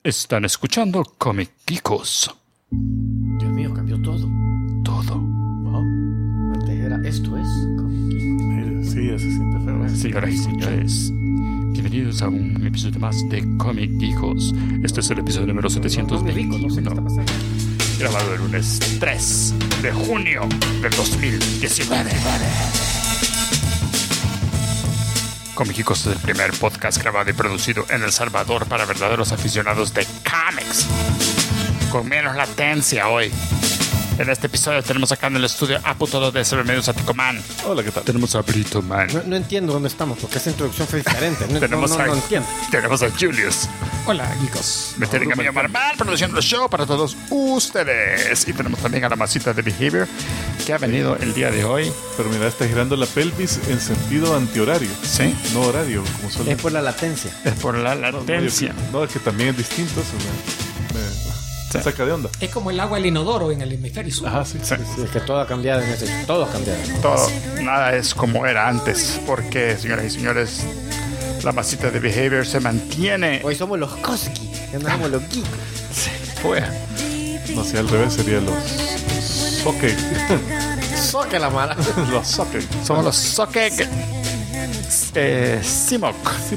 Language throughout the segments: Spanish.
Están escuchando Comic Geekos. Dios mío, cambió todo. Todo. Antes era esto es Comic Geekos. Mira, sí, ya se siente feo. Señoras y señores, bienvenidos a un episodio más de Comic Geekos. Este es el episodio número 721. No sé qué está pasando. Grabado el lunes 3 de junio del 2019. Comic Geekos es el primer podcast grabado y producido en El Salvador para verdaderos aficionados de cómics. Con menos latencia hoy. En este episodio tenemos acá en el estudio a Puto de Bienvenidos a Ticoman. Hola, ¿qué tal? Tenemos a Brito Man. No entiendo dónde estamos porque esa introducción fue diferente. No entiendo. Tenemos a Julius. Hola, geekos. Me tienen a mí, Omar Man, produciendo el show para todos ustedes. Y tenemos también a la masita de Behavior, que ha venido el día de hoy. Pero mira, está girando la pelvis en sentido antihorario. Sí. No horario, como suele. Es por la latencia. Es por la latencia. No, es que también es distinto. Eso me saca de onda. Es como el agua del inodoro en el hemisferio sur. Ajá, sí. Sí. Sí, es que todo ha cambiado en ese. Todo ha cambiado. Todo, nada es como era antes. Porque, señoras y señores, la masita de Behavior se mantiene. Hoy somos los Koski. Ya no somos los geeks. Fue. No sé, al revés sería los soque. Soque la mala. Los soque. Somos los Sokeg Simok.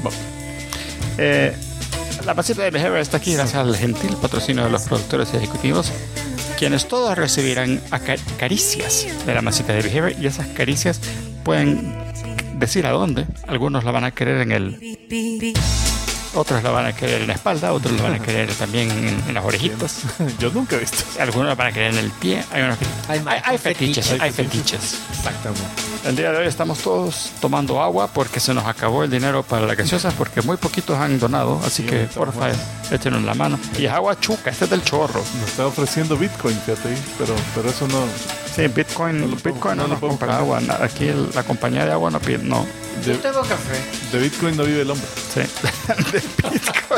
La masita de Behavior está aquí gracias al gentil patrocinio de los productores ejecutivos, quienes todos recibirán caricias de la masita de Behavior, y esas caricias pueden decir a dónde. Algunos la van a querer en el... Otros la van a querer en la espalda, otros la van a querer también en las orejitas. Yo nunca he visto. Algunos la van a querer en el pie. Hay fetiches. Exactamente. El día de hoy estamos todos tomando agua porque se nos acabó el dinero para las gaseosas, porque muy poquitos han donado, así Sí, que estamos porfa, échenos la mano. Y es agua chuca, este es del chorro. Nos está ofreciendo Bitcoin, fíjate ahí. Pero eso no. Sí, Bitcoin no lo nos puedo compra agua. Aquí la compañía de agua no pide, no. Yo tengo café. De Bitcoin no vive el hombre. Sí. De Bitcoin.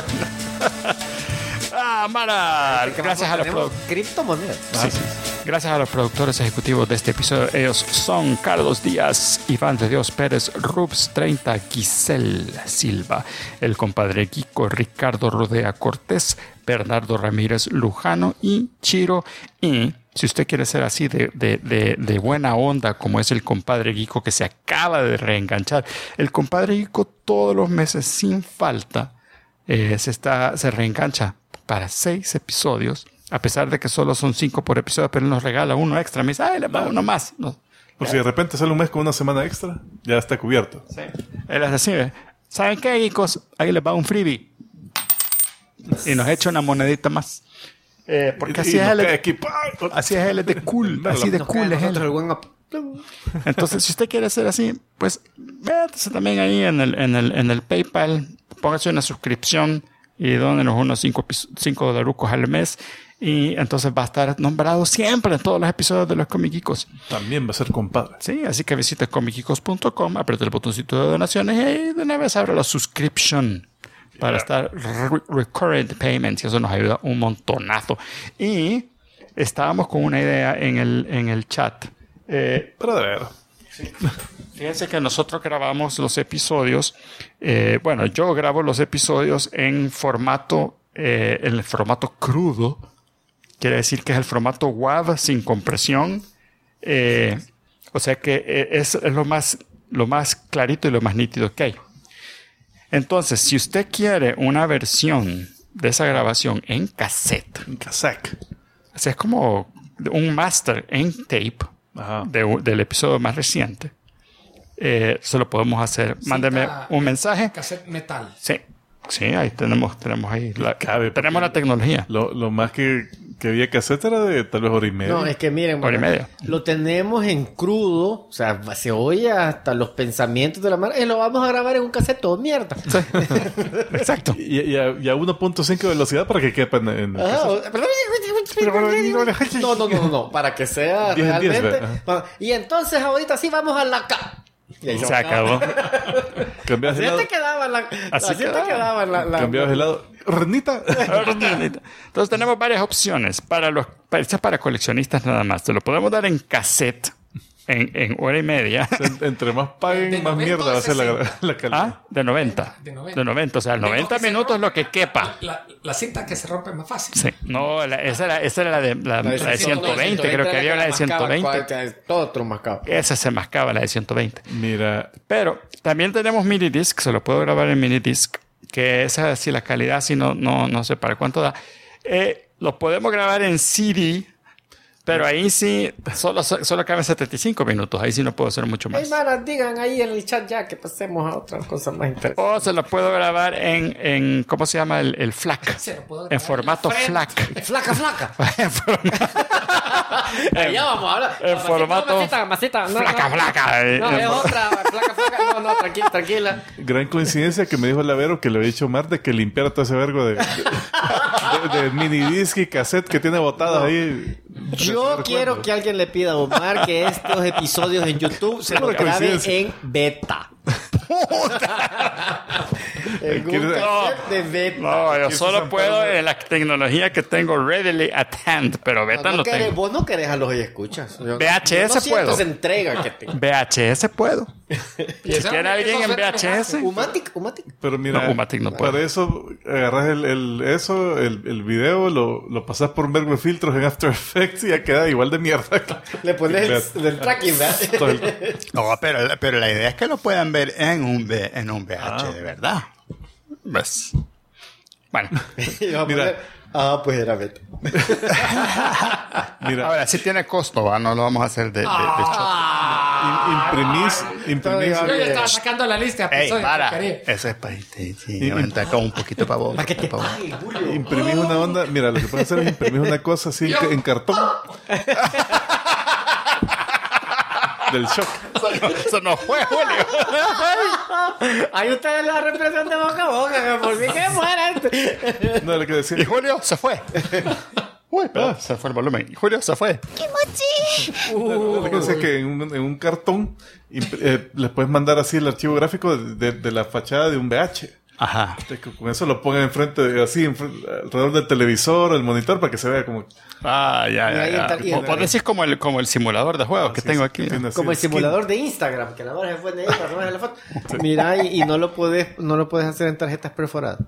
Mara. Gracias a los productores. Criptomonedas. Sí. Gracias a los productores ejecutivos de este episodio. Ellos son Carlos Díaz, Iván de Dios Pérez, Rubs 30, Giselle Silva, el compadre Kiko, Ricardo Rodea Cortés, Bernardo Ramírez Lujano y Chiro. Y si usted quiere ser así de buena onda, como es el compadre Kiko, que se acaba de reenganchar, el compadre Kiko todos los meses sin falta se reengancha para 6 episodios, a pesar de que solo son 5 por episodio, pero él nos regala uno extra. Me dice, le va uno más. No. Por si de repente sale un mes con una semana extra, ya está cubierto. Sí. Él es así, ¿eh? ¿Saben qué, chicos? Ahí les va un freebie. Y nos echa una monedita más. Porque así es él. Así es él, es de cool. Así de cool es él. Entonces, si usted quiere ser así, pues métase también ahí en el PayPal. Póngase una suscripción y dónenos unos 5 dolarucos al mes. Y entonces va a estar nombrado siempre en todos los episodios de los Comic Geekos. También va a ser compadre. Sí, así que visite comicgeekos.com, apriete el botoncito de donaciones y ahí de una vez abre la subscription para estar recurrent payments, y eso nos ayuda un montonazo. Y estábamos con una idea en el chat. Pero de ver. Fíjense que nosotros grabamos los episodios. Yo grabo los episodios en el formato crudo. Quiere decir que es el formato WAV sin compresión. O sea que es lo más clarito y lo más nítido que hay. Entonces, si usted quiere una versión de esa grabación en cassette, o sea, es como un master en tape del episodio más reciente, se lo podemos hacer. Mándeme un mensaje. Cassette metal. Sí, ahí tenemos ahí tenemos la tecnología. Lo más que había que hacer era de tal vez hora y media. No, es que miren, hora y media. Lo tenemos en crudo, o sea, se oye hasta los pensamientos de la mano, y lo vamos a grabar en un cassette todo mierda. Sí. Exacto. Y a 1.5 velocidad para que quepa en el cassette. No, para que sea 10 en 10, realmente. Y entonces ahorita sí vamos a la Y ahí se acabó. Cambiabas Así de lado. te quedaba la Cambiabas de lado. Renita. Entonces tenemos varias opciones para coleccionistas nada más. Te lo podemos dar en cassette en hora y media. Entre más paguen, De más 90 mierda va a ser a la calidad. ¿Ah? De 90. De 90. De 90. O sea, 90 minutos lo que quepa. La cinta que se rompe más fácil. Sí. No, esa era la de 120. Creo que había una de 120. Todo otro mascado. Esa se mascaba, la de 120. Mira, Pero también tenemos mini disc, se lo puedo grabar en mini disc, que esa sí la calidad sí no sé para cuánto da. Lo podemos grabar en CD, pero ahí sí solo caben 75 minutos, ahí sí no puedo hacer mucho más. Hey, manas, digan ahí en el chat ya que pasemos a otras cosas más interesantes. O se lo puedo grabar en ¿cómo se llama? El FLAC. Se lo puedo En grabar formato en la FLAC. Flaca. En Ya vamos a hablar. En formato Masita. No, flaca. No, es otra. Flaca. No, tranquila. gran coincidencia que me dijo el Avero que le había dicho Marte que limpiara todo ese vergo de mini disc y cassette que tiene botadas ahí. Yo quiero que alguien le pida a Omar que estos episodios en YouTube se los Pura grabe coincidencia. en beta. En un ¿Quieres- cassette de beta. No, yo Aquí solo San puedo Pedro. en la tecnología que tengo readily at hand, pero beta no tengo. Vos no querés a los escuchas. VHS yo no siento puedo. esa entrega que te... VHS puedo. Y Si esa- quiere alguien eso en suena VHS. Umatic. Pero mira, No, Umatic no puede. para eso agarras el video, lo pasas por un vergo de filtros en After Effects y ya queda igual de mierda. Le pones el tracking, ¿verdad? Todo el- No, pero la idea es que lo puedan ver en un VH, de verdad. ¿Ves? Bueno, Y va a Mira. poner, pues era beta. Mira, ahora sí tiene costo, ¿va? No lo vamos a hacer de imprimís. Yo ya estaba sacando la lista de Ey, episodios para. que quería. Eso es para sí, aumenta como un poquito para vos. Para que te para vos. pague, Julio. Imprimís una onda. Mira, lo que puedes hacer es imprimir una cosa así en cartón. Del shock. Eso no fue, Julio. Ahí ustedes la represión de boca a boca, que por mí que mueran. No, lo que decía. Y Julio se fue. Uy, pero se fue el volumen. Y Julio se fue. Lo que decía es que en un cartón les puedes mandar así el archivo gráfico de la fachada de un VH. Ajá. Entonces, con eso lo pongan alrededor del televisor, el monitor, para que se vea como... Ah, Y ahí ya. está- y- Vos decís como el simulador de juegos que Sí, tengo sí, aquí. tiene así Como el skin. simulador de Instagram, que la hora se fue de ahí para tomarse la foto. Mira, y no lo puedes hacer en tarjetas perforadas.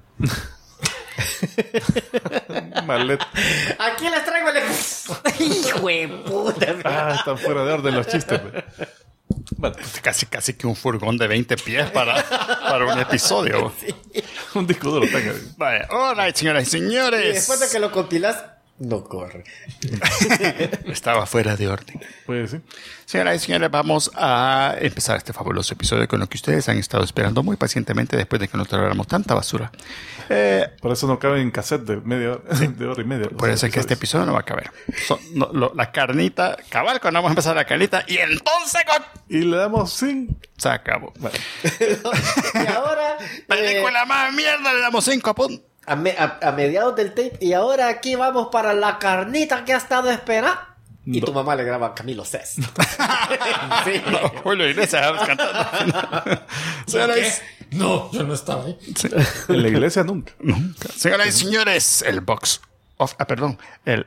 Maleta. Aquí les traigo el... ¡Hijo de puta! Ah, están fuera de orden los chistes. Pues. Vale. Casi que un furgón de 20 pies para un episodio. Un disco duro, tenga. Vale, alright, señoras y Y señores. después de que lo compilas, no corre. Estaba fuera de orden. Pues sí. Señoras y señores, vamos a empezar este fabuloso episodio con lo que ustedes han estado esperando muy pacientemente después de que nos tragáramos tanta basura. Por eso no cabe en cassette de media hora, de hora y media. Por eso es que este episodio no va a caber. La carnita, cabal, cuando vamos a empezar la carnita, y entonces Y le damos sin... se acabó. Vale. Y ahora... Película más mierda, le damos 5 puntos. a mediados del tape. Y ahora aquí vamos para la carnita que ha estado esperando. Y tu mamá le graba a Camilo Cés. Sí. Julio Iglesias cantando. Señoras, No, yo no estaba ahí. En la iglesia nunca. señoras y señores, el box of... perdón, el...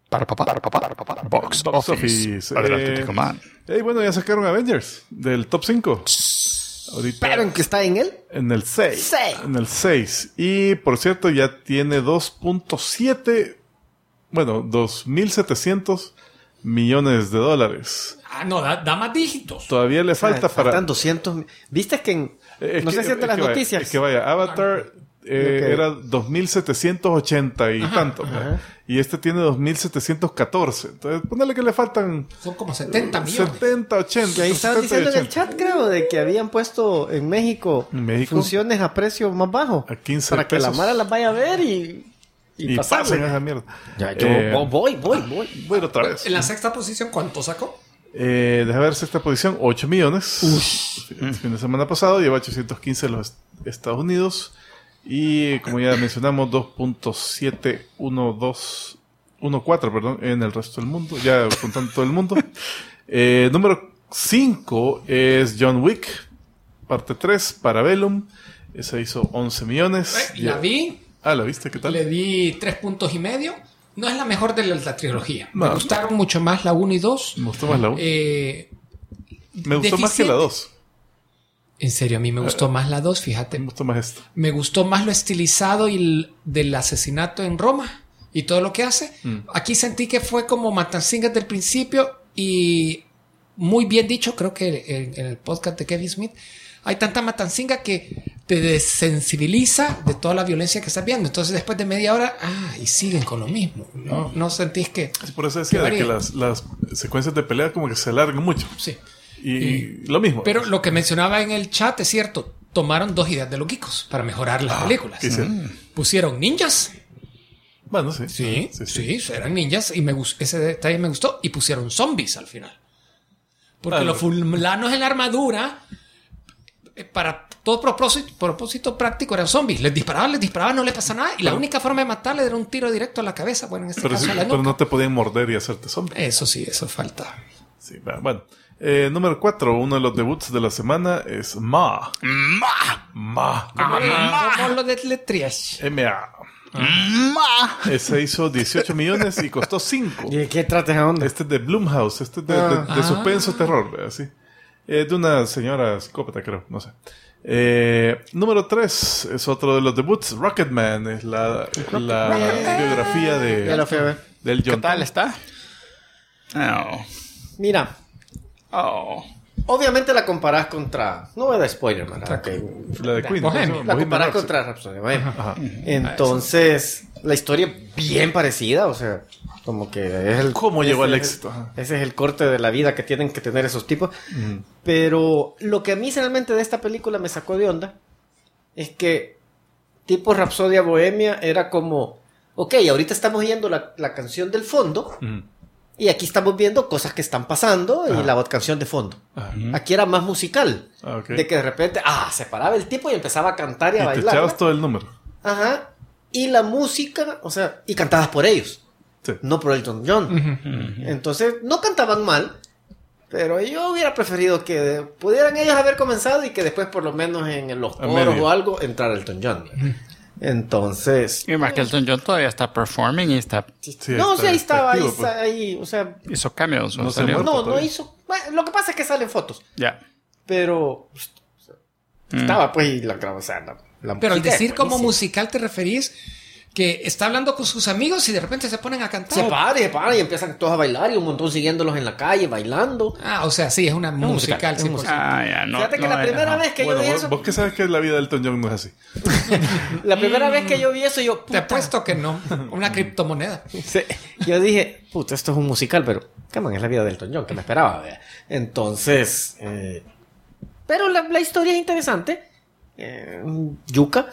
Box Office. Adelante, Tico Man. Bueno, ya sacaron Avengers del top 5. Ahorita Pero en que está en él. en el 6. Seis. En el 6. Y por cierto, ya tiene 2.7... Bueno, 2.700 millones de dólares. Ah, no, da más dígitos. Todavía le falta para... Faltan 200. ¿Viste que en... Es no que- sé si es de las que vaya, noticias. es que vaya, Avatar era 2.780 y tanto. ¿no? Y este tiene 2.714. Entonces, ponele que le faltan Son como 70 millones. 70, 80. Que ahí estaban 70 y diciendo en el 80. chat, creo, de que habían puesto en México, ¿En México? funciones a precio más bajo. A 15 para que la pesos. Mara las vaya a ver y Y pasarle. pasen esa mierda. Ya, yo voy. Voy a ir otra vez. En la sexta posición, ¿cuánto sacó? Deja ver esta posición, 8 millones. El fin de semana pasado lleva 815 en los Estados Unidos. Y como ya mencionamos, 2.714 en el resto del mundo. Ya contando todo el mundo. Número 5 es John Wick, parte 3, Parabellum. Esa hizo 11 millones. La vi, Ah, ¿la viste? ¿Qué tal? le di 3 puntos y medio. No es la mejor de la trilogía. No. Me gustaron mucho más la 1 y 2. Me gustó más la 1. Me gustó más que la 2. En serio, a mí me gustó más la 2, fíjate. Me gustó más esto. Me gustó más lo estilizado del asesinato en Roma y todo lo que hace. Aquí sentí que fue como Matanzingas del principio y muy bien dicho, creo que en el podcast de Kevin Smith, hay tanta matanzinga que te desensibiliza de toda la violencia que estás viendo. Entonces después de media hora, y siguen con lo mismo. No sentís que... Por eso decía de que las secuencias de pelea como que se alargan mucho. Sí. Y lo mismo. Pero lo que mencionaba en el chat es cierto. Tomaron 2 ideas de los geekos para mejorar las películas. Pusieron ninjas. Bueno, sí. Sí, eran ninjas y ese detalle me gustó. Y pusieron zombies al final. Porque los fulanos en la armadura, para todo propósito práctico, eran zombies. Les disparaban, no les pasa nada. Y la única forma de matarles era un tiro directo a la cabeza. Bueno, en este caso a la nuca. Pero no te podían morder y hacerte zombie. Eso sí, eso falta. Sí, bueno. Número 4, uno de los debuts de la semana es Ma. Como lo de Letrias. M.A. Ese hizo 18 millones y costó 5. ¿Y de qué trata esa onda? Este es de Blumhouse. Este es de suspenso terror. Así. De una señora psicópata, creo. No sé. Número 3 es otro de los debuts. Rocketman. Es la biografía Ya lo fui a ver. del ¿Qué John. tal está? Oh. Mira, Oh. obviamente la comparás contra... No voy a dar spoiler, man. La de Queen. Bohemia. La comparás Rhapsody. contra Rhapsody, Bohemia. Ajá. Entonces, la historia bien parecida, o sea, como que es el... ¿Cómo llegó al ese es éxito? Ajá. Ese es el corte de la vida que tienen que tener esos tipos. Pero lo que a mí realmente de esta película me sacó de onda es que tipo Rapsodia Bohemia era como... Ok, ahorita estamos viendo la canción del fondo y aquí estamos viendo cosas que están pasando y la canción de fondo. Aquí era más musical. Ok. De que de repente, se paraba el tipo y empezaba a cantar y a Y te bailar. echabas todo el número. Ajá. Y la música, o sea, y cantadas por ellos, Sí. no por Elton John. Entonces, no cantaban mal, pero yo hubiera preferido que pudieran ellos haber comenzado y que después, por lo menos en los A coros medio. o algo, entrara Elton John. Entonces, Y más que Elton John todavía está performing y está, Sí, no, sí, ahí estaba, ahí, activo, pues. ahí, o sea, hizo cameos. No ¿no? se Salió. muere. no todavía. hizo. Bueno, lo que pasa es que salen fotos, Ya. pero estaba pues y la grabó, o sea, la Pero al música es decir como buenísima. musical te referís que está hablando con sus amigos y de repente se ponen a cantar. Se para y empiezan todos a bailar y un montón siguiéndolos en la calle bailando. O sea, sí, es una musical. musical, es un 100%. musical. Ya, no. Fíjate que no, la primera vez que Bueno, yo vi vos, eso, vos que sabes que la vida de Elton John no es así. la primera vez que yo vi eso, yo, Te apuesto que no. Una criptomoneda. Sí. Yo dije, puta, esto es un musical, pero, es la vida del Elton John, que me esperaba, ¿verdad? Entonces, pero la historia es interesante. Yuca.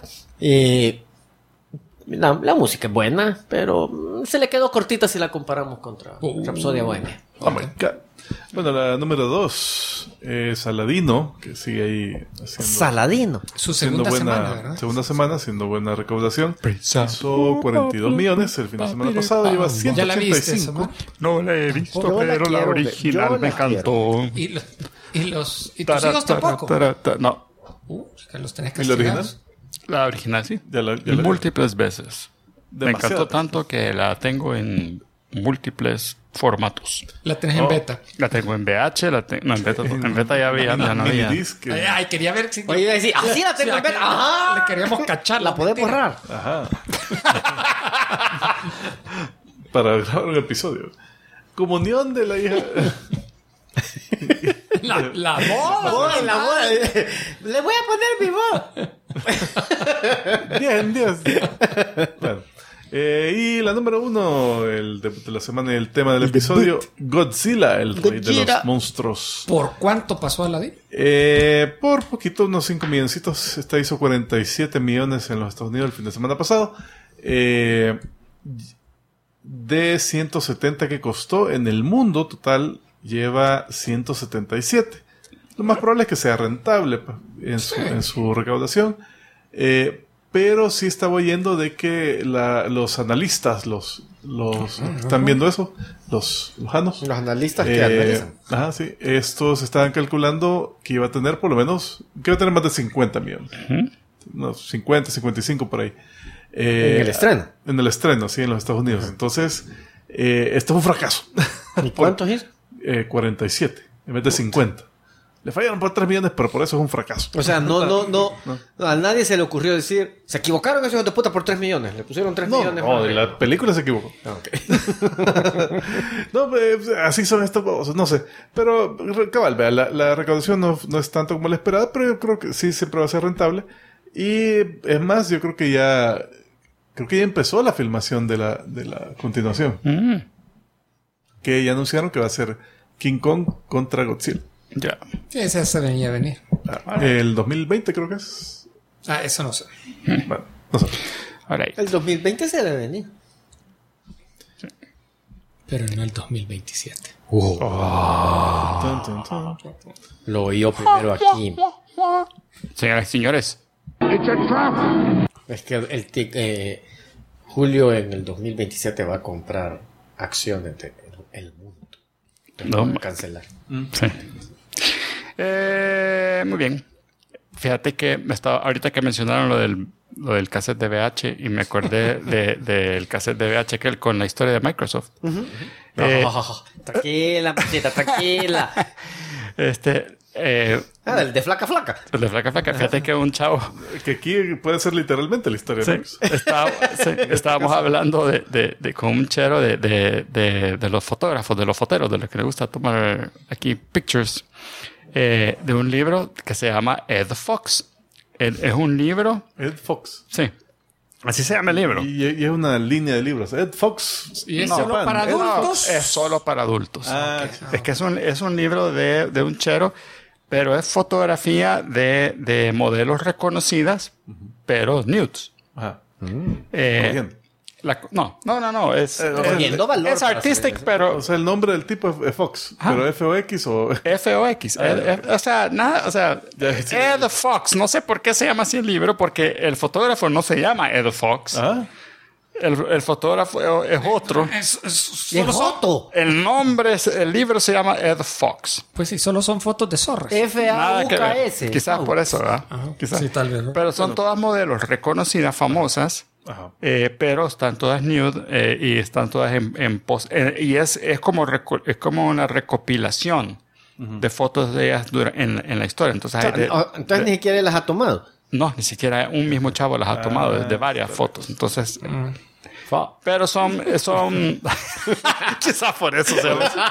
La música es buena, pero se le quedó cortita si la comparamos contra Rhapsodia Bohemia. Oh my God. Bueno, la número 2 es Aladino, que sigue ahí haciendo, Saladino. Su haciendo segunda buena semana, ¿verdad? segunda semana, haciendo buena recaudación. Prisa. Hizo 42 millones el fin de semana pasado, lleva ¿Ya la viste, 185. Samar? No la he visto, Yo la pero la quiero ver. original Yo me la encantó. ¿Y tus hijos tampoco? No, Que los tenés ¿Y la original? castigados. la original sí. Ya la- Múltiples veces. Me Demasiado. encantó tanto que la tengo en múltiples formatos. La tenés en beta. La tengo en VH, no, en beta ya había, ya no había. Minidisc, Ay, quería ver si... Oye, iba a decir, así la tengo en beta. Ajá. Le queríamos cachar. La podés borrar. Ajá. Para grabar un episodio. Comunión de la hija. La boda. Voy, la voy. Le voy a poner mi voz. 10 en 10. Bueno. Y la número 1, el debut de la semana y el tema del episodio, Godzilla, el rey de Godzilla. los monstruos. ¿Por cuánto pasó Aladdin? Por poquito, unos 5 milloncitos. Esta hizo 47 millones en los Estados Unidos el fin de semana pasado. De 170 que costó, en el mundo total lleva 177. Lo más probable es que sea rentable pues, en su recaudación. Pero sí estaba oyendo de que los analistas, los están viendo eso, los lujanos. Los analistas que analizan. Ajá, sí. Estos estaban calculando que iba a tener por lo menos, que iba a tener más de 50 millones. Unos 50, 55 por ahí. En el estreno. En el estreno, sí, en los Estados Unidos. Entonces, esto es un fracaso. ¿Y cuántos hizo? 47, en vez de 50. Le fallaron por 3 millones, pero por eso es un fracaso. O sea, no. A nadie se le ocurrió decir, se equivocaron esos hijos de puta por 3 millones. Le pusieron 3 millones. No, de la película se equivocó. No, así son estos cosas, no sé. Pero, cabal, vea, la recaudación no es tanto como la esperada, pero yo creo que sí siempre va a ser rentable. Y es más, yo creo que ya empezó la filmación de la continuación. Que ya anunciaron que va a ser King Kong contra Godzilla. Ya. Ese se venía a venir. El 2020 creo que es. Eso no sé. Bueno, no sé. Alright. El 2020 se debe venir. Pero no el 2027. Tun, tun, tun. Lo oí primero aquí. Señoras y señores. Es que Julio en el 2027 va a comprar acciones de El Mundo. No, Va a cancelar. Sí. Muy bien. Fíjate que ahorita que mencionaron lo del cassette de VH y me acordé del cassette de VH que con la historia de Microsoft. Tranquila, muchachita, tranquila. El de flaca flaca. El de flaca flaca. Fíjate que un chavo. Que aquí puede ser literalmente la historia de Microsoft. Estábamos hablando con un chero de los fotógrafos, de los foteros, de los que les gusta tomar aquí pictures, de un libro que se llama Ed Fox. Es un libro. Ed Fox. Sí. Así se llama el libro. Y es una línea de libros. Ed Fox. ¿Y es solo para adultos? Es solo para adultos. Okay. Es que es un libro de un chero, pero es fotografía de modelos reconocidas, pero nudes. Ajá. No. Es artistic, pero... O sea, el nombre del tipo es Fox. Pero F-O-X o... F-O-X. O sea, nada... O sea, Ed Fox. No sé por qué se llama así el libro, porque el fotógrafo no se llama Ed Fox. El fotógrafo es otro. Es foto. El nombre, el libro se llama Ed Fox. Pues sí, solo son fotos de zorras. Nada que ver. F-A-U-K-S. Quizás por eso, ¿verdad? Quizás. Sí, tal vez, ¿no? Pero son todas modelos reconocidas, famosas. Ajá. Pero están todas nude y están todas en post. Y es como una recopilación de fotos de ellas en la historia. Entonces, Entonces ni siquiera las ha tomado. no, ni siquiera un mismo chavo las ha tomado de varias fotos. Entonces, pero son quizás por eso se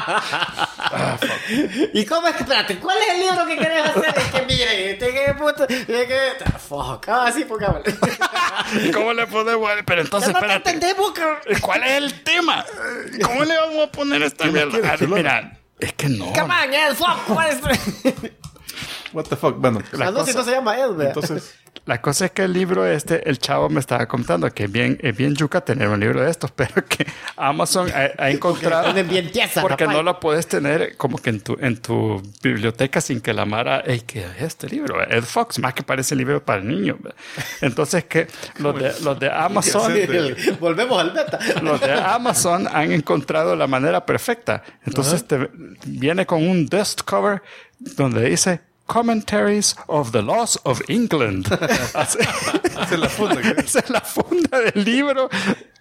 ¿Y cómo es que, espérate, cuál es el libro que querés hacer? Es que mire, fuck, sí, porque ¿Cómo le podemos? Pero entonces, no te espérate. entendemos, cabrón. ¿Cuál es el tema? ¿Cómo le vamos a poner esta mierda? Mira, es que no. Come on, Ed, fuck, ¿cuál es? What the fuck. Bueno, Si no se llama Ed, vea. entonces... La cosa es que el libro el chavo me estaba contando que es bien yuca tener un libro de estos, pero que Amazon ha encontrado... bien tiesa, porque rapaz. no lo puedes tener como que en tu biblioteca sin que la Mara... ¿Qué es este libro? Ed Fox, más que parece libro para niños. Entonces que los de Amazon... Volvemos al beta. Los de Amazon han encontrado la manera perfecta. Entonces viene con un dust cover donde dice... Commentaries of the Laws of England. Esa es la funda. Esa es la funda del libro.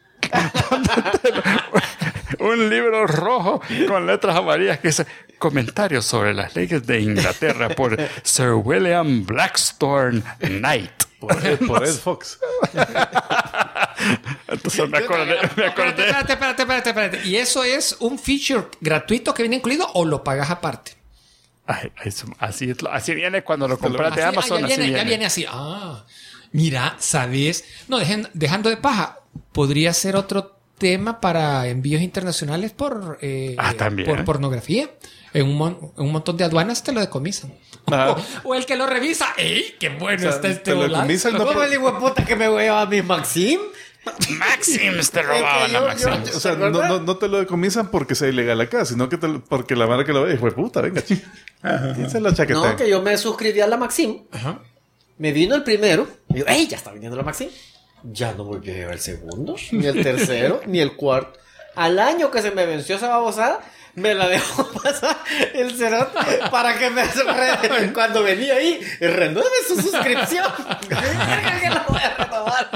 Un libro rojo con letras amarillas que dice Comentarios sobre las leyes de Inglaterra por Sir William Blackstone Knight. Por Ed Fox. Entonces me acordé. Espérate. ¿Y eso es un feature gratuito que viene incluido o lo pagas aparte? Ay, así viene cuando lo compras de Amazon. Ya viene así. Mira, ¿sabes? No, dejando de paja. Podría ser otro tema para envíos internacionales por pornografía. En un montón de aduanas te lo decomisan. O el que lo revisa. ¡Ey! ¡Qué bueno está este lo decomisan, no, ¿Cómo el hijo de puta que me voy a mi Maxim? Maxims te robaban a Maxims. O sea, no te lo decomisan porque sea ilegal acá, sino que porque la mara que lo ve, fue puta, venga, chica. Esa es la chaqueta. No, que yo me suscribí a la Maxim. Ajá. Me vino el primero. Y digo, ¡ey! Ya está viniendo la Maxim. Ya no volví a llevar el segundo, ni el tercero, ni el cuarto. Al año que se me venció esa babosada, me la dejó pasar el cerote para que cuando venía ahí, renueve su suscripción. Que la voy a renovar.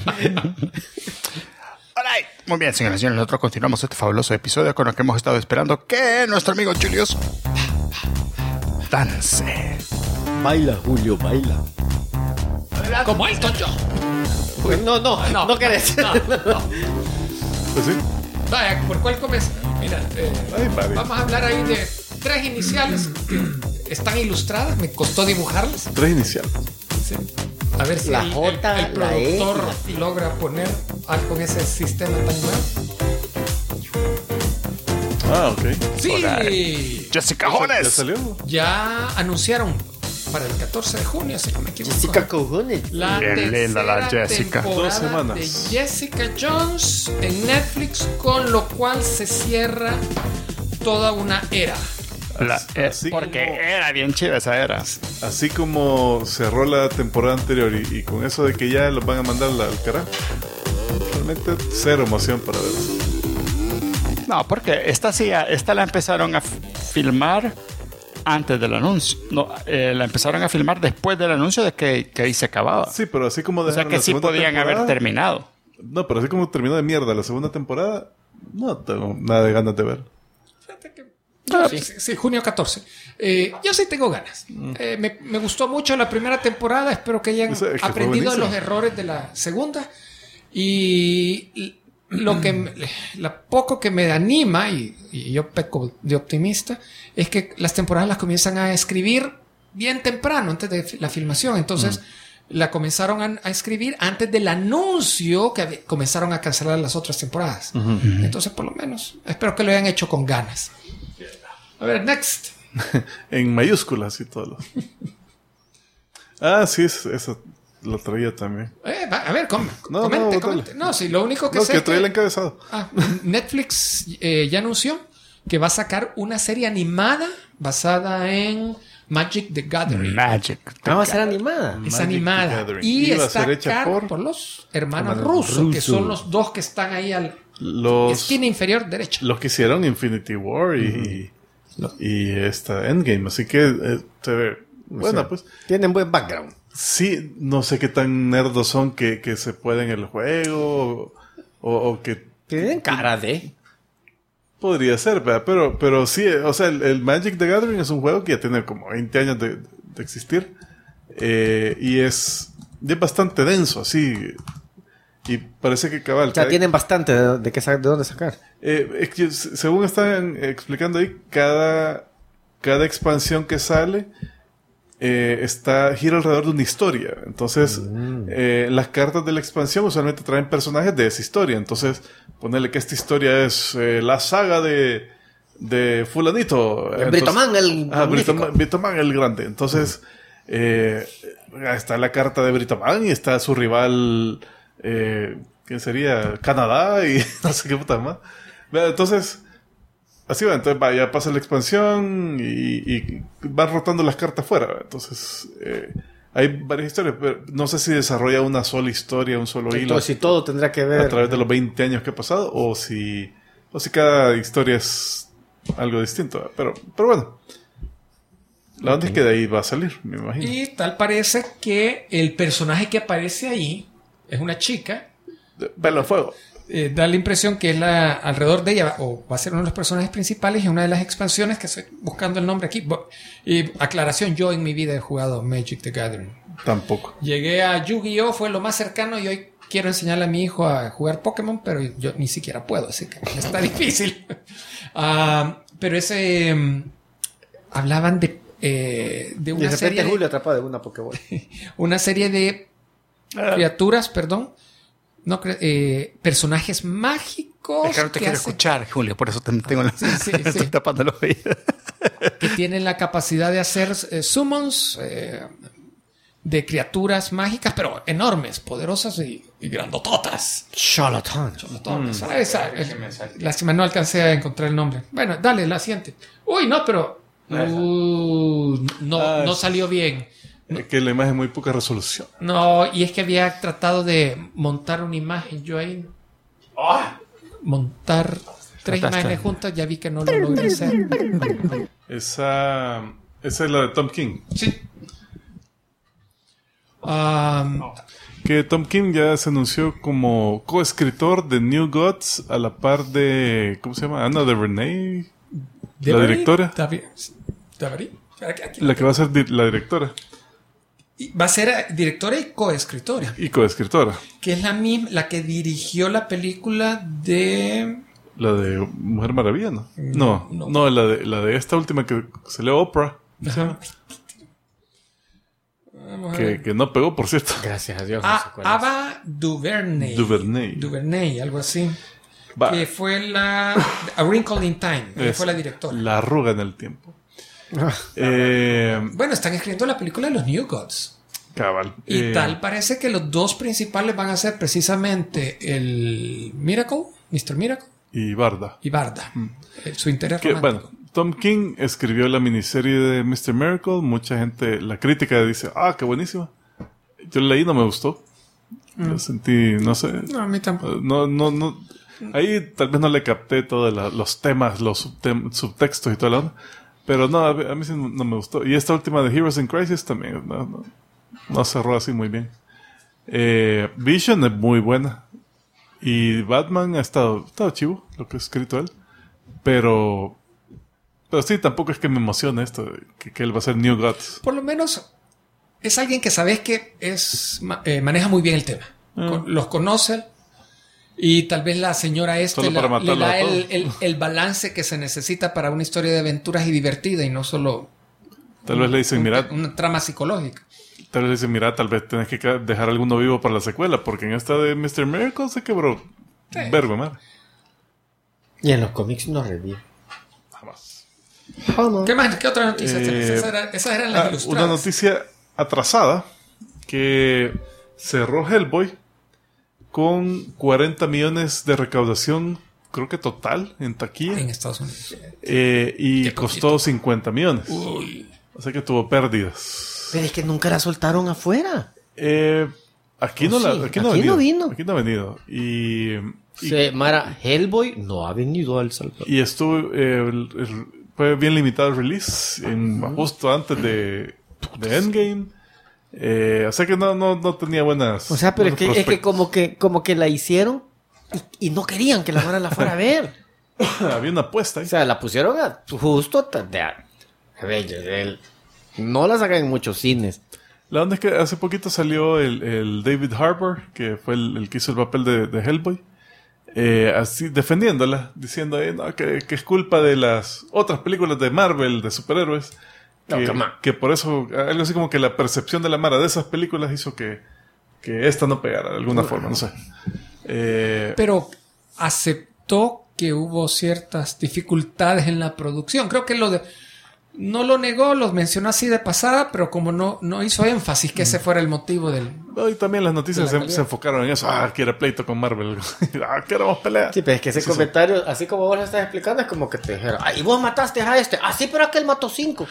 Alright. Muy bien, señoras y señores, nosotros continuamos este fabuloso episodio con lo que hemos estado esperando que nuestro amigo Julius Dance. Baila, Julio, baila. Como Elton John. No querés. No. Pues sí. Vaya, ¿por cuál comienza? Mira, Ay, padre. vamos a hablar ahí de 3 iniciales que están ilustradas. Me costó dibujarlas. 3 iniciales. Sí. A ver si La el J, la E y productor la T. logra poner algo con ese sistema tan nuevo. Ah, ok. Sí. Jessica ¿Ya Jones. salió? Ya anunciaron para el 14 de junio, si no me equivoco. Jessica Cojones. La Bien linda la tercera Jessica. temporada 2 semanas. de Jessica Jones en Netflix, con lo cual se cierra toda una era. Así Porque como- era bien chida esa era. Así como cerró la temporada anterior y con eso de que ya los van a mandar al carajo, realmente cero emoción para ver eso. No, porque esta la empezaron a filmar antes del anuncio. No, la empezaron a filmar después del anuncio de que ahí se acababa. Sí, pero así como O sea dejaron que la sí segunda podían haber temporada- terminado. No, pero así como terminó de mierda la segunda temporada, no tengo nada de ganas de ver. Fíjate que sí, junio 14. Yo sí tengo ganas. Me gustó mucho la primera temporada. Espero que hayan Es que fue aprendido de buenísimo. los errores de la segunda. Y lo que poco que me anima, y yo peco de optimista, es que las temporadas las comienzan a escribir bien temprano, antes de la filmación. Entonces, la comenzaron a escribir antes del anuncio que comenzaron a cancelar las otras temporadas. Entonces, por lo menos, espero que lo hayan hecho con ganas. A ver, next. En mayúsculas y todo. Sí, eso lo traía también. A ver, No, comente. dale. No, sí, lo único que No, sé que es traía el que encabezado. Netflix ya anunció que va a sacar una serie animada basada en Magic the Gathering. Magic. Va a ser animada. Es Magic the animada. Gathering. Y Iba a está ser hecha por los hermanos hermanos rusos, que rusos. son los dos que están ahí al Los, esquina inferior derecha. los que hicieron Infinity War y esta Endgame. Así que se ve buena, pues. Tienen buen background. Sí, no sé qué tan nerdos son que se pueden el juego o que Tienen cara de. podría ser, ¿verdad? Pero sí, o sea, el Magic the Gathering es un juego que ya tiene como 20 años de existir y es bastante denso, así. Y parece que cabal. O sea, tienen bastante de dónde sacar. Es que, según están explicando ahí, cada expansión que sale gira alrededor de una historia. Entonces, las cartas de la expansión usualmente traen personajes de esa historia. Entonces, ponerle que esta historia es la saga de fulanito. Britoman, el magnífico. Britoman el grande. Entonces, está la carta de Britoman y está su rival, ¿quién sería? Canadá y no sé qué puta más. Entonces, así va, entonces ya pasa la expansión y van rotando las cartas fuera. Entonces, hay varias historias, pero no sé si desarrolla una sola historia, un solo hilo Entonces, si todo tendrá que a ver. través de los 20 años que ha pasado, o si cada historia es algo distinto. Pero bueno, la onda es que de ahí va a salir, me imagino. Y tal parece que el personaje que aparece ahí es una chica. Pelo a fuego. Da la impresión que es alrededor de ella, o va a ser uno de los personajes principales en una de las expansiones, que estoy buscando el nombre aquí. Y aclaración, yo en mi vida he jugado Magic the Gathering. Tampoco. Llegué a Yu-Gi-Oh! Fue lo más cercano y hoy quiero enseñarle a mi hijo a jugar Pokémon, pero yo ni siquiera puedo, así que está difícil. Pero ese... hablaban de Y una de repente serie Julio atrapado de una Pokéball. una serie de criaturas, perdón, no personajes mágicos Es que no te que quiero hacen- escuchar, Julio, por eso tengo la... Sí. estoy tapando los oídos. que tienen la capacidad de hacer summons de criaturas mágicas, pero enormes, poderosas y grandototas. Charlatan. Lástima, no alcancé a encontrar el nombre. Bueno, dale, la siguiente. Uy, no, pero... no salió bien. Que la imagen es muy poca resolución. No, y es que había tratado de montar una imagen yo ahí. Montar 3 imágenes juntas, ya vi que no lo logré hacer. Esa es la de Tom King. Sí. Que Tom King ya se anunció como coescritor de New Gods a la par de... ¿Cómo se llama? Anna DuVernay. La directora. ¿Davari? Aquí La que va a ser la directora y va a ser directora y coescritora, y coescritora. que es la misma, la que dirigió la película de... La de Mujer Maravilla, ¿no? No. No, la de esta última que se lee Oprah. Ajá. Vamos a ver. Que no pegó, por cierto. Gracias a Dios. no sé cuál es. Ava DuVernay. DuVernay, algo así. Va. Que fue A Wrinkle in Time. Ella fue la directora. La arruga en el tiempo. Bueno, están escribiendo la película de los New Gods. Cabal. Y tal parece que los dos principales van a ser precisamente el Mr. Miracle Y Barda. y Barda. Su interés Que, romántico. bueno, Tom King escribió la miniserie de Mr. Miracle. Mucha gente, la crítica dice, qué buenísima. Yo la leí, no me gustó. Lo sentí, no sé. No, a mí tampoco. No. Ahí tal vez no le capté todos los temas, los subtextos y todo lo demás. Pero no, a mí sí no me gustó. Y esta última de Heroes in Crisis también no cerró así muy bien. Vision es muy buena. Y Batman ha estado chivo, lo que ha escrito él. Pero sí, tampoco es que me emocione esto, que él va a ser New Gods. Por lo menos es alguien que sabes que maneja muy bien el tema. Los conoce. Y tal vez la señora Solo para le matarlo da a todos. el balance que se necesita para una historia de aventuras y divertida y no solo Tal vez le dicen, mira, una trama psicológica. tal vez tenés que dejar alguno vivo para la secuela, porque en esta de Mr. Miracle se quebró. Sí. Verbo, madre. Y en los cómics no revive. Jamás. ¿Qué más? ¿Qué otra noticia tenés? Esas eran las ilustradas. Una noticia atrasada que cerró Hellboy con 40 millones de recaudación, creo que total, en taquilla. En Estados Unidos. Y Qué costó 50 millones. Uy. O sea que tuvo pérdidas. Pero es que nunca la soltaron afuera. Aquí Oh, no sí, aquí no aquí ha no venido. vino. Aquí no ha venido. Y Mara, Hellboy no ha venido al Salvador. Y estuvo, fue bien limitado el release, justo antes de Endgame. O sea que no tenía buenas. O sea, pero buenos es que prospectos. como que la hicieron y no querían que la Mara la fuera a ver. Había una apuesta ahí. O sea, la pusieron justo no la sacan en muchos cines. La onda es que hace poquito salió el David Harbour, que fue el que hizo el papel de Hellboy, así defendiéndola, diciendo no, que es culpa de las otras películas de Marvel, de superhéroes. No, come on. Que por eso, algo así como que la percepción de la Mara de esas películas hizo que esta no pegara de alguna forma, no sé. Pero aceptó que hubo ciertas dificultades en la producción. Creo que no lo negó, los mencionó así de pasada, pero como no hizo énfasis que ese fuera el motivo del... Y también las noticias se enfocaron en eso. Quiere pleito con Marvel. Queremos pelear. Sí, pero es que ese comentario, así como vos lo estás explicando, es como que te dijeron, y vos mataste a este. Sí, pero aquel mató 5.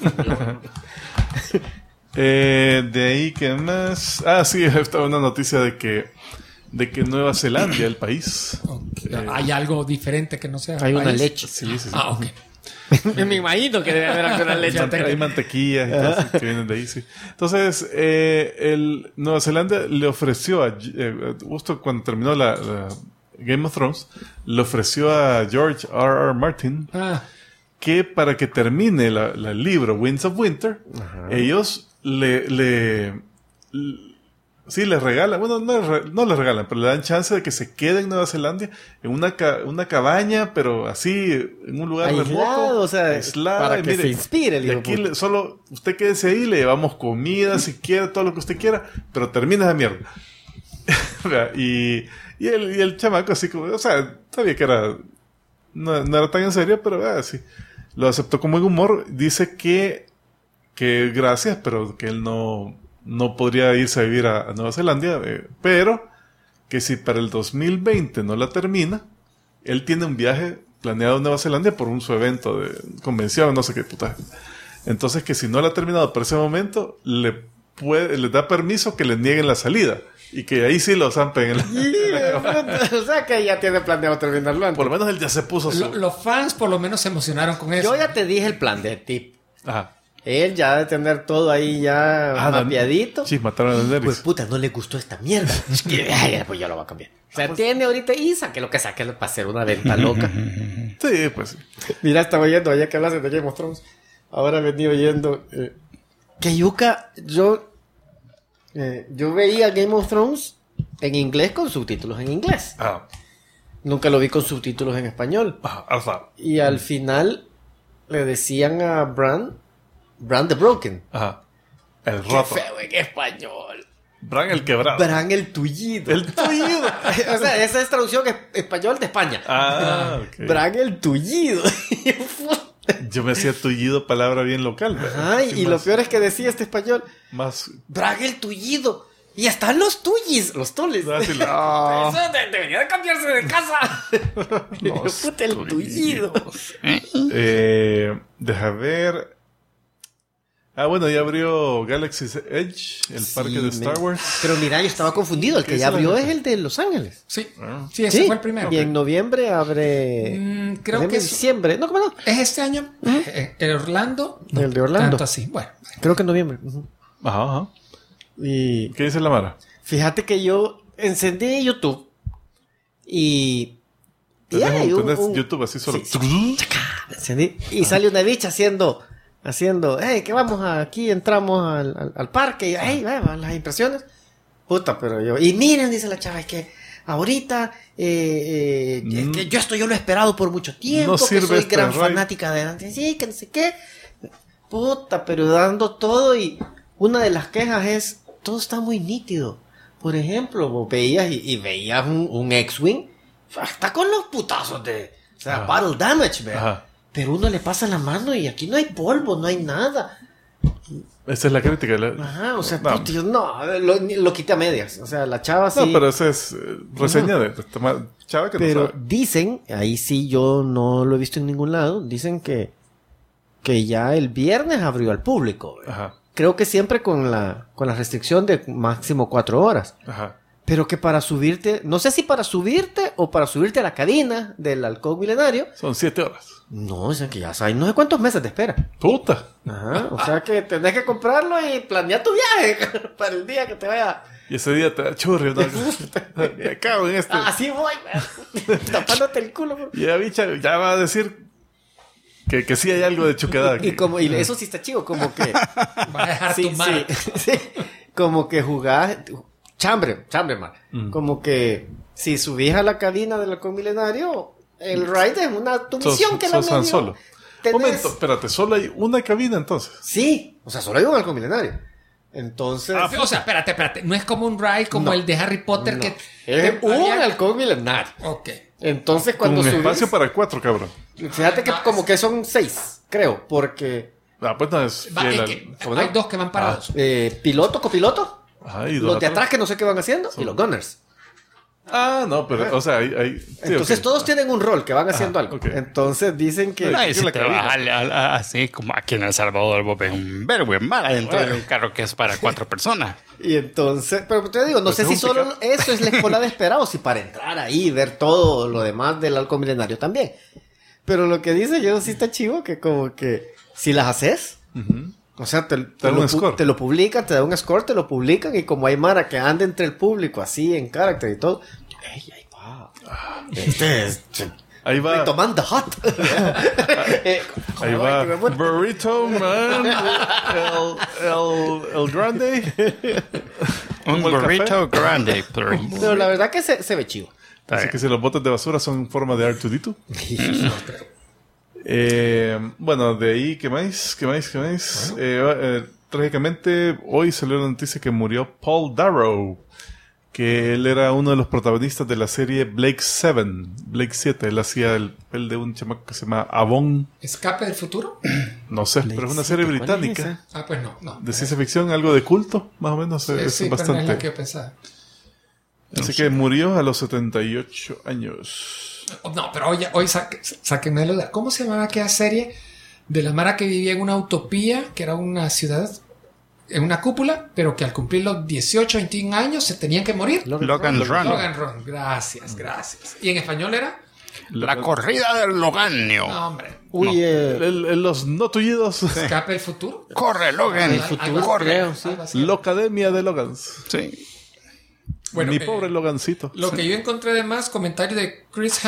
De ahí, ¿qué más? Sí, estaba una noticia de que Nueva Zelanda, el país. ¿Hay algo diferente que no sea Hay una país? leche. Sí. Ok. Me imagino que debe haber alguna leche. Hay mantequillas y cosas que vienen de ahí, sí. Entonces, Nueva Zelanda le ofreció justo cuando terminó la Game of Thrones, le ofreció a George R.R. Martin que para que termine el libro Winds of Winter, ellos sí, les regalan, bueno, no les regalan, pero le dan chance de que se quede en Nueva Zelanda, en una cabaña, pero así, en un lugar aislado, remoto, o sea, aislada, para que se inspire el y hijo aquí puta. solo usted quédese ahí, le llevamos comida, si quiere, todo lo que usted quiera, pero termina esa mierda. y el chamaco así como, o sea, sabía que no era tan en serio, pero sí, lo aceptó con buen humor. Dice que gracias, pero que él no podría irse a vivir a Nueva Zelanda, pero que si para el 2020 no la termina, él tiene un viaje planeado a Nueva Zelanda por su evento de convención, no sé qué puta. Entonces que si no la ha terminado para ese momento, le da permiso que le nieguen la salida y que ahí sí lo zampen en la O sea que ya tiene planeado terminarlo antes. Por lo menos él ya se puso Los fans por lo menos se emocionaron con eso. Yo ya te dije el plan de tip. Ajá. Él ya debe tener todo ahí ya mapeadito. Sí, mataron a Daenerys. Pues puta, no le gustó esta mierda. Pues ya lo va a cambiar. O sea, tiene ahorita y saque lo que saque para hacer una venta loca. Sí, pues sí. Mira, estaba oyendo, ya que hablas de Game of Thrones. ahora venía oyendo que Yuka, yo veía Game of Thrones en inglés con subtítulos en inglés. Ajá. Nunca lo vi con subtítulos en español. Ajá. Alfa. Y al final le decían a Bran the Broken. Ajá. El Qué roto. feo en español. Bran el quebrado. Bran el tullido. El tullido. O sea, esa es traducción español de España. Ah, ok. Bran el tullido. Yo me hacía tullido palabra bien local. ¿verdad? Ay, Así y lo más- peor es que decía este español, Más... Bran el tullido. Y están los tuyis, los tules. Así lo- Ah, Eso debería de cambiarse de casa. los Puta, el tullido. Deja ver. Ah, bueno, ya abrió Galaxy's Edge, el parque de Star Wars. Pero mira, yo estaba confundido. El que ¿Qué ya es la abrió neta? es el de Los Ángeles. Sí, Ah. sí, ese Sí, fue el primero. Y en noviembre abre... Creo en que es, diciembre. No, ¿cómo no? es este año. El Orlando. no, El de Orlando. Tanto así. Bueno, Creo que en noviembre. Ujú. Ajá, ajá. Y ¿Qué dice la Mara? fíjate que yo encendí YouTube y hay ¿Tenés un- YouTube así solo? Sí, encendí, y sale una bicha haciendo, hey, que vamos aquí, entramos al parque, y hey, las impresiones. Puta, pero yo, y miren, dice la chava, es que ahorita, es que yo lo he esperado por mucho tiempo, No que sirve soy este gran ride. fanática de sí, que no sé qué. Puta, pero dando todo, y una de las quejas es, todo está muy nítido. Por ejemplo, vos veías y veías un X-Wing, está con los putazos de, o sea, Ajá. battle damage, ¿verdad? Ajá. Pero uno le pasa la mano y aquí no hay polvo, no hay nada. Esa es la crítica. Ajá, o sea, No. puta, yo no, lo quité a medias. O sea, la chava sí. No, pero esa es reseña de chava que Pero no sabe. dicen, ahí sí yo no lo he visto en ningún lado, dicen que ya el viernes abrió al público. ¿verdad? Ajá, Creo que siempre con la restricción de máximo 4 horas. ajá. Pero que para subirte, no sé si para subirte o para subirte a la cabina del halcón milenario. Son 7 horas. No, o sea que ya sabes, no sé cuántos meses te espera. Puta. Ajá, o sea que tenés que comprarlo y planear tu viaje para el día que te vaya. Y ese día te da churri, ¿no? Me cago en esto. Así voy, tapándote el culo. bro. Y la bicha ya va a decir que sí hay algo de chuquedad aquí. Y eso sí está chido, como que. va a dejar sí, tu mar. sí, como que jugás. Chambre, man. Como que si subís a la cabina del halcón milenario, el ride es tu misión que sos no Han Solo. tenés... Momento, espérate, solo hay una cabina entonces. Sí, o sea, solo hay un halcón milenario. Entonces. O sea, espérate. No es como un ride como No. el de Harry Potter no. que... Es un había- halcón milenario. Ok. Entonces, Con cuando un subís. espacio para 4, cabrón. Fíjate que como que son 6, creo, porque Ah, pues no es Va, fiel es al- que ¿cómo no? hay dos que van parados. piloto, copiloto, Ajá, y dos los de atrás que no sé qué van haciendo, y los gunners. Ah, no, pero, o sea, hay sí, Entonces ok. todos tienen un rol que van haciendo algo. ok. Entonces dicen que... Ay, y si la te cabina. vas así como aquí en El Salvador, vos ves un verbo en mar adentro de un carro que es para 4 personas. Y entonces, pero te digo, no Pues sé es si un solo pickup. eso es la escuela de espera o si para entrar ahí y ver todo lo demás del halcón milenario también. Pero lo que dice yo sí está chivo, que como que si las haces, o sea, te dan un score. te lo publican, te da un score, te lo publican y como hay mara que anda entre el público así en carácter y todo, ¡ey, ahí va! Este es... Ahí va, Tomando hot. ahí va. Burrito, man. El grande. Un buen burrito grande, please. Pero la verdad que se ve chivo. Está Así bien. que si los botes de basura son en forma de R2D2. Bueno, de ahí, ¿qué más? Trágicamente, hoy salió la noticia que murió Paul Darrow, que él era uno de los protagonistas de la serie Blake 7. Él hacía el papel de un chamaco que se llama Avon, ¿Escape del futuro? no sé, pero es una serie ¿Cuál es británica esa? Ah, pues no. de ciencia ficción, algo de culto, más o menos, es Sí, pero no es la bastante. que yo pensaba. Así que murió a los 78 años. No, pero hoy sáquenme de duda. ¿Cómo se llamaba aquella serie de la Mara que vivía en una utopía, que era una ciudad en una cúpula, pero que al cumplir los 18, 21 años se tenían que morir? Logan Run. Logan Run. Gracias. ¿Y en español era? La corrida del Loganio. No, hombre. Uy, Los no tullidos. ¿Escape del futuro? Corre, Logan. el futuro, Corre. creo, sí. Algo así. Locademia de Logans. Sí. Bueno, Mi pobre Logancito. Lo que yo encontré de más, comentario de Chris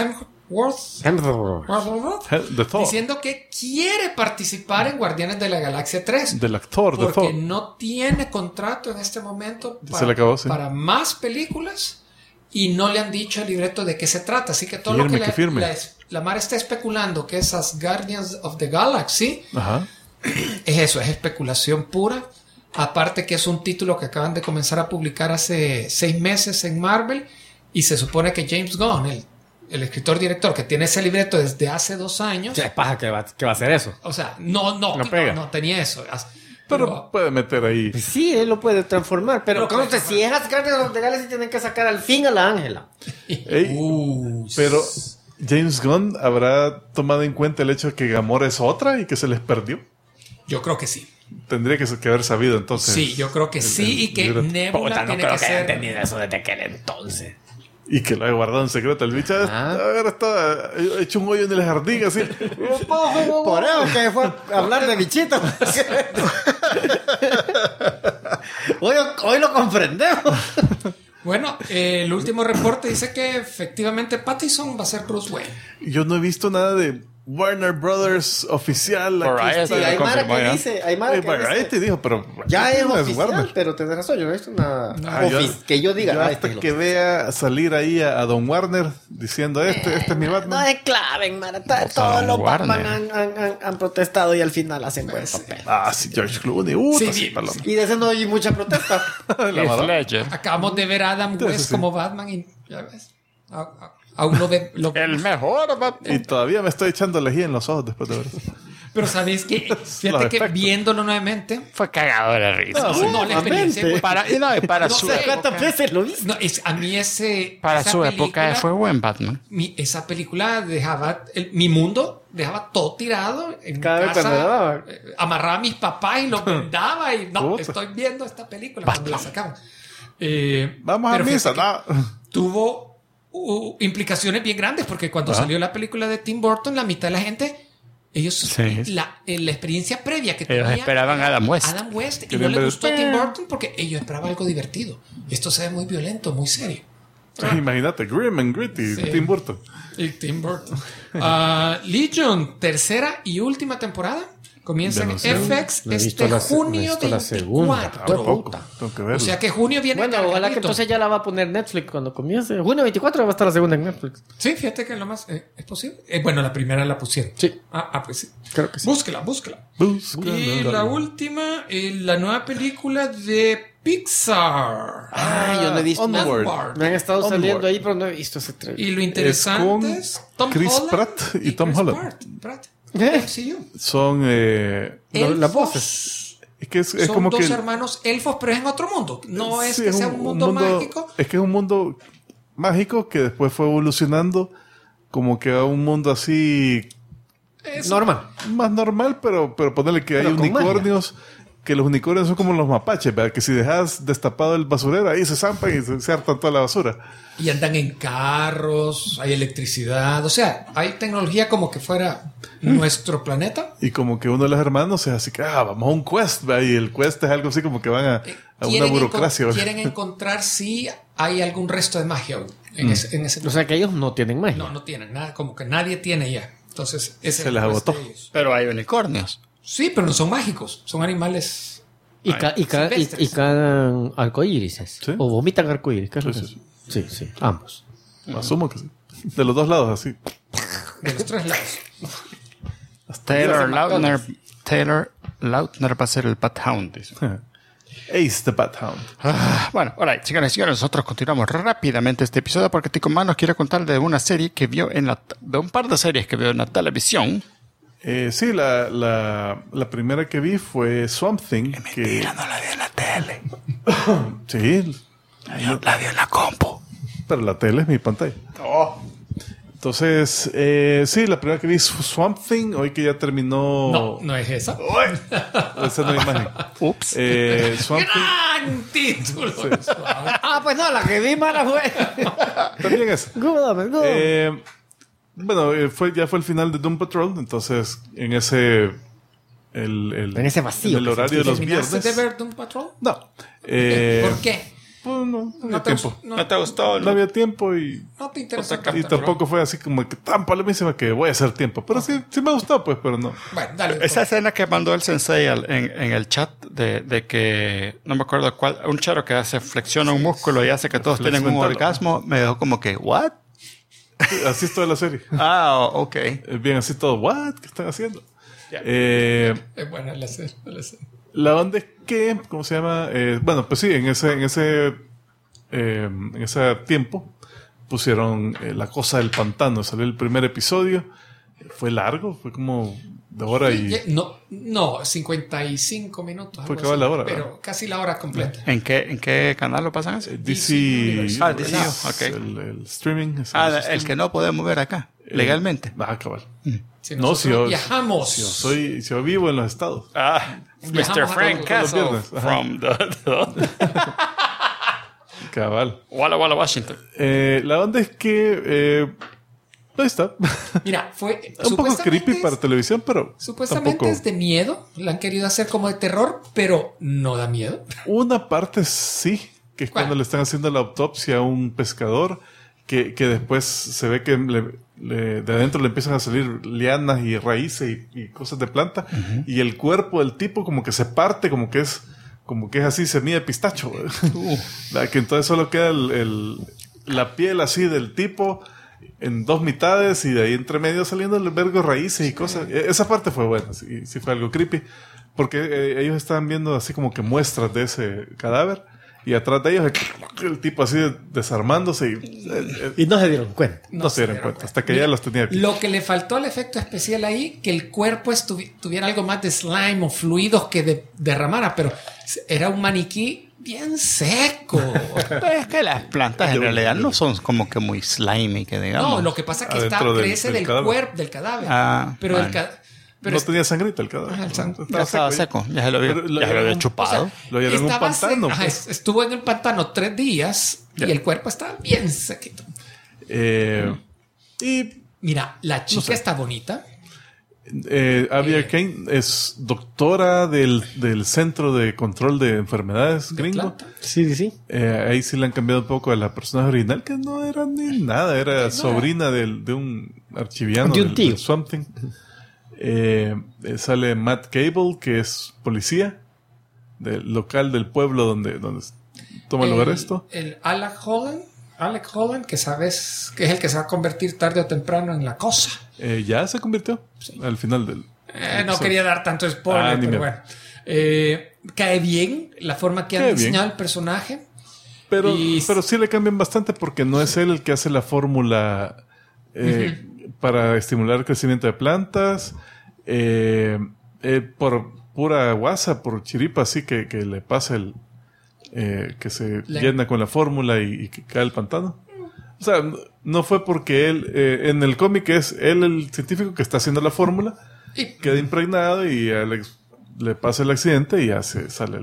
De Thor. diciendo que quiere participar en Guardianes de la Galaxia 3. Del actor de Porque Thor. no tiene contrato en este momento Se le acabó, sí. para más películas y no le han dicho el libreto de qué se trata. Así que todo lo que firme. la Mara está especulando que esas Guardians of the Galaxy Ajá. es eso, es especulación pura. Aparte que es un título que acaban de comenzar a publicar hace 6 meses en Marvel y se supone que James Gunn, el escritor-director que tiene ese libreto desde hace 2 años, ¿Qué paja que va a hacer eso? o sea, no pega. tenía eso. Pero puede meter ahí. Pues sí, él lo puede transformar. Pero Lo ¿cómo puede te si esas Guardians of the Galaxy tienen que sacar al fin a la Ángela? Ey, pero James Gunn habrá tomado en cuenta el hecho de que Gamora es otra y que se les perdió. Yo creo que sí. Tendría que haber sabido entonces. Sí, yo creo que sí y que libreto. Nebula tiene que ser... entendido eso desde aquel entonces. Y que lo haya guardado en secreto. El bicho ahora está hecho un hoyo en el jardín así. Por eso que fue a hablar de bichitos. hoy lo comprendemos. Bueno, el último reporte dice que efectivamente Pattinson va a ser Bruce Wayne. Yo no he visto nada de Warner Brothers oficial. Variety Sí, hay Mara confirmó que ya. dice, hay Mara que Variety dice, dijo, pero ya es no oficial, Warner. pero tenés razón, yo no he visto una Yo- que yo diga, yo ah, hasta este es que lo- vea salir ahí a Don Warner diciendo este es mi No Batman. es clave, Mara. sea, Todos los Warner. Batman han protestado y al final hacen buen papel. Ah, sí, George Clooney. Sí, Sí, sí. paloma. Y de ese no hay mucha protesta. La Heath madre. Ledger. Acabamos de ver a Adam Entonces, West sí. como Batman y ya ves. Aún lo El mejor Batman. Y todavía me estoy echando lejía en los ojos después de ver eso. Pero sabéis que, fíjate que efectos. viéndolo nuevamente, Fue cagado de risa. no, la experiencia fue- Para, y no, y para No su sé, época. ¿Cuántas veces lo viste? no, a mí Para esa su época película- fue buen Batman. esa película dejaba mi mundo dejaba todo tirado en Cada vez casa, cuando la daba. amarraba a mis papás y los vendaba y no, Puta. estoy viendo esta película cuando la sacaban. Vamos a Pero misa, fíjate que no. tuvo implicaciones bien grandes porque cuando salió la película de Tim Burton la mitad de la gente ellos Sí. la experiencia previa que Ellos tenía esperaban a Adam West. Adam West y no Querían le ver- gustó Tim Burton porque ellos esperaban algo divertido. Esto se ve muy violento, muy serio. Imagínate, Grim and Gritty, Sí. Tim Burton. Y Tim Burton. Legion, tercera y última temporada. Comienza en Ya no sé. FX No he visto este la junio segunda. 24. Tampoco. Tengo que verlo. O sea que junio viene Bueno, ojalá que cargadito. entonces ya la va a poner Netflix cuando comience. Junio 24 va a estar la segunda en Netflix. Sí, fíjate que lo más... ¿es posible? Bueno, la primera la pusieron. Sí. Pues sí. Creo que sí. Búsquela. Búscala. Y la última, la nueva película de Pixar. Yo no he visto. Onward. Me han estado Onward. saliendo ahí, pero no he visto ese trailer. Y lo interesante con es Tom Chris Holland Pratt y Tom Chris Holland. Pratt. ¿Eh? Sí, Son Las voces. es que es Son como dos que hermanos elfos, pero es en otro mundo. No es sí, que sea un mundo mágico. Es que es un mundo mágico que después fue evolucionando como que a un mundo así Es Normal. más normal, pero ponerle que Pero hay con unicornios, que los unicornios son como los mapaches, ¿verdad? Que si dejas destapado el basurero, ahí se zampan y se hartan toda la basura. Y andan en carros, hay electricidad. O sea, hay tecnología como que fuera nuestro planeta. Y como que uno de los hermanos es así que, vamos a un quest, ¿verdad? Y el quest es algo así como que van a una Quieren burocracia. ¿verdad? quieren encontrar si hay algún resto de magia en ese O sea que ellos no tienen magia. no tienen nada, como que nadie tiene ya. Entonces, ese Se es el les quest agotó. de ellos. Pero hay unicornios. Sí, pero no son mágicos, son animales. Y silvestres. cagan arcoírises. ¿Sí? O vomitan arcoíris. ¿Qué es lo Sí, que sí, es? Sí, ambos. Asumo que sí. De los dos lados, así. De los tres lados. Taylor Lautner va a ser el Pat Hound. Dice. Ace the Bat Hound. Bueno, alright, señores y señores, nosotros continuamos rápidamente este episodio porque Tico Man nos quiere contar de una serie que vio de un par de series que vio en la televisión. Sí, la primera que vi fue Swamp Thing. Que, no la vi en la tele. sí, La vi en la compu. pero la tele es mi pantalla. Entonces, sí, la primera que vi fue Swamp Thing. Hoy que ya terminó. No es esa. Esa no hay imagen. Ups. Swamp Thing. ¡Gran título! Pues no, la que vi mala fue. También esa. Good. Bueno, ya fue el final de Doom Patrol. Entonces, en ese. En ese vacío En el que horario de los ¿Terminaste viernes. de ver Doom Patrol? No. ¿Por qué? Pues no había No te tiempo. gustó, ¿No te gustó? No había tiempo y no te interesó Otra y tanto. tampoco fue así como que tan palomísima que voy a hacer tiempo. Pero sí me gustó, pues, pero no. Bueno, dale. Esa escena que mandó el sensei en el chat de que, no me acuerdo cuál, un charo que se flexiona un músculo y hace que todos tienen un mental. orgasmo, me dejó como que, ¿what? Así es toda la serie. Ah, ok. Es bien así todo. ¿What? ¿Qué están haciendo? Ya. Es buena la serie. La onda es que, ¿cómo se llama? Bueno, pues sí, en ese tiempo pusieron La Cosa del Pantano. Salió el primer episodio. Fue largo, fue como de hora y... No, 55 minutos. Fue algo cabal la así, hora, pero ¿verdad? casi la hora completa. ¿En qué canal lo pasan eso? DC... Ah, DC, ok. El streaming. El que no podemos ver acá, legalmente. Cabal. Si No, nosotros si yo... viajamos. Si yo vivo en los estados. Ah, Viajamos Mr. a Frank todos los Castle viernes. Ajá. from Cabal. Walla Walla, Washington. La onda es que... ahí está. Mira, fue Un poco supuestamente creepy para televisión, pero Supuestamente tampoco... es de miedo. La han querido hacer como de terror, pero no da miedo. Una parte sí, que es ¿Cuál? cuando le están haciendo la autopsia a un pescador, que después se ve que de adentro le empiezan a salir lianas y raíces y cosas de planta, y el cuerpo del tipo como que se parte, como que es así, semilla de pistacho. Que entonces solo queda la piel así del tipo en dos mitades y de ahí entre medio saliendo el vergo raíces y cosas. Esa parte fue buena, sí fue algo creepy, porque ellos estaban viendo así como que muestras de ese cadáver y atrás de ellos el tipo así desarmándose Y no se dieron cuenta. no se dieron cuenta hasta que ya los tenía aquí. Lo que le faltó al efecto especial ahí, que el cuerpo tuviera algo más de slime o fluidos que derramara, pero era un maniquí bien seco. Es que las plantas en realidad no son como que muy slimy, que digamos. No, lo que pasa es que Adentro crece del del cadáver. cuerpo, del cadáver. Ah, pero bueno. pero No tenía sangrita el cadáver. Ajá, Ya estaba seco, ya se lo había, Pero ya se lo había o chupado. Lo hallaron en un estaba pantano. ajá, pues. estuvo en el pantano 3 días Ya. y el cuerpo estaba bien sequito. Y Mira, la chica está bonita. Abby Kane es doctora del Centro de Control de Enfermedades gringo. Atlanta. Sí. Ahí sí le han cambiado un poco a la personaje original, que no era ni nada, era sobrina de un archiviano De un tío. del Swamp Thing. Sale Matt Cable, que es policía del local del pueblo donde toma lugar esto. El Alec Holland, que sabes que es el que se va a convertir tarde o temprano en la cosa. Ya se convirtió al final del... No quería dar tanto spoiler, ni pero mierda. bueno. Cae bien la forma que han Cae bien. diseñado el personaje. Pero Y- sí le cambian bastante porque no es él el que hace la fórmula para estimular el crecimiento de plantas. Por pura guasa, por chiripa, así que le pasa que se llena con la fórmula y que cae el pantano. O sea, no fue porque él, en el cómic es él el científico que está haciendo la fórmula, Y queda impregnado y le pasa el accidente y ya sale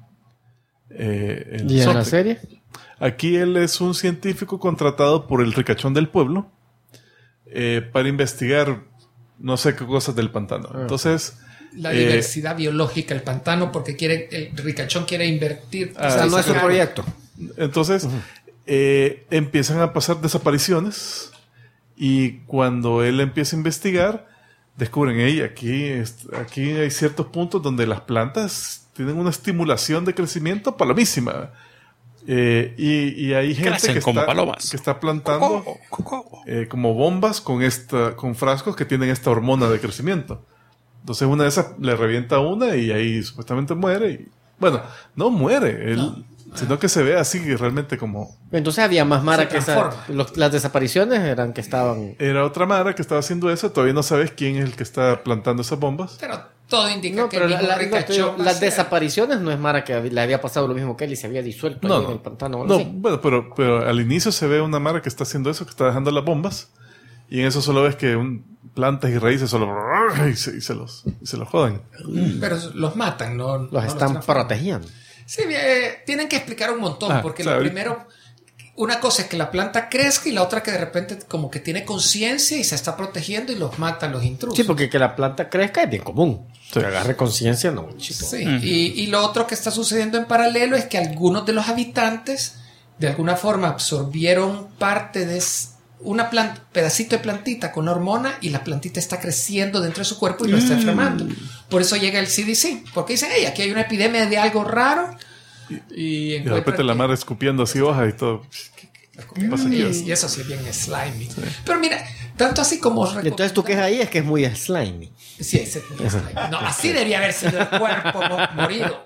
el ¿Y en la sote. serie? Aquí él es un científico contratado por el ricachón del pueblo para investigar no sé qué cosas del pantano. Entonces, la diversidad biológica, el pantano, porque el ricachón quiere invertir. O sea, no es un proyecto. entonces empiezan a pasar desapariciones y cuando él empieza a investigar, descubren, aquí hay ciertos puntos donde las plantas tienen una estimulación de crecimiento palomísima. Y hay gente Crecen como palomas. que está plantando como bombas con frascos que tienen esta hormona de crecimiento. Entonces una de esas le revienta una y ahí supuestamente muere. Y, bueno, no muere, sino que se ve así realmente como... Entonces había más mara Se que esa. transforma. Las desapariciones eran que estaban. Era otra mara que estaba haciendo eso. Todavía no sabes quién es el que está plantando esas bombas. Pero todo indica No, que pero el mismo ricachón va a las ser. desapariciones no es mara que le había pasado lo mismo que él y se había disuelto ahí en el pantano. o algo No, así. bueno, pero al inicio se ve una mara que está haciendo eso, que está dejando las bombas. Y en eso solo ves que plantas y raíces solo... Y se los jodan. Pero los matan, no Los no están transforman. protegiendo. Sí, tienen que explicar un montón, porque o sea, lo ahorita- primero, una cosa es que la planta crezca y la otra que de repente como que tiene conciencia y se está protegiendo y los mata a los intrusos. Sí, porque que la planta crezca es bien común. Que agarre conciencia, no, chico. Sí, y lo otro que está sucediendo en paralelo es que algunos de los habitantes de alguna forma absorbieron parte de una pedacito de plantita con hormona y la plantita está creciendo dentro de su cuerpo y lo está enfermando. Por eso llega el CDC, porque dicen, hey, aquí hay una epidemia de algo raro. Y de repente la madre escupiendo así hojas y todo. ¿Qué pasa aquí? Y eso sí es bien slimy. Sí. Pero mira, tanto así como... Entonces tu queja ahí es que es muy slimy. Sí, ese es muy slimy. No, así debería haber sido el cuerpo morido.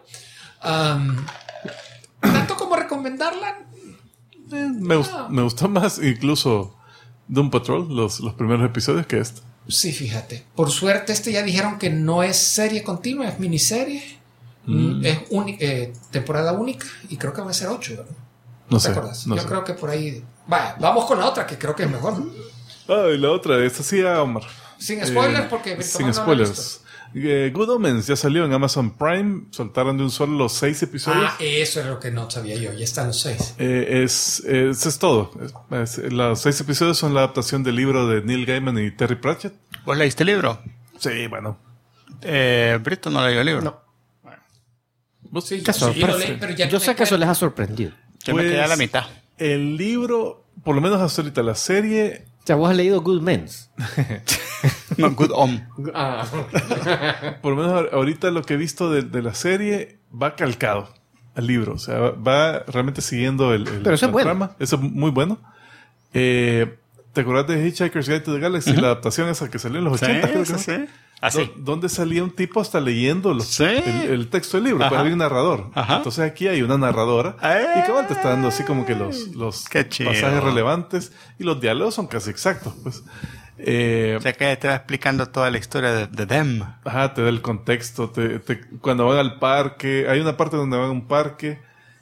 Tanto como recomendarla... Me gustó más incluso Doom Patrol, los primeros episodios, que este. Sí, fíjate. Por suerte ya dijeron que no es serie continua, es miniserie. Es temporada única y creo que va a ser 8, ¿verdad? No ¿Te sé. acuerdas? No Yo sé. creo que por ahí... Vaya, vamos con la otra, que creo que es mejor, ¿no? Y la otra, esta sí, Omar. Sin spoilers, porque... Sin spoilers. Good Omens ya salió en Amazon Prime. Soltaron de un solo los 6 episodios. Eso es lo que no sabía yo. Ya están los 6. Eso es todo. Los 6 episodios son la adaptación del libro de Neil Gaiman y Terry Pratchett. ¿Vos leíste el libro? Sí, bueno. Brito no leyó el libro. No. ¿Vos? Sí, Qué sorpresa. lo leí, pero ya Yo no sé me que eso acuerdo. les ha sorprendido. Yo me quedé a la mitad. El libro, por lo menos hasta ahorita, la serie... O sea, vos has leído Good Men's. No, Good Om. Por lo menos ahorita lo que he visto de la serie va calcado al libro. O sea, va realmente siguiendo Pero eso es la bueno. trama. Eso es muy bueno. ¿Te acordás de Hitchhiker's Guide to the Galaxy? La adaptación esa que salió en los 80, creo que sí, fue. sí. Así. Donde salía un tipo hasta leyendo Sí. el texto del libro. Ajá. Pues había un narrador. Ajá. Entonces aquí hay una narradora. ¡Ay! Y cabal te está dando así como que los Qué chido. pasajes relevantes. Y los diálogos son casi exactos. Pues. O sea que te va explicando toda la historia de Them. Ajá, te da el contexto. Cuando van al parque, hay una parte donde van a un parque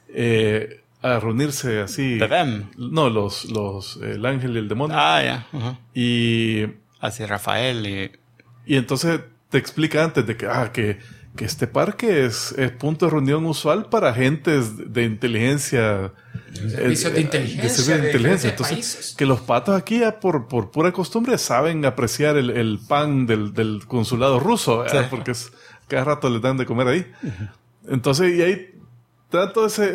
a reunirse así. ¿De Them? No, el ángel y el demonio. Ya. Ajá. Y Así Rafael y entonces te explica antes de que este parque es punto de reunión usual para agentes de inteligencia. Servicios de inteligencia. servicios de inteligencia. diferentes Entonces, países. que los patos aquí ya por pura costumbre saben apreciar el pan del consulado ruso, ¿verdad? Sí. Porque cada rato les dan de comer ahí. Entonces, y ahí te dan todo ese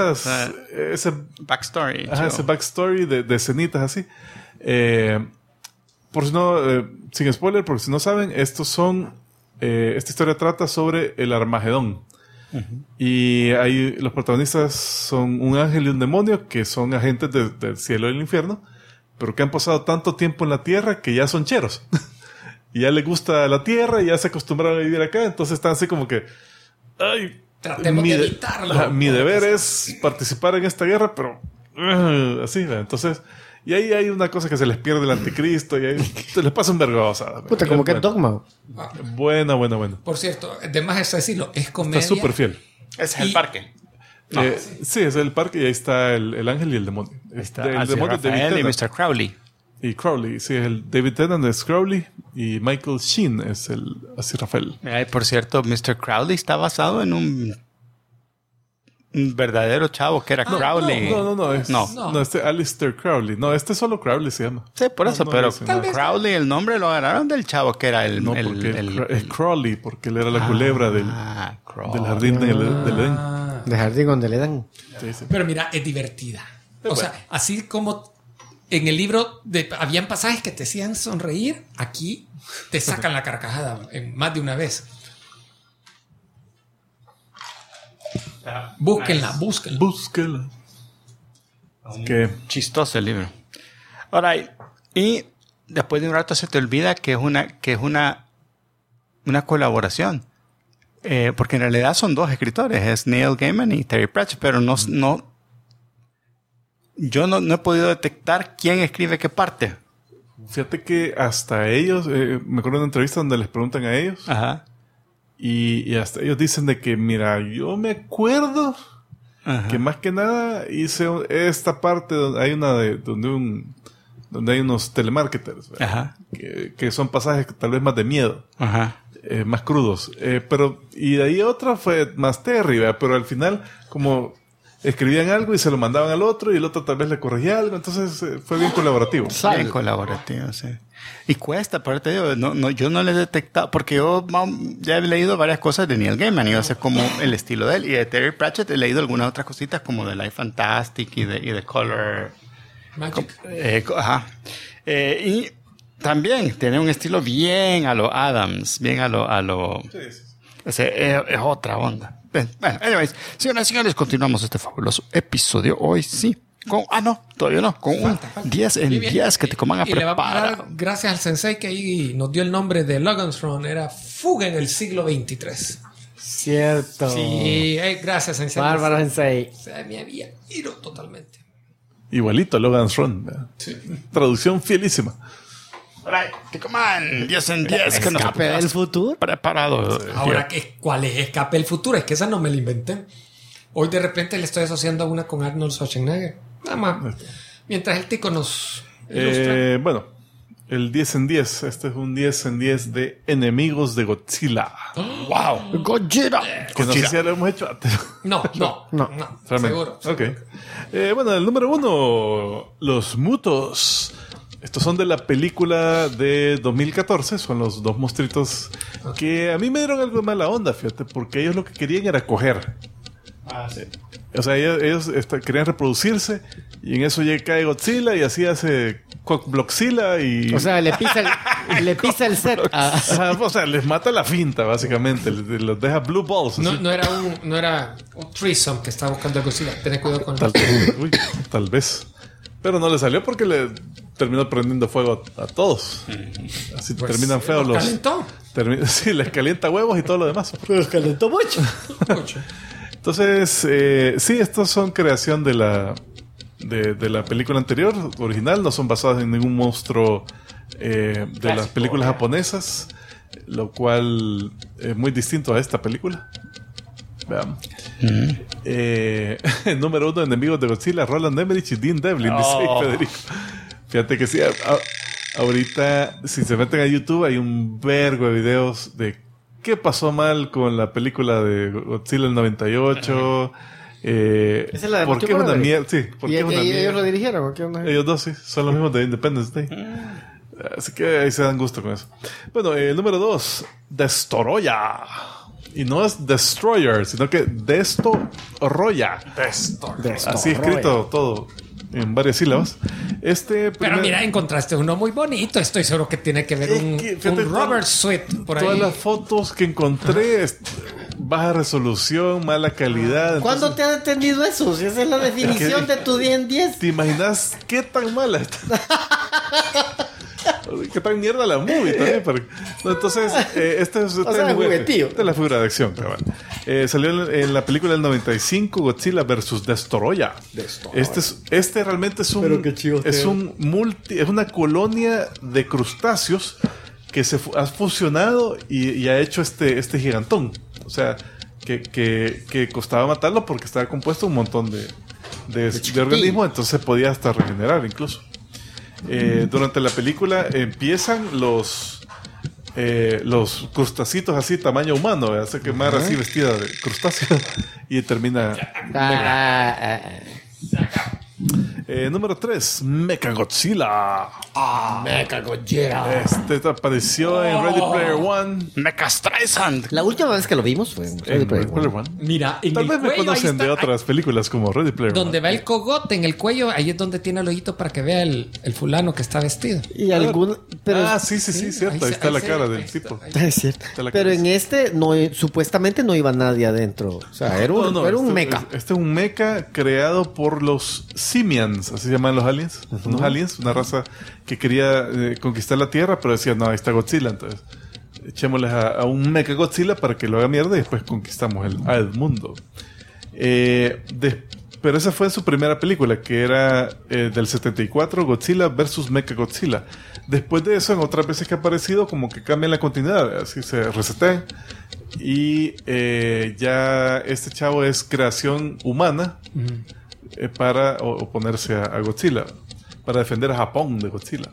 backstory. ajá, ese backstory de escenitas así. Por si no, sin spoiler, porque si no saben, esta historia trata sobre el Armagedón. Y ahí los protagonistas son un ángel y un demonio que son agentes del cielo y del infierno, pero que han pasado tanto tiempo en la tierra que ya son cheros. Y ya les gusta la tierra y ya se acostumbraron a vivir acá, entonces están así como que... Ay, Tratemos de evitarlo. mi deber es participar en esta guerra, pero... así, ¿verdad? Entonces... Y ahí hay una cosa que se les pierde el anticristo y ahí se les pasa un vergüenza. Puta, como que es Dogma. Buena. Por cierto, de más es decirlo, es comedia. Está súper fiel. Ese es el Y- parque. Sí, es el parque y ahí está el ángel y el demonio. Está El así demonio es David Rafael y Tennant. Mr. Crowley. Y Crowley, sí, el David Tennant es Crowley y Michael Sheen es el así Rafael. Y por cierto, Mr. Crowley está basado en un verdadero chavo que era Crowley. No, este Alistair Crowley. No, este solo Crowley se llama. Sí, por eso, No, pero ese no. Crowley, el nombre lo agarraron del chavo que era el... No, el- porque el- es Crowley, porque él era la culebra del Crowley. jardín del Edén. De jardín donde le dan. Sí, sí. Pero mira, es divertida. O sea, así como en el libro habían pasajes que te hacían sonreír, aquí te sacan la carcajada más de una vez. Búsquenla. Búsquela. Que Chistoso el libro. Ahora, y después de un rato se te olvida que es una colaboración. Porque en realidad son dos escritores, es Neil Gaiman y Terry Pratchett, pero yo no he podido detectar quién escribe qué parte. fíjate que hasta ellos, me acuerdo de una entrevista donde les preguntan a ellos Ajá. y hasta ellos dicen de que, mira, yo me acuerdo Ajá. que más que nada hice esta parte donde hay donde hay unos telemarketers, ¿verdad? Ajá. que son pasajes tal vez más de miedo. Ajá. Más crudos. Y de ahí otra fue más Terry, ¿verdad? Pero al final, como escribían algo y se lo mandaban al otro y el otro tal vez le corregía algo. Entonces fue bien colaborativo. Bien colaborativo, sí. Y cuesta, pero te digo, yo no le he detectado, porque yo ya he leído varias cosas de Neil Gaiman, y yo sé como el estilo de él, y de Terry Pratchett he leído algunas otras cositas como de Life Fantastic y de Color Magic. Ajá. Y también tiene un estilo bien a lo Adams, bien a lo es otra onda. Bueno, anyways, señoras y señores, continuamos este fabuloso episodio hoy, sí. Todavía no, con un 10 en 10 que te coman a y le vamos a preparar. dar gracias al sensei que ahí nos dio el nombre de Logan's Run. Era Fuga en el siglo XXIII. Cierto. Sí, gracias, sensei. Bárbaro Sensei. Se me había ido totalmente. Igualito a Logan's Run. ¿verdad? Sí. Traducción fielísima. Alright, que coman 10 en 10 que nos Escape del futuro. preparado. Ahora, ¿cuál es Escape del Futuro? Es que esa no me la inventé. Hoy de repente le estoy asociando a una con Arnold Schwarzenegger. Nada más. Mientras el tico nos ilustra. Bueno, el 10 en 10. Este es un 10 en 10 de enemigos de Godzilla. ¡Wow! ¡Gojira! Que no sé si ya lo hemos hecho antes. No. Realmente. Seguro. Ok. Bueno, el número 1, los Mutos. Estos son de la película de 2014. Son los dos monstruitos que a mí me dieron algo de mala onda, fíjate, porque ellos lo que querían era coger. Sí. O sea, ellos querían reproducirse y en eso cae Godzilla y así hace Cockblockzilla y... O sea, le pisa el set. Ajá, o sea, les mata la finta, básicamente. Los deja blue balls. así. No era un threesome que estaba buscando a Godzilla. Ten cuidado con Tal vez. Pero no le salió porque le terminó prendiendo fuego a todos. Así Pues, terminan feos los... calentó. Sí, les calienta huevos y todo lo demás. Pero calentó mucho. Mucho. Entonces, sí, estos son creación de la película anterior, original. No son basadas en ningún monstruo de las películas japonesas, lo cual es muy distinto a esta película. Veamos. Número 1, enemigos de Godzilla, Roland Emmerich y Dean Devlin, dice Federico. Fíjate que sí, ahorita, si se meten a YouTube, hay un vergo de videos de qué pasó mal con la película de Godzilla del 98. Esa es la de ¿por qué es una mierda? Sí, ¿por qué es una mierda? ellos lo dirigieron? ¿O qué onda? Ellos dos, sí, son los mismos de Independence Day. Así que ahí se dan gusto con eso. Bueno, el número 2, Destoroya. Y no es Destroyer, sino que Destoroya. Así escrito todo, en varias sílabas. Pero mira, encontraste uno muy bonito. Estoy seguro que tiene que ver un Robert Sweet por ahí. Todas las fotos que encontré, baja resolución, mala calidad. ¿Cuándo entonces, te han entendido eso? Si esa es la definición de tu 10 en 10. ¿te imaginas qué tan mala está? ¿Qué tan mierda la movie también? No, entonces, este es juguetío. Esta es la figura de acción, cabal. Salió en la película del 95, Godzilla vs. Destoroya. Este realmente es Pero qué chivo es una colonia de crustáceos que se ha fusionado y ha hecho este gigantón. O sea, que costaba matarlo porque estaba compuesto un montón de organismos, entonces podía hasta regenerar incluso. Durante la película empiezan los crustáceos así tamaño humano, hace que Mara así vestida de crustáceo y termina número 3, Mechagodzilla. Mechagodzilla. Este apareció en Ready Player One. Mecha Streisand. La última vez que lo vimos fue en En Ready Player One. Mira, en Tal el vez me cuello ahí conocen de está, otras películas como Ready Player donde One. va el cogote en el cuello, ahí es donde tiene el hoyito para que vea el fulano que está vestido. Y algún... Pero, sí, cierto. Ahí está la cara del tipo. es cierto. Está la Pero cabeza. en este supuestamente no iba nadie adentro. O sea, era un mecha. Este es un mecha creado por los Simians, así se llaman los aliens. Unos aliens, una raza que quería conquistar la Tierra, pero decía, no, ahí está Godzilla, entonces echémosles a un mecha Godzilla para que lo haga mierda y después conquistamos el mundo. Pero esa fue su primera película, que era del 74, Godzilla vs. Mechagodzilla. Después de eso, en otras veces que ha aparecido, como que cambian la continuidad, así se resetean. Y ya este chavo es creación humana para oponerse a Godzilla, para defender a Japón de Godzilla.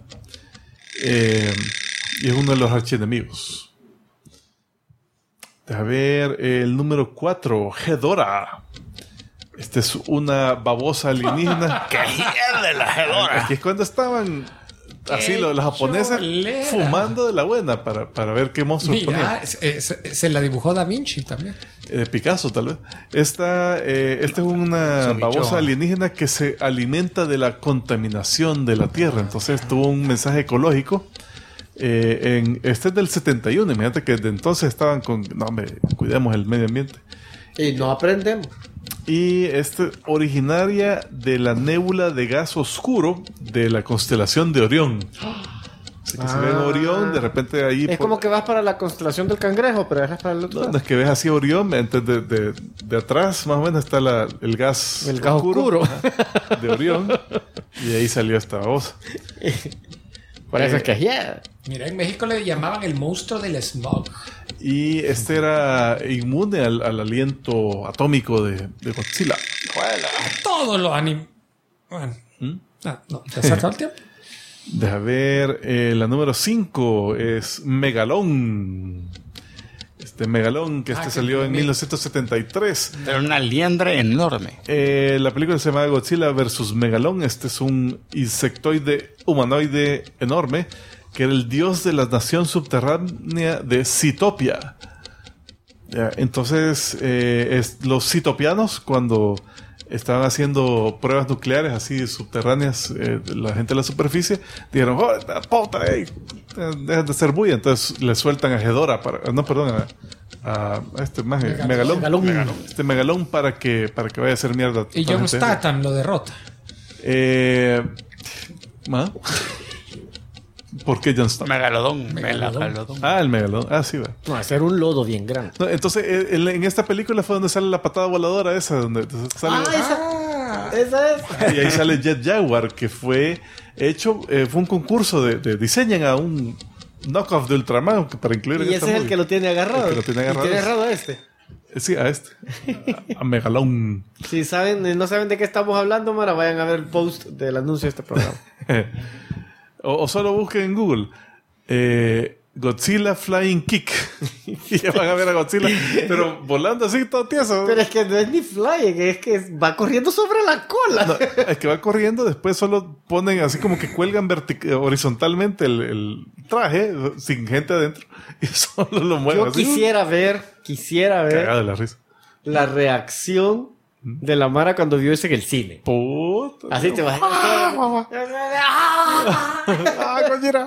Y es uno de los archienemigos. A ver, el número 4, Ghidorah. Esta es una babosa alienígena. ¡Qué de la hedora! Aquí es cuando estaban así los japoneses cholera. fumando de la buena para ver qué monstruos ponían. Mira, se la dibujó Da Vinci también. Picasso, tal vez. Esta es una Son babosa bichos. alienígena que se alimenta de la contaminación de la Tierra. Entonces tuvo un mensaje ecológico. Este es del 71. Imagínate que desde entonces estaban con... No, hombre, cuidemos el medio ambiente. Y no aprendemos. Y originaria de la nébula de gas oscuro de la constelación de Orión. Así que si ven Orión, de repente ahí... Es como que vas para la constelación del cangrejo, pero eres para el otro No, lado. es que ves así Orión, entonces de atrás más o menos está el gas El gas oscuro. ajá, de Orión. Y ahí salió esta voz. Por eso es que yeah. Mira, en México le llamaban el monstruo del smog. Y era inmune al aliento atómico de Godzilla. Todos los animes. Bueno. No, ¿te has sacado el tiempo? Deja ver, la número 5 es Megalón. Megalón, que que salió en también. 1973. Era una liendre enorme. La película se llama Godzilla vs. Megalón. Este es un insectoide humanoide enorme que era el dios de la nación subterránea de Citopia. Entonces, los citopianos, cuando estaban haciendo pruebas nucleares así subterráneas, la gente de la superficie, dijeron, ¡oh, puta, ey! Dejan de ser bulla. Entonces le sueltan a Hedora, a este más Megalón. Megalón para que vaya a hacer mierda. Y toda la John gente. Statham lo derrota. ¿Ah? ¿Por qué John Statham? Megalodón. El Megalón. Ah, sí, va. No, hacer un lodo bien grande. No, entonces, en esta película fue donde sale la patada voladora esa, donde sale... Esa es. Y ahí sale Jet Jaguar, que fue hecho, fue un concurso de diseñan a un knockoff de Ultraman para incluir en Y esta ese es el movie. que lo tiene agarrado. El que lo tiene agarrado. Y tiene agarrado a este. Sí, a este. A Megalón. Si saben, no saben de qué estamos hablando, Mara, vayan a ver el post del anuncio de este programa. o solo busquen en Google Godzilla Flying Kick. Y ya van a ver a Godzilla, pero volando así todo tieso. Pero es que no es ni flying, es que va corriendo sobre la cola. No, es que va corriendo, después solo ponen así como que cuelgan horizontalmente el traje sin gente adentro y solo lo mueven. Yo así. quisiera ver Cagado de la risa. la reacción de la Mara cuando vio ese en el cine. Puta. Así te vas. ¡Ah, coñera!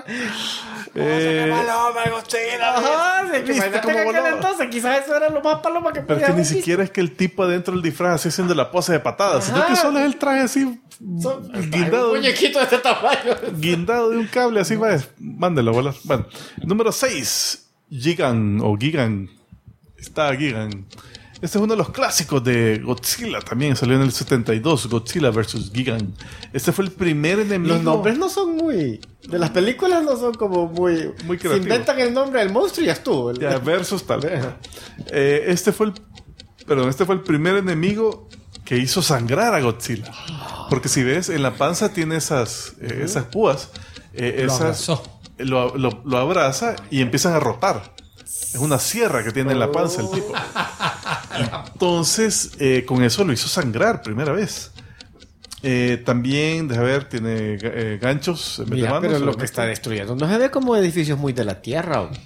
Ajá, ¿Viste imagínate cómo que en aquel volaba? entonces quizás eso era lo más paloma que Pero es podía que ni haber visto. siquiera es que el tipo adentro del disfraz así haciendo la pose de patada, sino Ajá. que solo es el traje así Un guindado, muñequito de este tamaño. guindado de un cable, así va. Mándelo a volar. Bueno, número 6. Gigan o Gigan. Está Gigan. Este es uno de los clásicos de Godzilla. También salió en el 72. Godzilla vs. Gigan. Este fue el primer enemigo. Los nombres no son muy... De las películas no son como muy... Muy Se creativos. inventan el nombre del monstruo y ya estuvo. Ya, versus tal. Este fue el primer enemigo que hizo sangrar a Godzilla. Porque si ves, en la panza tiene esas púas. abrazó. Lo abraza y empiezan a rotar. Es una sierra que tiene en la panza el tipo. Entonces, con eso lo hizo sangrar primera vez. También, deja ver, tiene ganchos en vez de Mira, manos, pero lo ¿o que no? está destruyendo no se ve como edificios muy de la tierra. ¿O?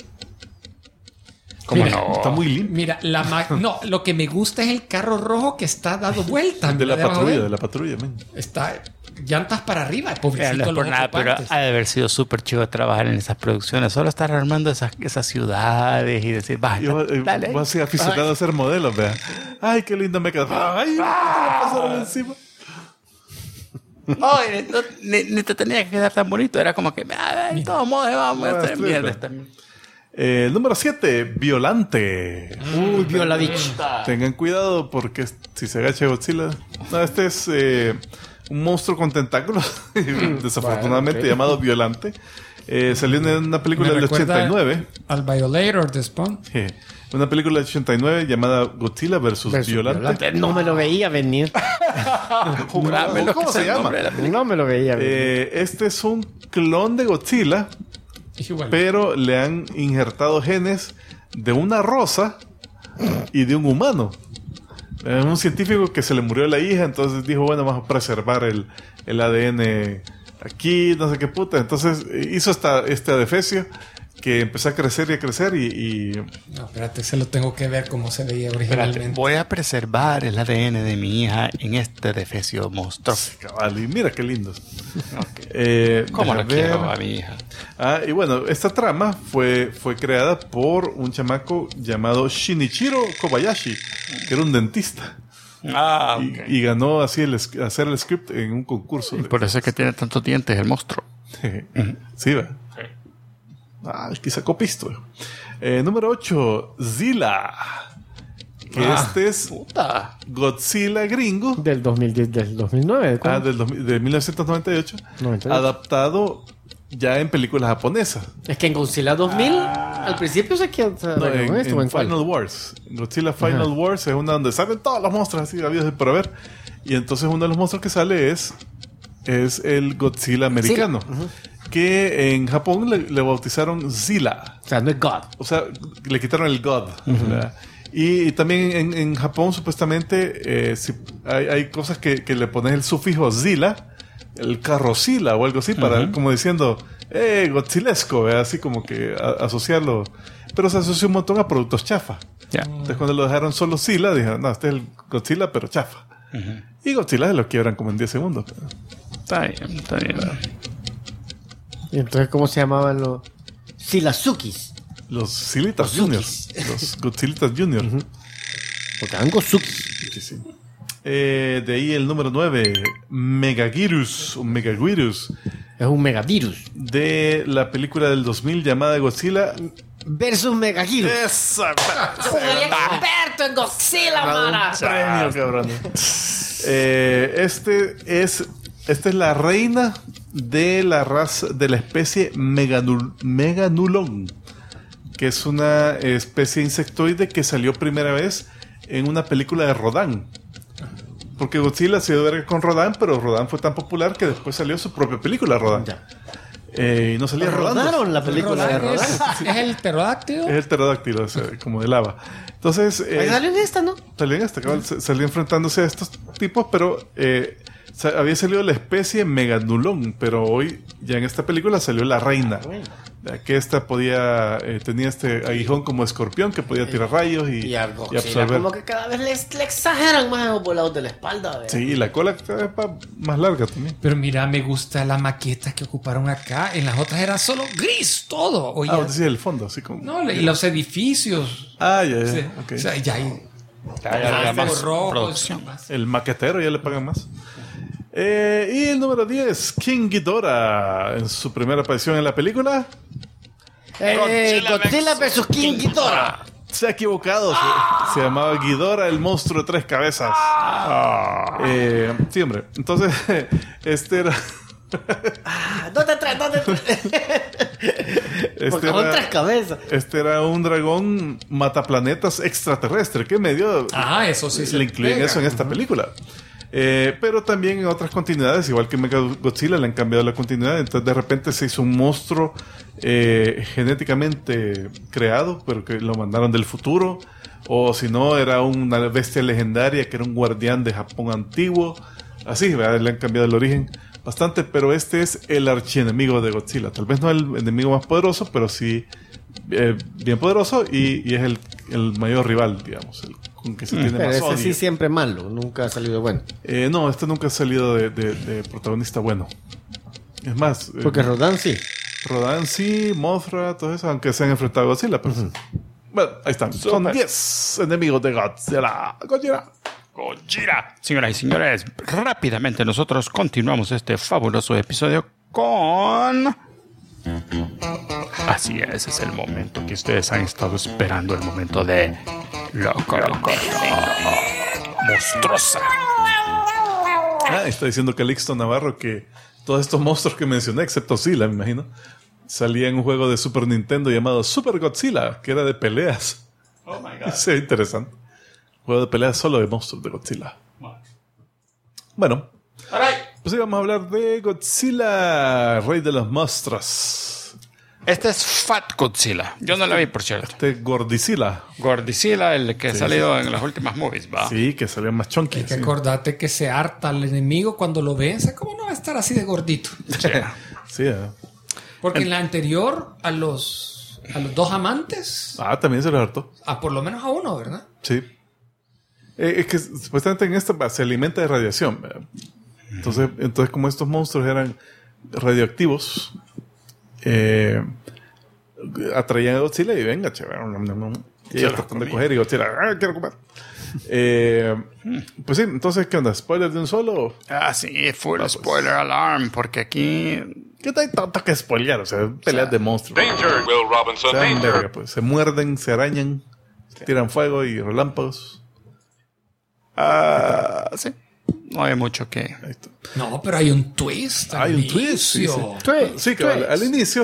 ¿Cómo Mira, no? Está muy limpio. Mira, no, lo que me gusta es el carro rojo que está dado vuelta. De la Mira, debajo patrulla, él. de la patrulla, men. Está llantas para arriba, No pobrecito es los por nada, pero ocupantes. ha de haber sido súper chido trabajar en esas producciones. Solo estar armando esas ciudades y decir, va, dale. Vas a ser aficionado a hacer modelos, vea. Ay, qué lindo me quedó. Ay, te la pasaron encima. Oye, ni te tenía que quedar tan bonito. Era como que, de todos modos, vamos a hacer estrella. mierda también. Número 7, Violante. Uy, Violavich. Tengan cuidado porque si se agacha Godzilla. No, este es un monstruo con tentáculos, desafortunadamente Bueno, ok. llamado Violante. Salió en una película Me del recuerda 89. Al Violator de Spawn. Una película del 89 llamada Godzilla vs. Violante. No me lo veía venir. Jurámelo ¿Cómo que se es el llama? nombre de la película. No me lo veía venir. Este es un clon de Godzilla, Igual. pero le han injertado genes de una rosa y de un humano. Un científico que se le murió la hija, entonces dijo, bueno, vamos a preservar el ADN aquí, no sé qué puta. Entonces hizo este adefesio que empezó a crecer y... No, espérate, se lo tengo que ver como se veía Espérate, originalmente. voy a preservar el ADN de mi hija en este defecio monstruoso. Cabal, y mira qué lindo. ¿Cómo deja lo quiero ver. a mi hija? Y bueno, esta trama fue creada por un chamaco llamado Shinichiro Kobayashi, que era un dentista. Ah, Y ganó así hacer el script en un concurso. Y por eso es que tiene tantos dientes el monstruo. Sí, va. Que sacó pisto. Número 8, Zilla. Que este es Puta. Godzilla gringo. Del 2010, del 2009. ¿cuándo? De 1998. 98. Adaptado ya en películas japonesas. Es que en Godzilla 2000, al principio se quedó No, en en cuál? Final Wars. Godzilla Final Wars es una donde salen todos los monstruos así habidos por haber. Y entonces uno de los monstruos que sale es el Godzilla americano. Que en Japón le bautizaron Zilla. O sea, no es God. O sea, le quitaron el God. ¿Verdad? Y también en Japón supuestamente hay cosas que le pones el sufijo Zilla, el carrozilla o algo así, para como diciendo, Godzillesco, ¿verdad? Así como que asociarlo. Pero se asocia un montón a productos chafa. Ya. Entonces cuando lo dejaron solo Zilla, dijeron, no, este es el Godzilla, pero chafa. Y Godzilla se lo quiebran como en 10 segundos. Está bien, está bien. Y entonces, ¿cómo se llamaban los Zillazukis? Los Zillitas Gozukis. Junior. Los Godzillitas Junior. Porque eran Gozukis. Sí, sí. De ahí el número 9, Megagirus, o Megaguirus, Es un megavirus. de la película del 2000 llamada Godzilla. Versus Megavirus. ¡Esa! Soy experto en Godzilla, mara. Premio, cabrón. Esta es la reina de la raza, de la especie Meganulon, que es una especie insectoide que salió primera vez en una película de Rodan. Porque Godzilla se dio de verga con Rodan, pero Rodan fue tan popular que después salió su propia película, Rodan. Ya. Y no salía rodando. Rodaron la película de Rodan Rodan. es el pterodáctilo. Es el pterodáctilo, o sea, como de lava. Entonces, Ahí salió en esta, ¿no? salió en esta, cabal, salió enfrentándose a estos tipos, pero había salido la especie Meganulon, pero hoy ya en esta película salió la reina. Que esta tenía este aguijón como escorpión que podía tirar rayos y a Godzilla absorber. como que cada vez le exageran más los volados de la espalda. ¿verdad? Sí, y la cola cada vez más larga también. Pero mira, me gusta la maqueta que ocuparon acá. En las otras era solo gris todo. Oye, Vos decís el fondo, así como. no, y los edificios. Ya, Sí. ok. O sea, ya hay Ya más rojos, producción. más. El maquetero ya le pagan más. Y el número 10, King Ghidorah, en su primera aparición en la película. Godzilla versus King Ghidorah. Se ha equivocado. Se llamaba Ghidorah, el monstruo de 3 cabezas. Sí, hombre. Entonces, este era. ¿Dónde traes? Porque son 3 cabezas. Este era un dragón mataplanetas extraterrestre. Que medio Eso sí se le incluyen pega. eso en esta película. Pero también en otras continuidades, igual que Mechagodzilla, le han cambiado la continuidad. Entonces de repente se hizo un monstruo genéticamente creado, pero que lo mandaron del futuro. O si no, era una bestia legendaria que era un guardián de Japón antiguo. Así, ¿verdad? Le han cambiado el origen bastante. Pero este es el archienemigo de Godzilla. Tal vez no el enemigo más poderoso, pero sí bien poderoso. Y es el mayor rival, digamos, con que se tiene Pero más ese odio. sí siempre malo. Nunca ha salido bueno. No, este nunca ha salido de protagonista bueno. Es más, Porque Rodan sí. Rodan sí, Mothra, todo eso, aunque se han enfrentado a Godzilla. Pero bueno, ahí están. Son 10 enemigos de Godzilla. Gojira. Señoras y señores, rápidamente nosotros continuamos este fabuloso episodio con... Así es el momento que ustedes han estado esperando, el momento de loco, monstruosa. Está diciendo Calixto Navarro que todos estos monstruos que mencioné, excepto Zilla, me imagino, salía en un juego de Super Nintendo llamado Super Godzilla, que era de peleas. Oh my God. Sí, interesante. Juego de peleas solo de monstruos de Godzilla. Bueno, pues hoy vamos a hablar de Godzilla, rey de los monstruos. Este es Fat Godzilla. Yo no la vi, por cierto. Gordicilla. Godzilla, el que ha salido en las últimas movies, ¿va? Sí, que salió más chunky. Hay que sí. acordarte que se harta al enemigo cuando lo vence. ¿Cómo no va a estar así de gordito? Sí. Sí, Porque en la anterior, a los dos amantes, también se lo hartó. por lo menos a uno, ¿verdad? Sí. Es que supuestamente en esta se alimenta de radiación. ¿Verdad? Entonces, como estos monstruos eran radioactivos, atraían a Godzilla y venga, chévere. Y ellos tratan de coger y Godzilla, quiero comer. Pues sí, entonces, ¿qué onda? ¿Spoiler de un solo? Sí, full spoiler alarm, porque aquí... ¿Qué tal tanto que spoilear? O sea, peleas de monstruos. Danger, Will Robinson, Se dan danger. verga, pues. Se muerden, se arañan, tiran fuego y relámpagos. sí. No hay mucho que... Ahí está. No, pero hay un twist. al Hay un twist, sí, inicio. Sí, que al inicio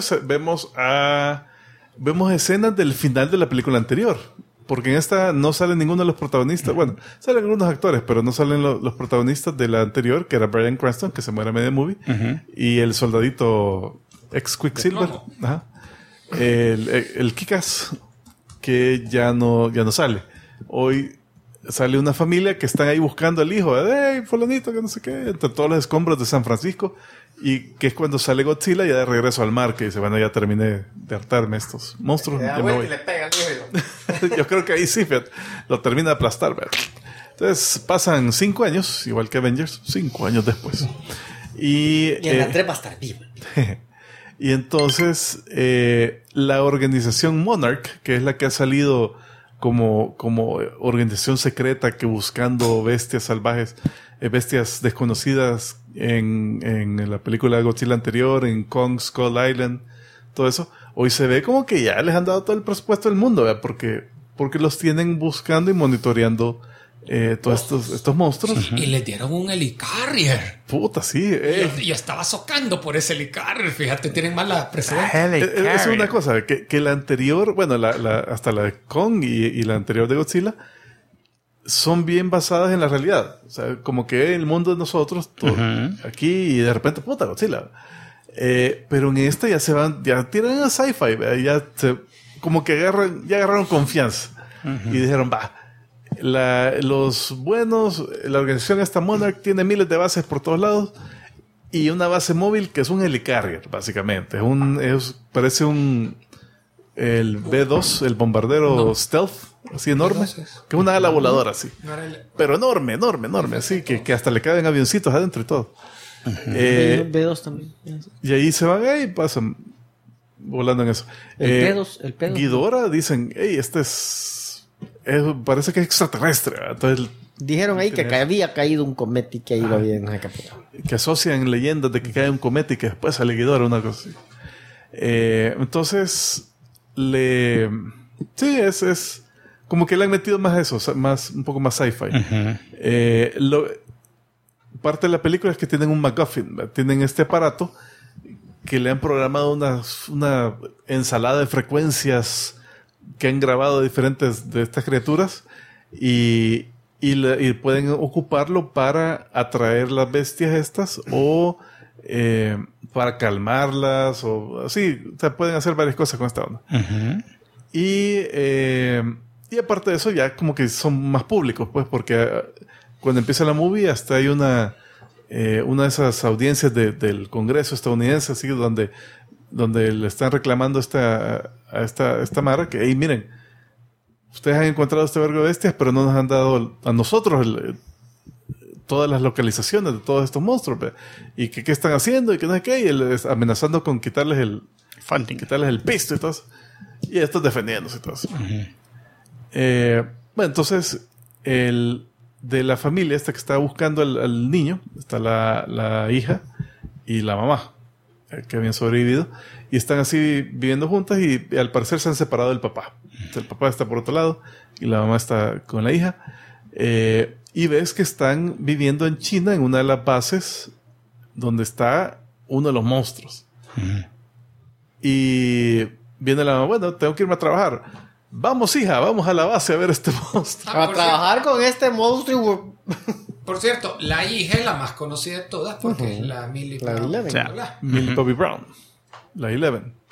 vemos escenas del final de la película anterior. Porque en esta no sale ninguno de los protagonistas. Bueno, salen algunos actores, pero no salen los protagonistas de la anterior, que era Bryan Cranston, que se muere a media movie, y el soldadito ex-Quicksilver. Ajá. El Kick-Ass, que ya no sale. Hoy sale una familia que están ahí buscando al hijo. ¡Hey, fulanito, que no sé qué! Entre todos los escombros de San Francisco. Y que es cuando sale Godzilla ya de regreso al mar, que dice, bueno, ya terminé de hartarme estos monstruos. Ya me voy. Le pega al hijo. Yo creo que ahí sí, fíjate, lo termina de aplastar. ¿Verdad? Entonces pasan 5 años, igual que Avengers, 5 años después. Y en la 3 va a estar viva. y entonces la organización Monarch, que es la que ha salido como organización secreta que buscando bestias salvajes, bestias desconocidas en la película de Godzilla anterior, en Kong Skull Island, todo eso, hoy se ve como que ya les han dado todo el presupuesto del mundo, ¿verdad? Porque los tienen buscando y monitoreando todos estos monstruos. Y les dieron un helicarrier. Puta, sí. Y yo estaba socando por ese helicarrier. Fíjate, tienen mala precedente. Es una cosa, que la anterior, bueno, hasta la de Kong y la anterior de Godzilla, son bien basadas en la realidad. O sea, como que el mundo de nosotros, todo, aquí, y de repente, puta, Godzilla. Pero en esta ya tiran a sci-fi, como que agarraron confianza. Y dijeron, los buenos, la organización esta Monarch tiene miles de bases por todos lados y una base móvil que es un helicarrier, básicamente. Parece el B2, el bombardero stealth, así enorme, que es una ala voladora así. Pero enorme, así, que hasta le caben avioncitos adentro y todo. B2 también. Y ahí se van y pasan volando en eso. El P2. Ghidorah dicen, hey, parece que es extraterrestre. Entonces, dijeron ahí que había caído un cometa y que ahí lo habían recapitulado. Que asocian leyendas de que cae un cometa y que después sale Ghidorah, una cosa así. Entonces, sí, es como que le han metido más eso, un poco más sci-fi. Parte de la película es que tienen un MacGuffin, ¿verdad? Tienen este aparato que le han programado una ensalada de frecuencias que han grabado diferentes de estas criaturas y pueden ocuparlo para atraer las bestias estas o para calmarlas o así. O sea, pueden hacer varias cosas con esta onda. Y aparte de eso ya como que son más públicos, pues, porque cuando empieza la movie hasta hay una de esas audiencias del Congreso estadounidense, así, donde le están reclamando a esta mara que, hey, miren, ustedes han encontrado este vergo de bestias, pero no nos han dado a nosotros todas las localizaciones de todos estos monstruos, ¿ve? Y qué están haciendo y que no sé qué, y amenazando con quitarles el funding, quitarles el pisto y todo eso. Y estos defendiéndose y todo eso. Bueno, entonces de la familia esta que está buscando al niño está la hija y la mamá que habían sobrevivido y están así viviendo juntas y al parecer se han separado del papá. Entonces, el papá está por otro lado y la mamá está con la hija y ves que están viviendo en China en una de las bases donde está uno de los monstruos. Y viene la mamá, bueno, tengo que irme a trabajar. Vamos, hija, vamos a la base a ver este monstruo. A trabajar con este monstruo. Por cierto, la hija es la más conocida de todas porque es la Millie Brown. La 11. Millie Bobby Brown. La 11.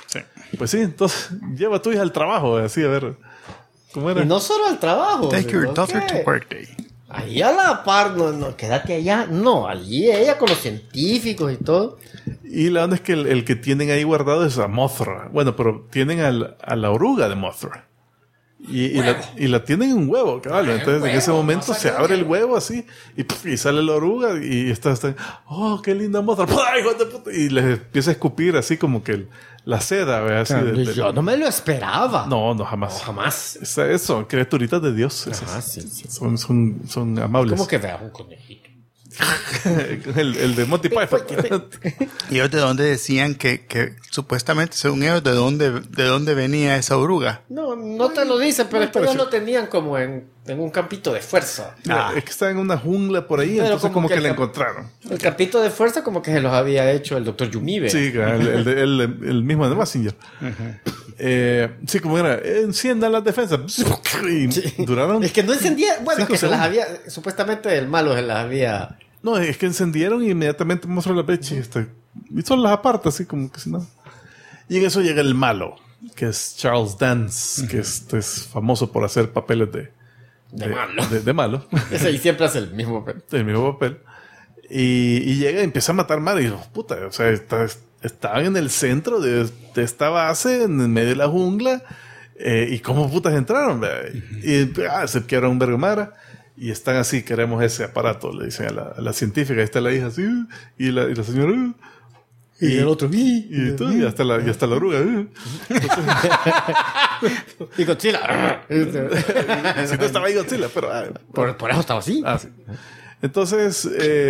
Sí. Pues sí, entonces lleva a tu hija al trabajo, así, a ver. ¿Cómo era? Y no solo al trabajo. Take your sino daughter que to work day. ahí a la par, no, quédate allá. No, allí ella con los científicos y todo. Y la onda es que el que tienen ahí guardado es a Mothra. Bueno, pero tienen a la oruga de Mothra. Y la tienen en un huevo, cabal. Entonces en ese momento se abre el huevo así y sale la oruga y está oh, qué linda Mothra. ¡Ay, hijo de puta! Y les empieza a escupir así como que la seda, ¿ve? Así Yo no me lo esperaba. No, jamás. No, jamás. Son criaturitas de Dios. Ajá, sí. Son amables. ¿Cómo que veas un conejito? el de Monty Python. ¿Y ellos de dónde decían que supuestamente, según ellos, de dónde venía esa oruga? No te lo dicen, pero ellos lo tenían como en un campito de fuerza. Mira, es que está en una jungla por ahí, Pero entonces como que la el encontraron. El campito de fuerza como que se los había hecho el doctor Yumibe. Sí, el mismo de Massinger. Sí, como era, enciendan las defensas. Y duraron. Es que no encendía. Bueno, es que 5 se las segundos. había. Supuestamente el malo se las había. No, es que encendieron y inmediatamente mostró la pecha y son las apartas, así como que si no. Y en eso llega el malo, que es Charles Dance, que es famoso por hacer papeles de malo. Ese y siempre hace el mismo papel. El mismo papel. Y llega y empieza a matar mal. Y digo, puta, o sea, estaban en el centro de esta base, en el medio de la jungla. ¿Y cómo putas entraron? Y se quedaron un vergomara. Y están así, queremos ese aparato, le dicen a la científica. Ahí está la hija así, y la señora. Y el otro. Y hasta la oruga. Y Godzilla. Si no estaba ahí Godzilla, pero. Por eso estaba así. Sí. Entonces,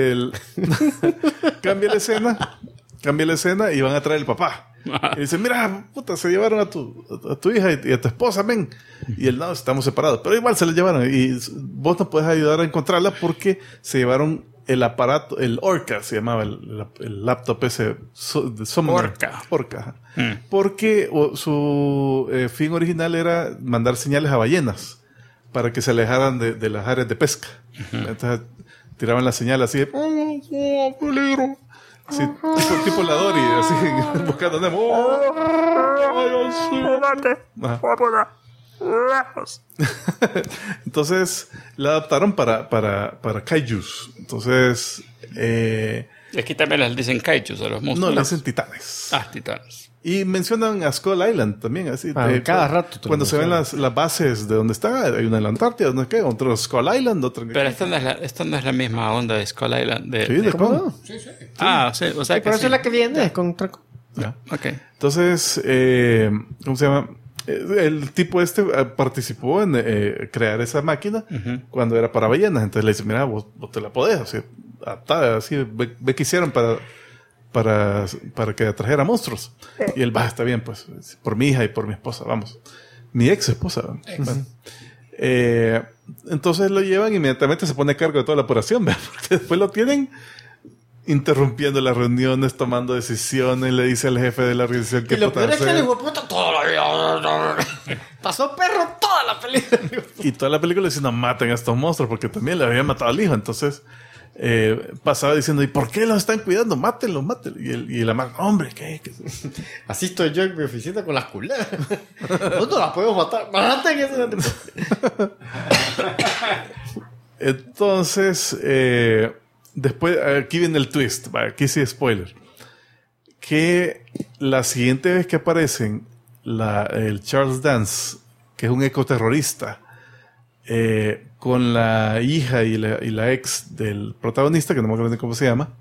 cambia la escena y van a traer el papá. Y dicen, mira, puta, se llevaron a tu hija y a tu esposa, ven. Y él, no, estamos separados. Pero igual se la llevaron. Y vos nos puedes ayudar a encontrarla porque se llevaron el aparato, el Orca se llamaba, el laptop ese de Summoner. Orca. Porque su fin original era mandar señales a ballenas para que se alejaran de las áreas de pesca. Entonces tiraban la señal así de peligro. Sí, tipo la Dory, así buscando a Nemo. Entonces la adaptaron para kaijus. Entonces Y aquí también les dicen kaijus a los monstruos. no, le dicen titanes. Titanes. Y mencionan a Skull Island también, así. Cada rato. Cuando se ven las bases de donde está, hay una en la Antártida, ¿no? ¿Qué? Otro Skull Island, otro. Pero esta no es la misma onda de Skull Island. Sí, de ¿Cómo Kong. no? Sí. Sí, o sea que Pero sí. esa es la que viene con Traco. Ya. Ok. Entonces, ¿cómo se llama? El tipo participó en crear esa máquina cuando era para ballenas. Entonces le dice, mira, vos te la podés, así, así ve qué hicieron para que atrajera monstruos. Y él, está bien, pues, por mi hija y por mi esposa, vamos. Mi ex esposa. Bueno. Entonces lo llevan y inmediatamente se pone a cargo de toda la operación, ¿verdad? Porque después lo tienen interrumpiendo las reuniones, tomando decisiones, le dice al jefe de la organización Y qué lo puta peor es que el hacer. hijo de puta toda la vida. Pasó perro toda la película. Y toda la película diciendo, maten a estos monstruos, porque también le habían matado al hijo. Entonces pasaba diciendo, ¿y por qué los están cuidando? Mátenlos. Y la madre, hombre, ¿qué? Así estoy yo en mi oficina con las culeras. No las podemos matar. Maten ese. Entonces, después, aquí viene el twist, aquí sí spoiler. Que la siguiente vez que aparecen el Charles Dance, que es un ecoterrorista, con la hija y la ex del protagonista, que no me acuerdo cómo se llama,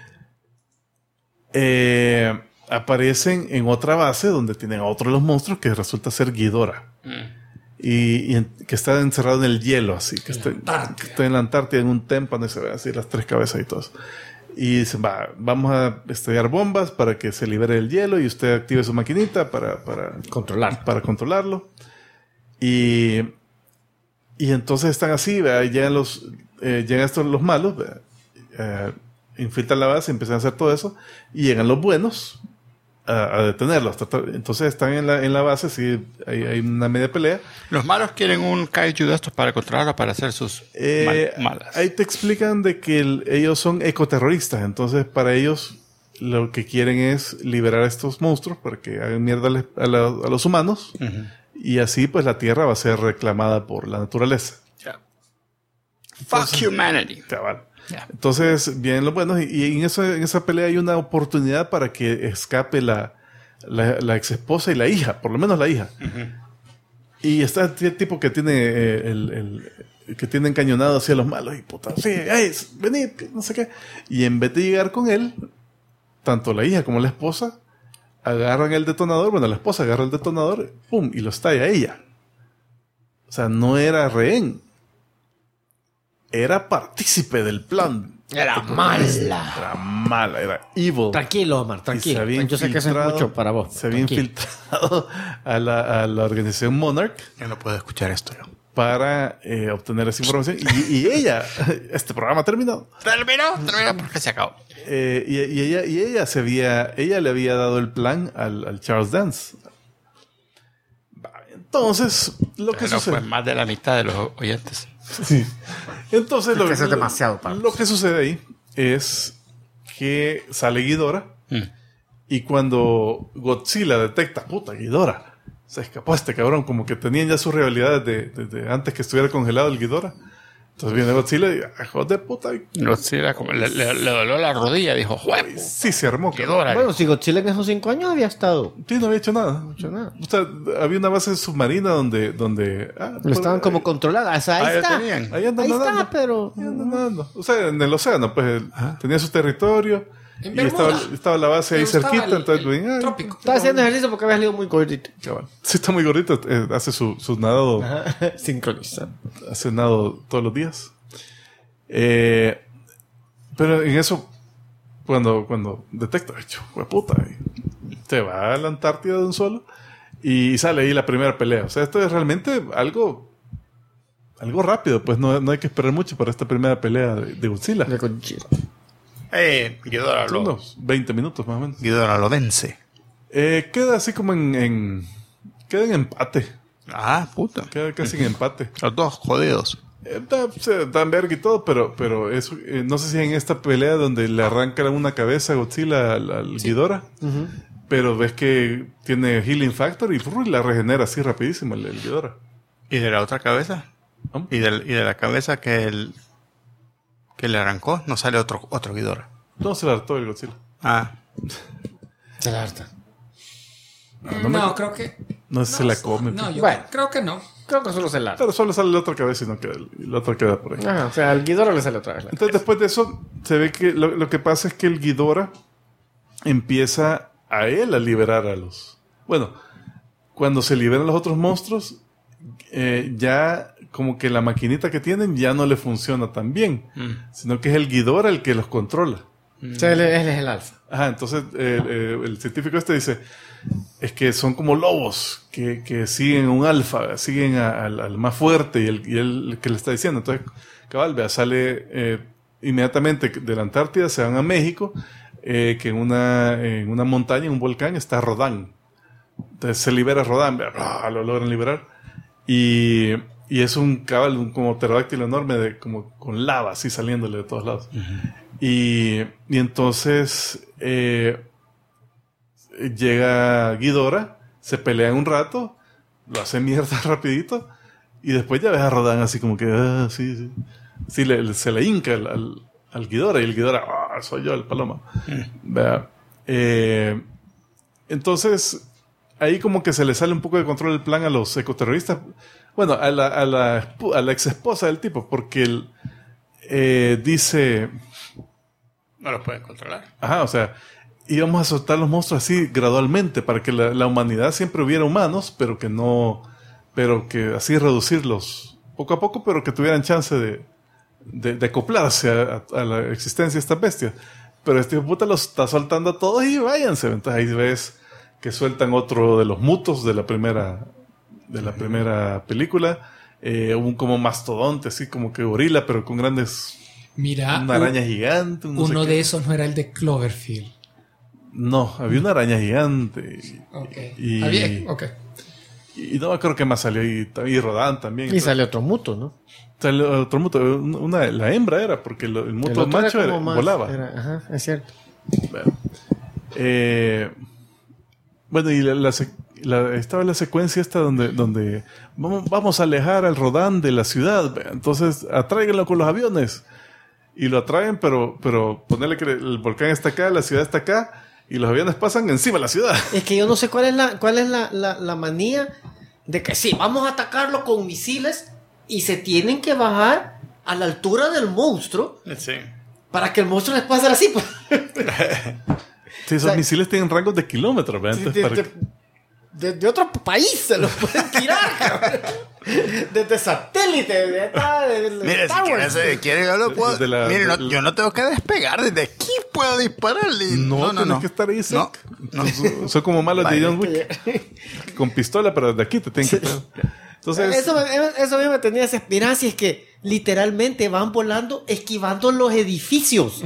aparecen en otra base donde tienen a otro de los monstruos que resulta ser Ghidorah. Y que está encerrado en el hielo, así, que está en la Antártida, en un témpano, y se ven así las 3 cabezas y todo. Y dicen, vamos a estallar bombas para que se libere el hielo y usted active su maquinita para controlarlo. Y entonces están así, llegan los malos, infiltran la base, empiezan a hacer todo eso, y llegan los buenos a detenerlos. Entonces están en la base, sí, hay una media pelea. Los malos quieren un kaiju de estos para controlarlo, para hacer sus malas. Ahí te explican de que ellos son ecoterroristas, entonces para ellos lo que quieren es liberar a estos monstruos para que hagan mierda a los humanos. Y así pues la Tierra va a ser reclamada por la naturaleza. Fuck humanity. Cabal. Yeah. Entonces vienen los buenos y en esa pelea hay una oportunidad para que escape la ex esposa y la hija, por lo menos la hija. Y está el tipo que tiene que tiene encañonado hacia los malos y puta, sí, venid, no sé qué. Y en vez de llegar con él, tanto la hija como la esposa agarran el detonador. Bueno, la esposa agarra el detonador, pum, y lo estalla a ella. O sea, no era rehén. Era partícipe del plan. Era mala. Era evil. Tranquilo, Omar, tranquilo. Yo sé que eso es mucho para vos. Se había infiltrado a la organización Monarch. Yo no puedo escuchar esto yo. Para obtener esa información. Y ella, este programa terminó. Terminó porque se acabó. Y ella le había dado el plan al Charles Dance. Entonces, lo que sucede... fue más de la mitad de los oyentes. Sí. Entonces, Es que eso es demasiado para lo que sucede ahí es que sale Ghidorah y cuando Godzilla detecta, puta, Ghidorah, se escapó este cabrón, como que tenían ya sus rivalidades de antes que estuviera congelado el Ghidorah. Entonces viene Godzilla y hijo de puta. Godzilla como le dolió la rodilla, dijo, ¡juep! Sí, se armó. Ghidorah. Bueno, si Godzilla en esos 5 años había estado. Sí, no había hecho nada. O O sea, había una base submarina donde lo estaban como controladas. Ahí está. Ahí andan nadando. Está, pero... Ahí andan nadando. O sea, en el océano, pues tenía su territorio. En Y Bermuda. estaba la base ahí Me gustaba cerquita. el Entonces, ven, trópico. Estaba haciendo ejercicio porque había salido muy gordito. cabal. Sí, está muy gordito. Hace su nadado. Sincronizado. Hace nado todos los días. Pero en eso, cuando detecta, puta, se va a la Antártida de un solo y sale ahí la primera pelea. O sea, esto es realmente algo rápido, pues no hay que esperar mucho para esta primera pelea de Godzilla. De Godzilla. Ghidorah Son unos 20 minutos más o menos. Ghidorah lo vence. Queda así como queda en empate. Ah, puta. Queda casi en empate. Los dos jodidos. Se dan verga y todo, pero eso, no sé si en esta pelea donde le arranca una cabeza a Godzilla al Ghidorah, pero ves que tiene Healing Factor y la regenera así rapidísimo el Ghidorah. ¿Y de la otra cabeza? ¿No? ¿Y de la cabeza que le arrancó? No sale otro Ghidorah. No, se la hartó el Godzilla. Ah. Se la harta. No, creo que... No sé si se la come. No, yo Bueno. creo que no. Creo que solo se la harta. Pero solo sale la otra cabeza y no queda, y la otra queda por ahí. Ajá, o sea, al Ghidorah le sale otra vez. Entonces después de eso se ve que lo que pasa es que el Ghidorah empieza a él a liberar a los... Bueno, cuando se liberan los otros monstruos, ya como que la maquinita que tienen ya no le funciona tan bien, sino que es el Ghidorah el que los controla. O sea, él es el alfa. Ajá, entonces el científico este dice, es que son como lobos que siguen un alfa, siguen al más fuerte y el que le está diciendo. Entonces, cabal, vea, sale inmediatamente de la Antártida, se van a México, que en una montaña, en un volcán, está Rodán. Entonces se libera Rodán, vea, lo logran liberar. Y es un cabal, como pterodáctilo enorme, como con lava así saliéndole de todos lados. Y entonces llega Ghidorah, se pelean un rato, lo hace mierda rapidito, y después ya ves a Rodán así como que, sí, se le hinca al Ghidorah, y el Ghidorah, soy yo el paloma. Vea. Entonces, ahí como que se le sale un poco de control el plan a los ecoterroristas. Bueno, a la ex esposa del tipo, porque él dice... No los pueden controlar. Ajá, o sea, íbamos a soltar los monstruos así gradualmente para que la humanidad siempre hubiera humanos, pero que así reducirlos poco a poco, pero que tuvieran chance de acoplarse a la existencia de estas bestias. Pero este hijo de puta los está soltando a todos y váyanse. Entonces ahí ves que sueltan otro de los mutos de la primera película. Un como mastodonte, así como que gorila, pero con grandes... Mira, una araña gigante. uno de esos no era el de Cloverfield. No, había una araña gigante. Okay. Y y no me acuerdo qué más salió. Y Rodán también. Y sale otro muto, ¿no? Sale otro muto. La hembra era, porque el muto El otro macho como más- volaba. ajá, es cierto. Bueno. Bueno, y estaba la secuencia esta donde vamos a alejar al Rodan de la ciudad. Entonces, atráiganlo con los aviones. Y lo atraen, pero ponerle que el volcán está acá, la ciudad está acá, y los aviones pasan encima de la ciudad. Es que yo no sé cuál es la manía de que sí, vamos a atacarlo con misiles y se tienen que bajar a la altura del monstruo Sí. para que el monstruo les pueda hacer así. Sí, esos misiles tienen rangos de kilómetros, ¿verdad? Entonces, de otro país se los pueden tirar, cabrón. Desde satélite. Mire, si quiere yo lo puedo... Mire, yo no tengo que despegar. Desde aquí puedo dispararle. No, tienes que estar ahí cerca. No. Son como malos de John Wick. Con pistola, pero desde aquí te tienen que pegar. Entonces, eso a mí me tenía desesperado. Si es que literalmente van volando esquivando los edificios.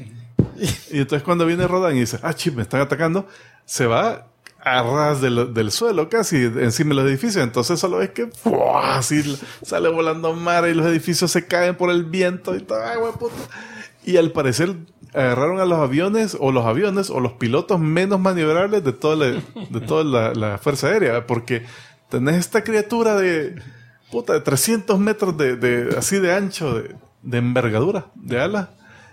y entonces cuando viene Rodan y dice, chip, me están atacando, se va a ras del suelo casi encima de los edificios. Entonces solo ves que así sale volando mar y los edificios se caen por el viento y todo. Y al parecer agarraron a los aviones o los pilotos menos maniobrables de toda la fuerza aérea, porque tenés esta criatura de 300 metros así de ancho, de envergadura, de ala.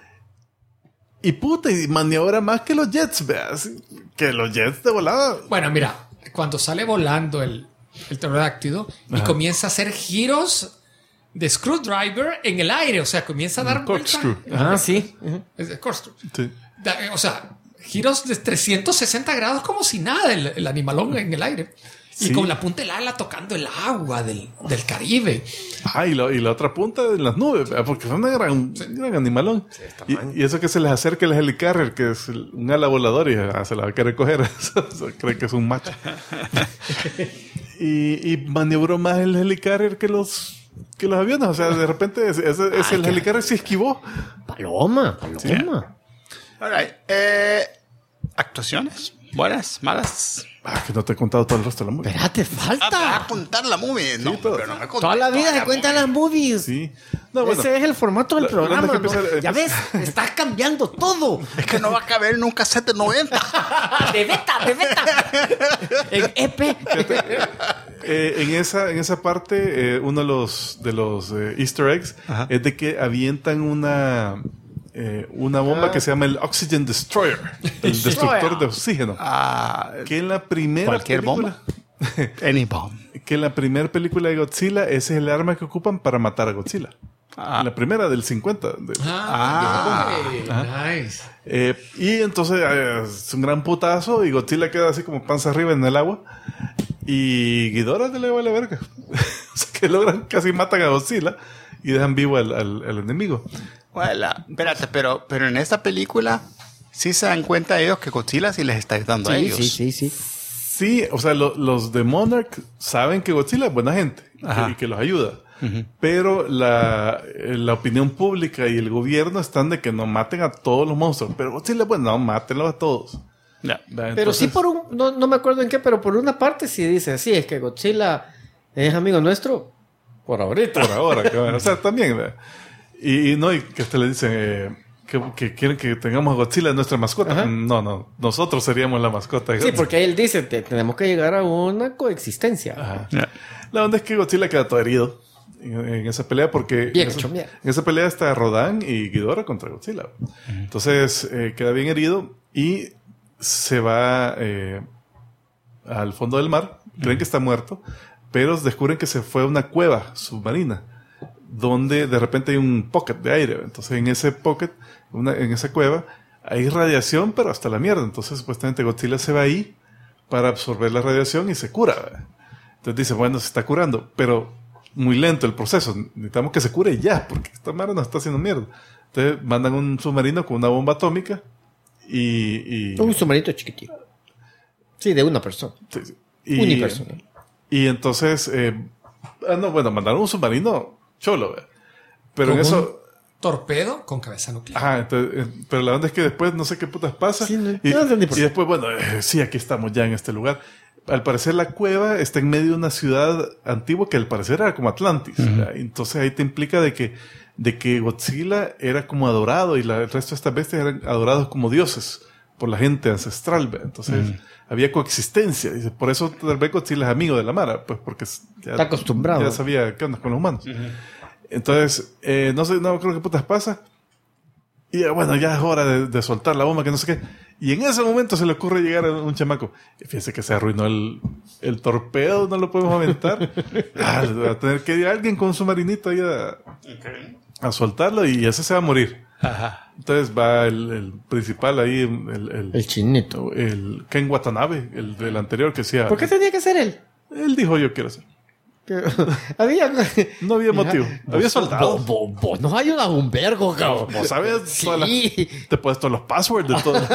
Y y maniobra más que los jets, veas. Que los jets de volada. Bueno, mira, cuando sale volando el pterodáctilo y comienza a hacer giros de screwdriver en el aire, o sea, comienza a dar corkscrew. Sí. Es de corkscrew. Sí. O sea, giros de 360 grados como si nada el animalón en el aire. Y Sí. con la punta del ala tocando el agua del Caribe. Y la otra punta en las nubes, porque son un gran animalón. Y eso que se les acerca el helicarrier, que es un ala volador, y se la va a querer coger. Cree que es un macho. y maniobró más el helicarrier que los aviones. O sea, de repente el helicarrier se esquivó. Paloma. All right. Actuaciones. Buenas, malas. Que no te he contado todo el resto de la movie. Espérate, Me vas a falta. contar la movie. No, pero- pero no me conté Toda la vida se toda cuentan las movies. Sí. No, bueno. Ese es el formato del La programa. onda que ¿no? empieza- Ya ves, estás cambiando todo. Es que no va a caber en un cassette de 90. De beta. En EP. En esa parte, uno de los Easter eggs es de que avientan una bomba que se llama el Oxygen Destroyer, el destructor de oxígeno. Que en la primera Cualquier película, Any bomb. que en la primera película de Godzilla, ese es el arma que ocupan para matar a Godzilla. En la primera del 50. Nice. Y entonces es un gran putazo y Godzilla queda así como panza arriba en el agua. Y Ghidorah le vale verga. O sea que logran, casi matan a Godzilla y dejan vivo al enemigo. Bueno, espérate, pero en esta película sí se dan cuenta ellos que Godzilla sí les está ayudando a ellos. Sí. Sí, o sea, los de Monarch saben que Godzilla es buena gente y que los ayuda. Pero la opinión pública y el gobierno están de que no maten a todos los monstruos. Pero Godzilla, pues no, mátenlos a todos. Ya. Pero sí no me acuerdo en qué, pero por una parte sí dice, sí, es que Godzilla es amigo nuestro por ahorita. Por ahora, cabrón. O sea, también. ¿verdad? Y que hasta le dicen que quieren que tengamos a Godzilla en nuestra mascota. Ajá. No, nosotros seríamos la mascota de Sí, Godzilla. porque él dice, tenemos que llegar a una coexistencia. Ajá. Ya. La onda es que Godzilla queda todo herido en esa pelea porque Bien hecho, bien. en esa pelea está Rodan y Ghidorah contra Godzilla. Entonces queda bien herido y se va al fondo del mar. Creen que está muerto, pero descubren que se fue a una cueva submarina donde de repente hay un pocket de aire. Entonces en ese pocket, en esa cueva, hay radiación, pero hasta la mierda. Entonces supuestamente Godzilla se va ahí para absorber la radiación y se cura. ¿verdad? Entonces dice, bueno, se está curando, pero muy lento el proceso. Necesitamos que se cure ya, porque esta madre nos está haciendo mierda. Entonces mandan un submarino con una bomba atómica y Un submarito chiquitito. Sí, de una persona. Unipersonal. Y entonces, mandaron un submarino cholo, ¿verdad? Pero en Como eso... Torpedo con cabeza nuclear. Ajá, entonces, pero la onda es que después no sé qué putas pasa. Sí, no y entendí por qué. después, bueno, sí, aquí estamos ya en este lugar. Al parecer la cueva está en medio de una ciudad antigua que al parecer era como Atlantis. Entonces ahí te implica de que Godzilla era como adorado y el resto de estas bestias eran adorados como dioses por la gente ancestral, ¿ve? Entonces había coexistencia. Dice, por eso tal vez Godzilla es amigo de la Mara, pues porque ya, Está acostumbrado. ya sabía qué onda con los humanos. Entonces, no creo que putas pasa. Y bueno, ya es hora de soltar la bomba, que no sé qué. Y en ese momento se le ocurre llegar a un chamaco. Y fíjense que se arruinó el torpedo, no lo podemos aventar. Va a tener que ir alguien con un submarinito ahí a soltarlo y ese se va a morir. Ajá. Entonces va el principal ahí, El chinito. el Ken Watanabe, el del anterior que decía. ¿Por qué tenía que ser él? Él dijo, yo quiero hacer. Había... No había motivo. Había soltado. Vos nos ayudas un vergo, cabrón. Vos sabes, Sí. te puedes todos los passwords de todo.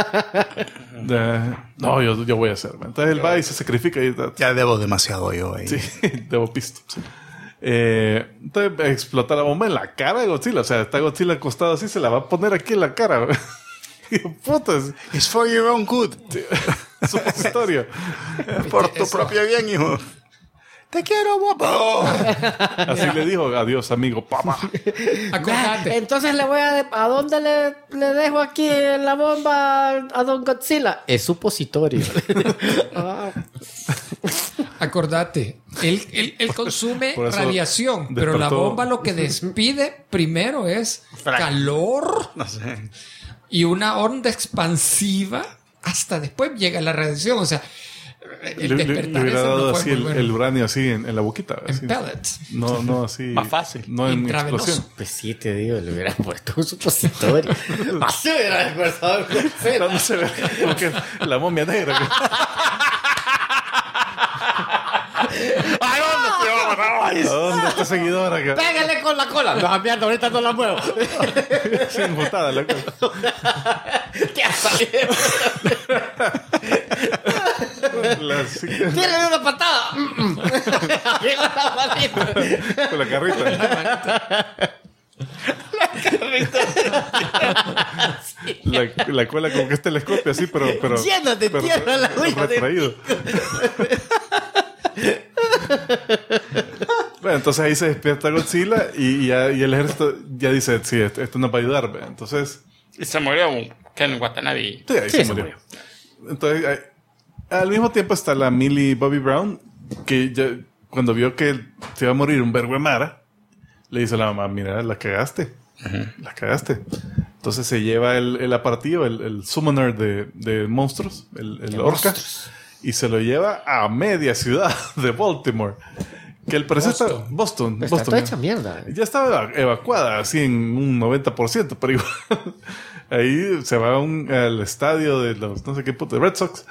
No, yo voy a hacer. Entonces él va y se sacrifica. Y, Ya debo demasiado yo ahí. sí, debo pisto. Entonces explota la bomba en la cara de Godzilla. O sea, está Godzilla acostado así, se la va a poner aquí en la cara. Y, putas, It's for your own good. supositorio. Por tu propio bien, hijo. Te quiero, guapo. Así le dijo, adiós, amigo, papá. Acordate. Entonces le voy ¿a dónde le dejo aquí la bomba a Don Godzilla? Es supositorio. Acordate, él consume Por eso radiación, pero la despertó. bomba lo que despide primero es calor No sé. y una onda expansiva. Hasta después llega la radiación. O sea, el Le despertar hubiera ese dado no fue así muy bueno. el uranio así en la boquita. En así. pellets. No así. Más fácil. No en Intravenoso. explosión. Pues sí, te digo, le hubieran puesto un supositorio. Así hubiera despertado el Godzilla. No se ve como que la momia negra. ¿A dónde está seguidora acá? Pégale con la cola. No, mierda, ahorita no la muevo. Sin botada la cosa. ¿Qué ha salido? Tírale una patada. Arriba la manita. Con la carrita. La cola como que es telescopio así, pero Llena de tierra la huella. retraído. Bueno, entonces ahí se despierta Godzilla y el ejército ya dice, sí, esto nos va a ayudar. ¿Ve? Entonces, Y se murió Ken Watanabe. sí, ahí Sí, se se murió. Entonces, al mismo tiempo está la Millie Bobby Brown, que ya, cuando vio que se iba a morir un vergo de Mara, le dice a la mamá, mira, la cagaste. La cagaste. Entonces se lleva el apartillo, el summoner de monstruos, el orca, y se lo lleva a media ciudad de Baltimore. Que el parecer está... Boston. Está Boston, toda ya. hecha mierda. Ya estaba evacuada, así en un 90%, pero igual. Ahí se va al estadio de los, no sé qué puto, Red Sox.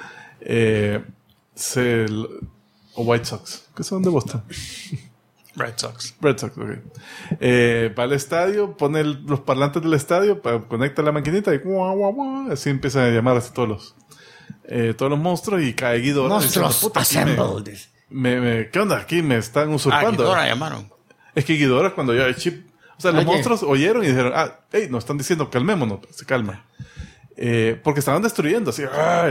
O White Sox, que son de Boston. Red Sox. Red Sox, ok. Va al estadio, pone los parlantes del estadio, conecta la maquinita y guau, guau, guau, así empiezan a llamar así todos los monstruos y cae Ghidorah. Monstruos diciendo, "Puta, aquí assembled. ¿Qué onda? Aquí me están usurpando. Ghidorah llamaron. Es que Ghidorah cuando ya el chip... O sea, los Oye. monstruos oyeron y dijeron, hey, nos están diciendo calmémonos. Se calma. Porque estaban destruyendo así.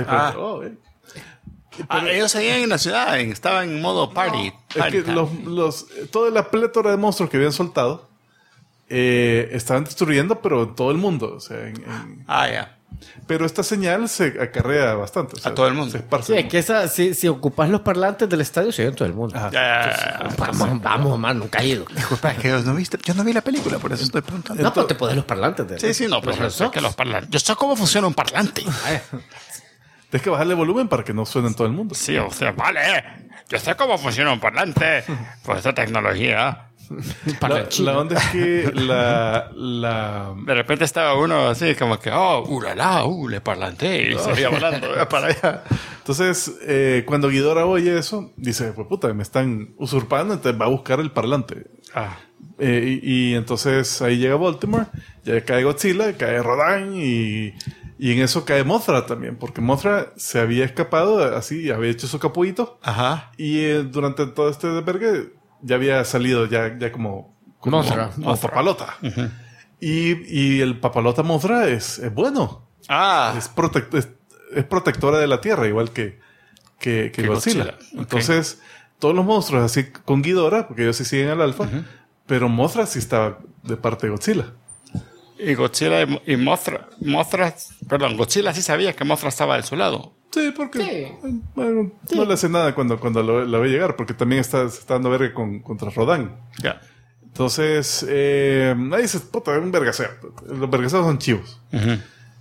Ellos seguían en la ciudad, estaban en modo party. Es que toda la plétora de monstruos que habían soltado estaban destruyendo, pero en todo el mundo. O sea, Ya. pero esta señal se acarrea bastante. O sea, A todo el mundo. Se esparce. Sí, es que si ocupas los parlantes del estadio, se oye en todo el mundo. Ajá. Vamos, man, nunca he ido. Disculpa, es que yo no vi la película, por eso estoy preguntando. No, pero te pones los parlantes. Sí, no, pero Sé que los parlantes. yo sé cómo funciona un parlante. Tienes que bajarle volumen para que no suene en todo el mundo. Sí, o sea, vale. Yo sé cómo funciona un parlante. Pues esta tecnología. La onda es que De repente estaba uno así como que, le parlanté. Y seguía volando para allá. Entonces, cuando Ghidorah oye eso, dice, pues puta, me están usurpando, entonces va a buscar el parlante. Y entonces ahí llega Baltimore, ya cae Godzilla, cae Rodan y en eso cae Mothra también, porque Mothra se había escapado así, había hecho su capullito. Ajá. Y durante todo este desvergue ya había salido ya como Mothra. papalota. Y el papalota Mothra es bueno. Es protectora de la tierra, igual que Godzilla. Godzilla. Entonces, todos los monstruos así con Ghidorah, porque ellos sí siguen al alfa, pero Mothra sí estaba de parte de Godzilla. Y Godzilla y Mothra, perdón, Godzilla sí sabía que Mothra estaba de su lado. Sí, porque Sí. bueno, no le hace nada cuando la ve llegar, porque también está dando verga contra Rodan. Ya. Entonces, ahí dices, puta, un vergaseo. Los vergaseos son chivos. Ujú.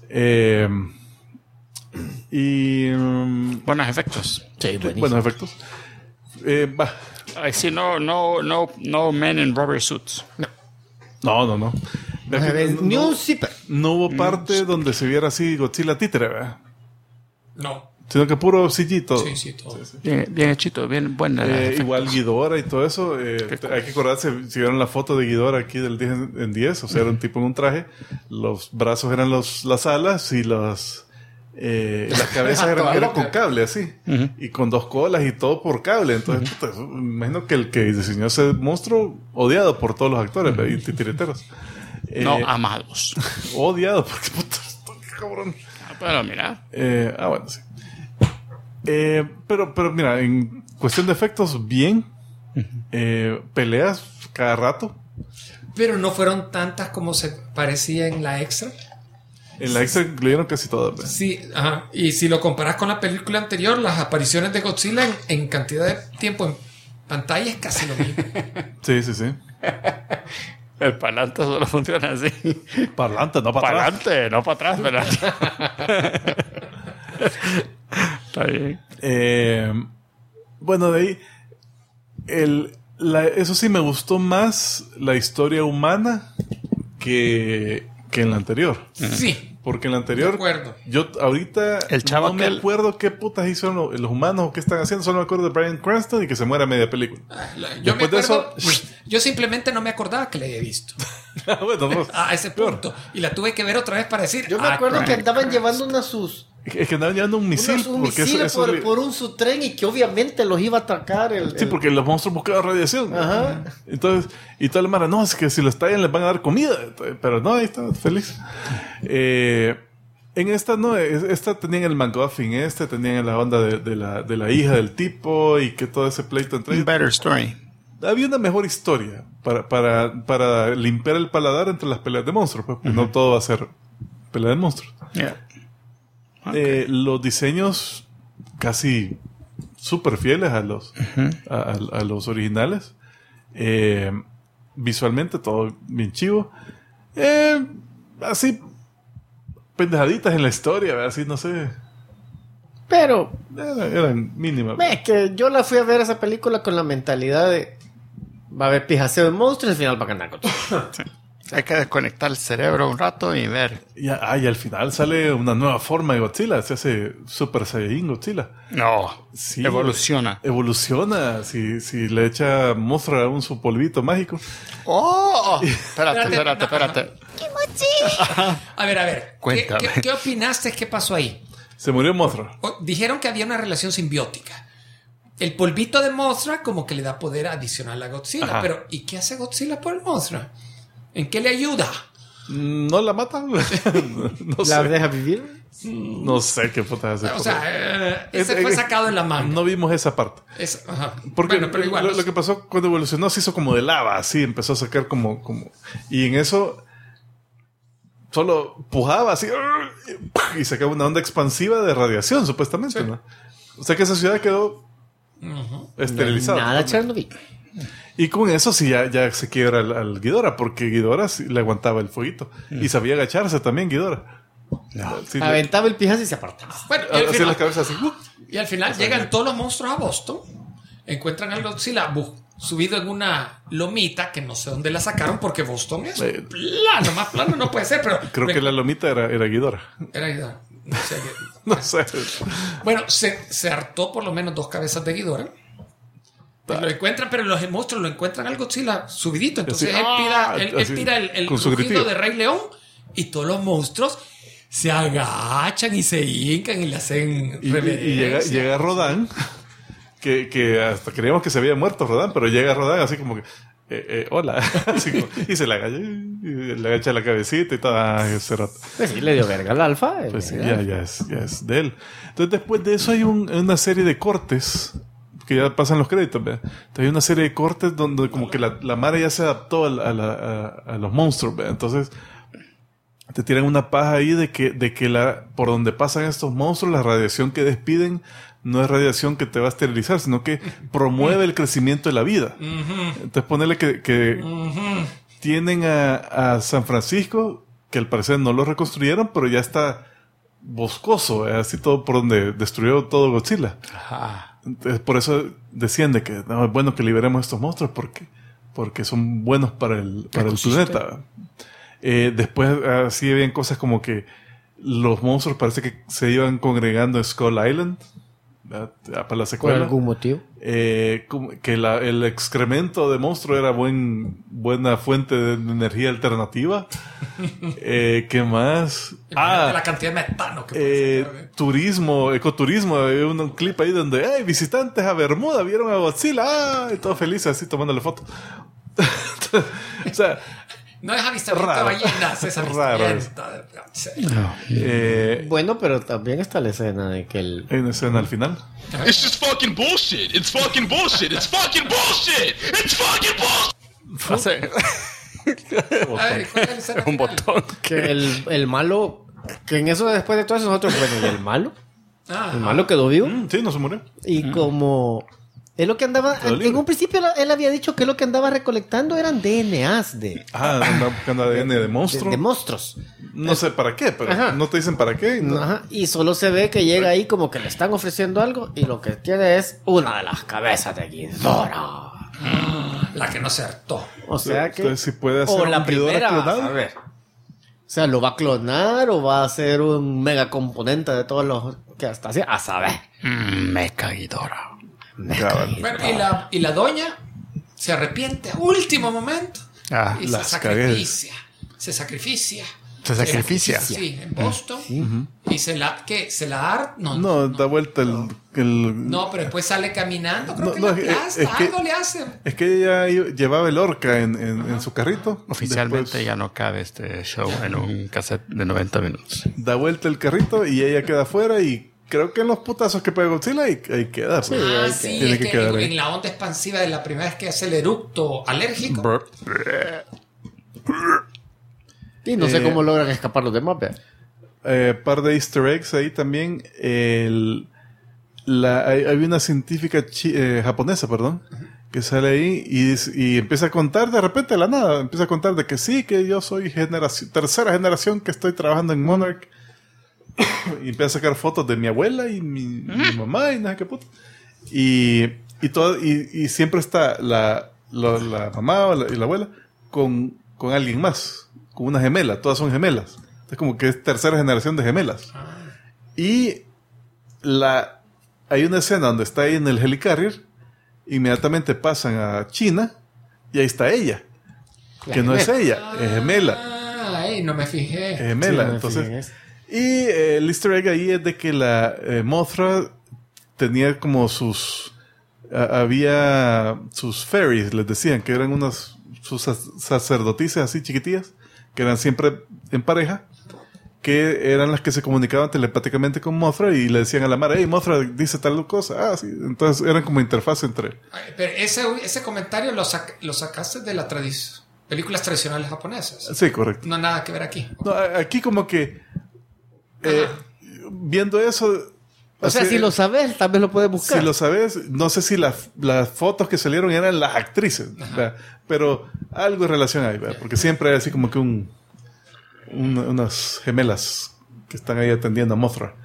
Buenos efectos. Sí, Buenos efectos. Va. Ay, sí, no men in rubber suits. No. Ni un zipper. No hubo parte donde se viera así Godzilla títere, ¿verdad? No. Sino que puro CG todo. Sí, todo. Bien hechito, bien buena. Igual Ghidorah y todo eso. Hay que acordarse, si vieron la foto de Ghidorah aquí del 10 en 10, o sea, era un tipo en un traje, los brazos eran las alas y las cabezas eran con cable, así. Ujú. Y con 2 colas y todo por cable. Entonces, puta, me imagino que el que diseñó ese monstruo, odiado por todos los actores y titireteros. No amados. Odiado, porque puta, qué cabrón. Pero mira. Bueno, sí. Pero mira, en cuestión de efectos, bien. Peleas cada rato. Pero no fueron tantas como se parecía en la extra. En la extra incluyeron casi todas. ¿Ve? Sí, ajá. Y si lo comparas con la película anterior, las apariciones de Godzilla en cantidad de tiempo en pantalla es casi lo mismo. Sí. El pa'lante solo funciona así. Parlante, no para atrás. Pa'lante, no para atrás, ¿verdad? Está bien. Bueno, de ahí, eso sí me gustó más la historia humana que en la anterior. Sí, Porque en la de anterior, acuerdo. yo ahorita El chavo no me aquel- acuerdo qué putas hicieron los humanos o qué están haciendo. Solo me acuerdo de Bryan Cranston y que se muere a media película. Yo me Después de acuerdo, eso- yo simplemente no me acordaba que la había visto Bueno, no. a ese punto. Y la tuve que ver otra vez para decir. Yo me acuerdo que crap. andaban llevando sus Es que andaban llevando un misil. un porque misil eso por un su tren y que obviamente los iba a atacar sí, porque los monstruos buscaban radiación. Ajá. Entonces, y toda la mara, no, es que si lo estallan les van a dar comida. Pero no, ahí está, feliz. En esta no, esta tenían el MacGuffin, tenían la onda de la hija del tipo y que todo ese pleito entre ellos. Better story. Había una mejor historia para limpiar el paladar entre las peleas de monstruos, pues, porque no todo va a ser pelea de monstruos. Yeah. Los diseños casi súper fieles a los originales. Visualmente todo bien chivo. Así pendejaditas en la historia, ¿verdad? Así no sé. Pero Eran mínimas. es que yo la fui a ver esa película con la mentalidad de va a haber pijaseo de monstruos y al final va a ganar Godzilla. Hay que desconectar el cerebro un rato y ver. Y al final sale una nueva forma de Godzilla. Se hace Super Saiyajin Godzilla. No. Sí. Evoluciona. Evoluciona. Si le echa Mothra su polvito mágico. ¡Oh! Espérate. A ver. Cuéntame. ¿Qué opinaste? ¿Qué pasó ahí? Se murió Mothra. Dijeron que había una relación simbiótica. El polvito de Mothra como que le da poder adicional a Godzilla. Ajá. Pero ¿y qué hace Godzilla por el Mothra? ¿En qué le ayuda? ¿No la matan? no ¿La sé. deja vivir? No sé qué putas hace. O sea, ese fue sacado en la mano. No vimos esa parte. Ajá. Porque Bueno, pero igual. lo que pasó cuando evolucionó se hizo como de lava, así, empezó a sacar como... Y en eso solo pujaba así y sacaba una onda expansiva de radiación, supuestamente, Sí. ¿no? O sea que esa ciudad quedó esterilizada. Nada, totalmente. Chernobyl. Y con eso sí ya se quiebra al Ghidorah, porque Ghidorah sí le aguantaba el fueguito. Y sabía agacharse también Ghidorah. Sí, Aventaba el pijazo y se apartaba. Bueno, y al hacía final, la cabeza así. y al final llegan todos los monstruos a Boston, encuentran al Godzilla subido en una lomita que no sé dónde la sacaron porque Boston es plano, más plano no puede ser, pero Creo que la lomita era Ghidorah. era no sé, No sé. bueno, se hartó por lo menos 2 cabezas de Ghidorah. Y lo encuentran, pero los monstruos lo encuentran al Godzilla subidito. Entonces Así, él tira el con su rugido gritillo. de Rey León y todos los monstruos se agachan y se hincan y le hacen Y reverencia. llega Rodan, que hasta creíamos que se había muerto Rodan, pero llega Rodan así como que, hola, así como- y se le agacha la cabecita y todo. Ay, ese rato. Pues sí, le dio verga al alfa. Pues sí, ya es de él. Entonces después de eso hay una serie de cortes que ya pasan los créditos, ¿verdad? Entonces hay una serie de cortes donde como que la Mara ya se adaptó a los monstruos, ¿verdad? Entonces te tiran una paja ahí de que por donde pasan estos monstruos, la radiación que despiden no es radiación que te va a esterilizar, sino que promueve el crecimiento de la vida. Entonces ponerle que tienen a San Francisco, que al parecer no lo reconstruyeron, pero ya está boscoso, así todo por donde destruyó todo Godzilla. Ajá. Entonces, por eso decían de que no, es bueno que liberemos estos monstruos porque son buenos para el planeta. Después así habían cosas como que los monstruos parece que se iban congregando en Skull Island, ¿verdad? Para la ¿Por secuela. algún motivo? Como que el excremento de monstruo era buena fuente de energía alternativa. ¿Qué más? Imagínate la cantidad de metano que puede sacar, turismo, ecoturismo. Hay un clip ahí donde visitantes a Bermuda vieron a Godzilla. Y todos felices así tomándole foto. O sea, no es avistamiento de raro. ballenas, es Raro avistamiento Bueno, pero también está la escena de que el... hay una escena al final. It's just fucking bullshit. It's fucking bullshit. It's fucking bullshit. It's fucking bullshit. Hace Ay, ¿cuál es la escena un final? botón. que el malo... Que en eso, después de todo eso, nosotros... Bueno, ¿y el malo? Ah, El malo quedó vivo. Sí, no se murió. Y como... Es lo que andaba... Quedó libre. En un principio él había dicho que lo que andaba recolectando eran DNAs de Anda buscando ADN de monstruo. de monstruos. No sé para qué, pero Ajá. no te dicen para qué. No. Ajá. Y solo se ve que llega ahí como que le están ofreciendo algo y lo que tiene es una de las cabezas de Ghidorah. la que no se hartó. O sea que... Entonces, si puede hacer o la un Ghidorah primera, clonado. a ver. O sea, ¿lo va a clonar o va a ser un mega componente de todos los que hasta así? A saber. Mecha Ghidorah. Cabal. Bueno, y la doña se arrepiente a último momento Ah, y se las sacrificia. Se sacrificia. Se sacrificia. Sí, en Boston. Y se la harta. No, da vuelta el... No, pero después sale caminando. Creo No, que no, la aplasta. Algo le hace. Es que ella llevaba el orca en su carrito. Oficialmente Después ya no cabe este show en un cassette de 90 minutos. da vuelta el carrito y ella queda afuera y creo que en los putazos que pega Godzilla ahí queda. Pues. Sí, Tiene es que que quedar ahí. en la onda expansiva de la primera vez que hace el eructo alérgico. Y no sé cómo logran escapar los demás, ¿ve? Par de easter eggs ahí también. Hay una científica japonesa, que sale ahí y empieza a contar de repente de la nada. Empieza a contar de que sí, que yo soy tercera generación que estoy trabajando en Monarch. Y empieza a sacar fotos de mi abuela y mi mamá y nada que puta. Y siempre está la mamá y la abuela con alguien más, con una gemela. Todas son gemelas. Es como que es tercera generación de gemelas. Y hay una escena donde está ahí en el helicarrier. Inmediatamente pasan a China y ahí está ella. Que no es ella, es gemela. Ay, no me fijé. Es gemela. Sí, me Entonces, fijé en eso. y el easter egg ahí es de que la Mothra tenía como había sus fairies, les decían, que eran sus sacerdotisas así chiquitillas, que eran siempre en pareja, que eran las que se comunicaban telepáticamente con Mothra y le decían a la Mara, hey, Mothra dice tal cosa. Sí. Entonces eran como interfaz entre... Ay, pero ese comentario lo sacaste de las películas tradicionales japonesas. Sí, correcto. No nada que ver aquí. No, aquí como que viendo eso... O sea, si lo sabes, tal vez lo puedes buscar. Si lo sabes, no sé si las fotos que salieron eran las actrices, ¿verdad? Pero algo en relación ahí, ¿verdad? Porque siempre hay así como que unas gemelas que están ahí atendiendo a Mothra.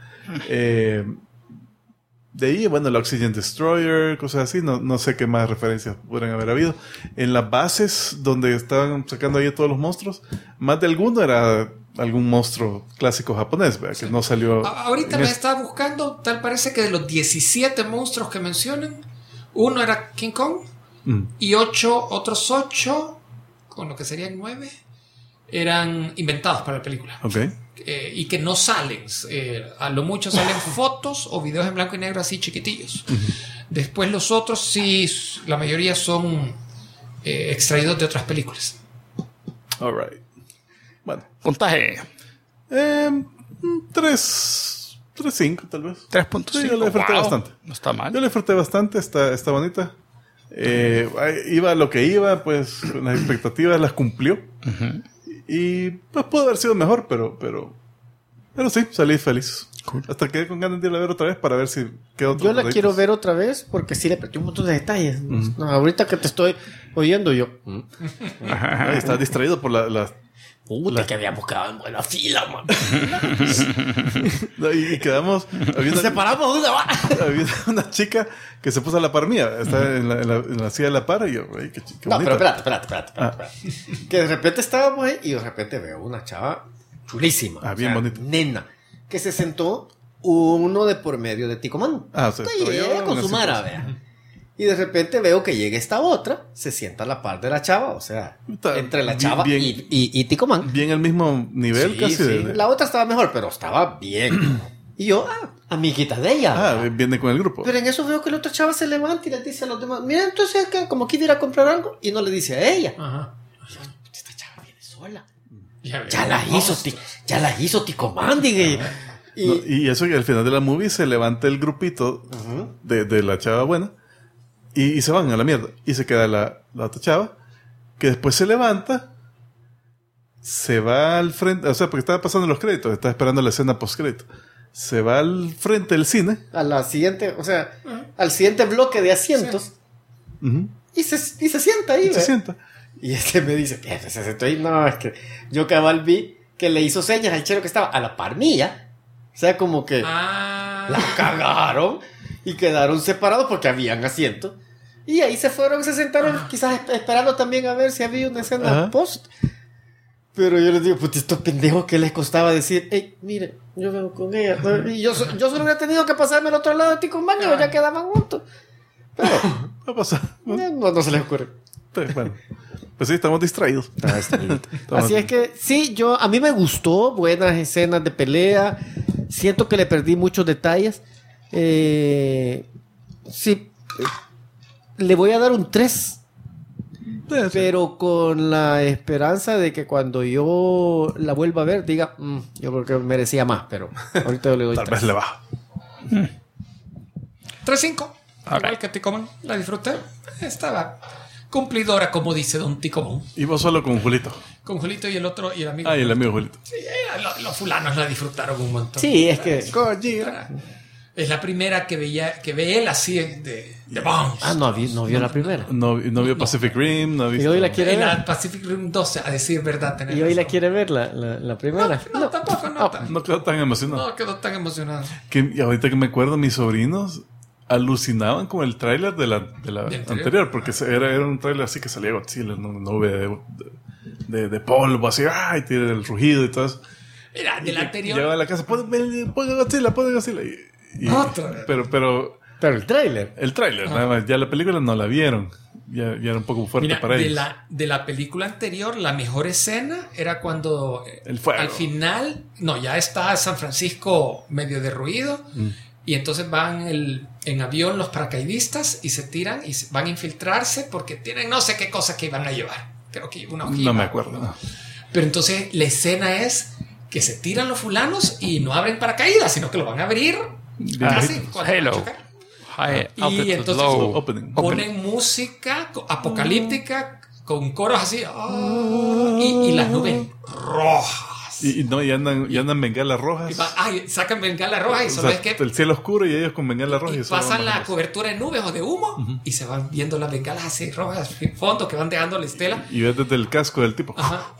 De ahí, bueno, el Oxygen Destroyer, cosas así, no sé qué más referencias podrían haber habido. En las bases donde estaban sacando ahí a todos los monstruos, más de alguno era algún monstruo clásico japonés, ¿verdad? Sí. Que no salió... Ahorita me estaba buscando, tal parece que de los 17 monstruos que mencionan, uno era King Kong y otros 8, con lo que serían 9, eran inventados para la película. Okay. Y que no salen. A lo mucho salen fotos o videos en blanco y negro así chiquitillos. Después los otros sí, la mayoría son extraídos de otras películas. All right. Bueno. Puntaje. 3.5 tal vez. 3.5. Sí, yo le disfruté bastante. No está mal. Yo le disfruté bastante, está bonita. Iba a lo que iba, pues las expectativas las cumplió. Y pues pudo haber sido mejor, pero sí, salí feliz. Cool. Hasta quedé con ganas de irla a ver otra vez para ver si quedó otro. Yo la quiero ver otra vez porque sí le perdí un montón de detalles. No, ahorita que te estoy oyendo yo. Ahí estás distraído por la Puta, que habíamos quedado en buena fila, man. no, y quedamos. Había Nos separamos de una va. había una chica que se puso a la par mía. Está en la silla de la par y yo, ay, qué No, bonita. pero espérate. Que de repente estábamos ahí y de repente veo una chava chulísima. Bien bonita. Nena. Que se sentó uno de por medio de Ticomán. O sea, Y ella con su mara, vea. Y de repente veo que llega esta otra, se sienta a la par de la chava, o sea, Está entre la bien- chava bien- y Ticomán. Bien al mismo nivel Sí, casi. sí. La otra estaba mejor, pero estaba bien. Y yo, amiguita de ella. Viene con el grupo. Pero en eso veo que la otra chava se levanta y le dice a los demás, mira, entonces que como quiere ir a comprar algo, y no le dice a ella. Ajá. Esta chava viene sola. Ya Ya la hizo Ticomán, diga. No, y eso que al final de la movie se levanta el grupito de la chava buena y se van a la mierda. Y se queda la otra chava que después se levanta, se va al frente, o sea, porque estaba pasando los créditos, estaba esperando la escena post-crédito. Se va al frente del cine. A la siguiente, o sea, al siguiente bloque de asientos. Ujú, Y se sienta ahí, y se ¿ve? sienta. Y me dice, ¿qué? ¿Se sentó ahí? No, es que yo cabal vi que le hizo señas al chero que estaba a la par mía. O sea, como que la cagaron y quedaron separados porque habían asientos. Y ahí se fueron, se sentaron, quizás esperando también a ver si había una escena Ajá. post. Pero yo les digo, pues estos pendejos que les costaba decir, hey, mire, yo vengo con ella. Y yo solo hubiera tenido que pasarme al otro lado de Ticomán y ya quedaban juntos. Pero Va a pasar. no se les ocurre. Bueno, pues sí, estamos distraídos. Así es que sí, a mí me gustó, buenas escenas de pelea. Siento que le perdí muchos detalles. Sí, le voy a dar un 3. Pero con la esperanza de que cuando yo la vuelva a ver, diga, yo creo que merecía más, pero ahorita yo le doy Tal 3. vez le baja. 3-5. Igual que Ticomán. La disfruté. Estaba cumplidora, como dice Don Ticomán. Y vos solo con Julito. Con Julito y el otro, y el amigo. Y el amigo Julito. Sí, los fulanos la disfrutaron un montón. Sí, es que... Es la primera que ve él así de Bones. no vio la primera. No vio Pacific Rim, no ha visto. Y hoy la quiere En ver. la Pacific Rim 12, a decir verdad. tenés Y hoy la razón. quiere ver la primera. No, tampoco, No quedó tan emocionado. No quedó tan emocionado. Y ahorita que me acuerdo, mis sobrinos alucinaban con el tráiler de la anterior, porque era un tráiler así que salía Godzilla, una nube de polvo, así, y tiene el rugido y todo eso. Mira, de la anterior. Llegaba a la casa, pon Godzilla. Otra. Pero Pero el tráiler. el tráiler, nada más, ya la película no la vieron. Ya era un poco fuerte Mira, para ellos. de la película anterior, la mejor escena era cuando El fuego. al final, ya está San Francisco medio derruido y entonces van en avión los paracaidistas y se tiran y van a infiltrarse porque tienen no sé qué cosa que iban a llevar. Creo que una ojiva. No me acuerdo. No. Pero entonces la escena es que se tiran los fulanos y no abren paracaídas, sino que lo van a abrir casi cuando van a Halo. chocar. High Y altitude, entonces low. Opening. Ponen música apocalíptica con coros así y las nubes rojas. Y andan bengalas rojas. Sacan bengala roja y O solo sea, es que el cielo oscuro y ellos con bengalas rojas. y eso pasan van la bajando. cobertura de nubes o de humo y se van viendo las bengalas así rojas en fondo que van dejando la estela. Y ves desde el casco del tipo. Ajá.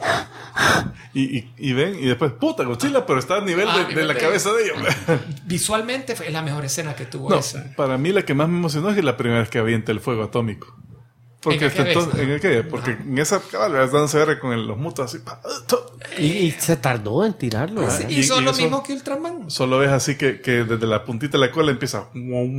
Y ven, y después, puta, Godzilla, pero está a nivel de la cabeza de ellos. Visualmente es la mejor escena que tuvo No, esa. para mí la que más me emocionó es que la primera vez que avienta el fuego atómico. Porque ¿En aquella vez? en aquella, porque en esa cabal dándose R con los mutos así. Y se tardó en tirarlo. Sí, ¿eh? y hizo lo eso- mismo que Ultraman. Solo ves así que desde la puntita de la cola empieza.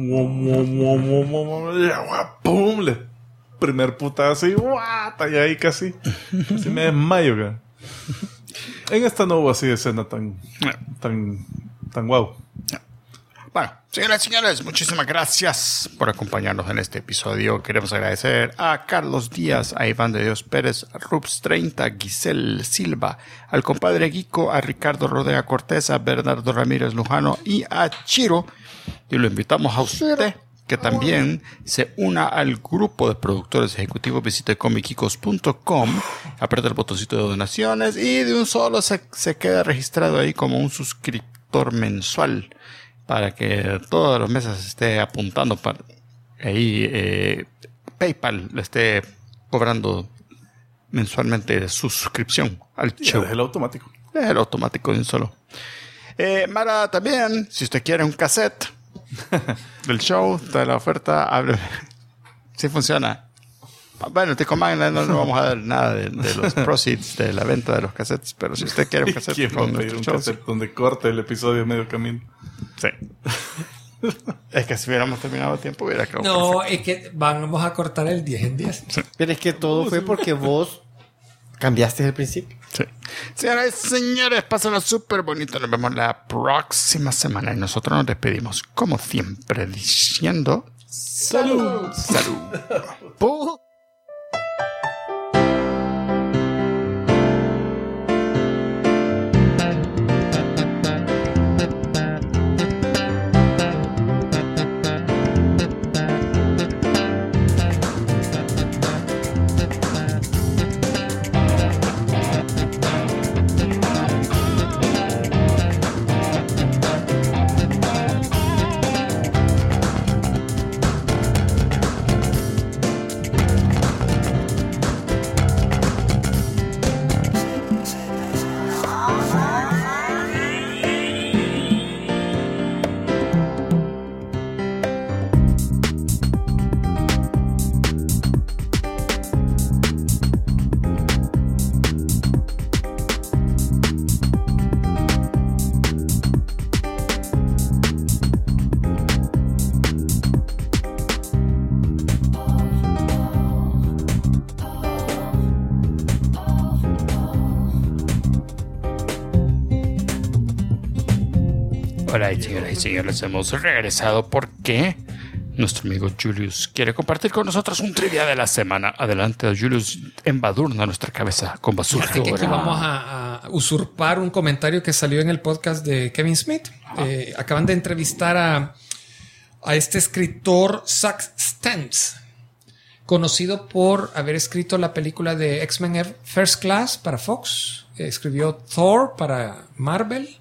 ¡Pum! Primer putazo y ¡guata! Y ahí casi me desmayo. Cara. En esta no hubo así de escena tan guau. Bueno, señoras y señores, muchísimas gracias por acompañarnos en este episodio. Queremos agradecer a Carlos Díaz, a Iván de Dios Pérez, a Rups 30, Giselle Silva, al compadre Guico, a Ricardo Rodea Cortés, a Bernardo Ramírez Lujano y a Chiro. Y lo invitamos a usted que también se una al grupo de productores ejecutivos. Visite comicicos.com, aprieta el botoncito de donaciones y de un solo se queda registrado ahí como un suscriptor mensual para que todos los meses esté apuntando para ahí PayPal le esté cobrando mensualmente su suscripción al show. Es el automático. Es el automático de un solo. Mara, también, si usted quiere un cassette del show, de la oferta, hable. Sí funciona. Bueno, Ticoman no le vamos a dar nada de los proceeds de la venta de los cassettes, pero si usted quiere un cassette ¿Quién va a pedir un cassette donde corte el episodio a medio camino? Sí. Es que si hubiéramos terminado a tiempo hubiera quedado No, perfecto. es que vamos a cortar el 10 en 10. Pero es que todo fue porque vos cambiaste el principio. Sí. Señoras y señores, pásenlo súper bonito. Nos vemos la próxima semana y nosotros nos despedimos, como siempre, diciendo... ¡Salud! ¡Salud! Hola, señoras y señores, hemos regresado porque nuestro amigo Julius quiere compartir con nosotros un trivia de la semana. Adelante, Julius, embadurna nuestra cabeza con basura. Fíjate que aquí vamos a usurpar un comentario que salió en el podcast de Kevin Smith. Acaban de entrevistar a este escritor Zach Stentz, conocido por haber escrito la película de X-Men First Class para Fox. Escribió Thor para Marvel.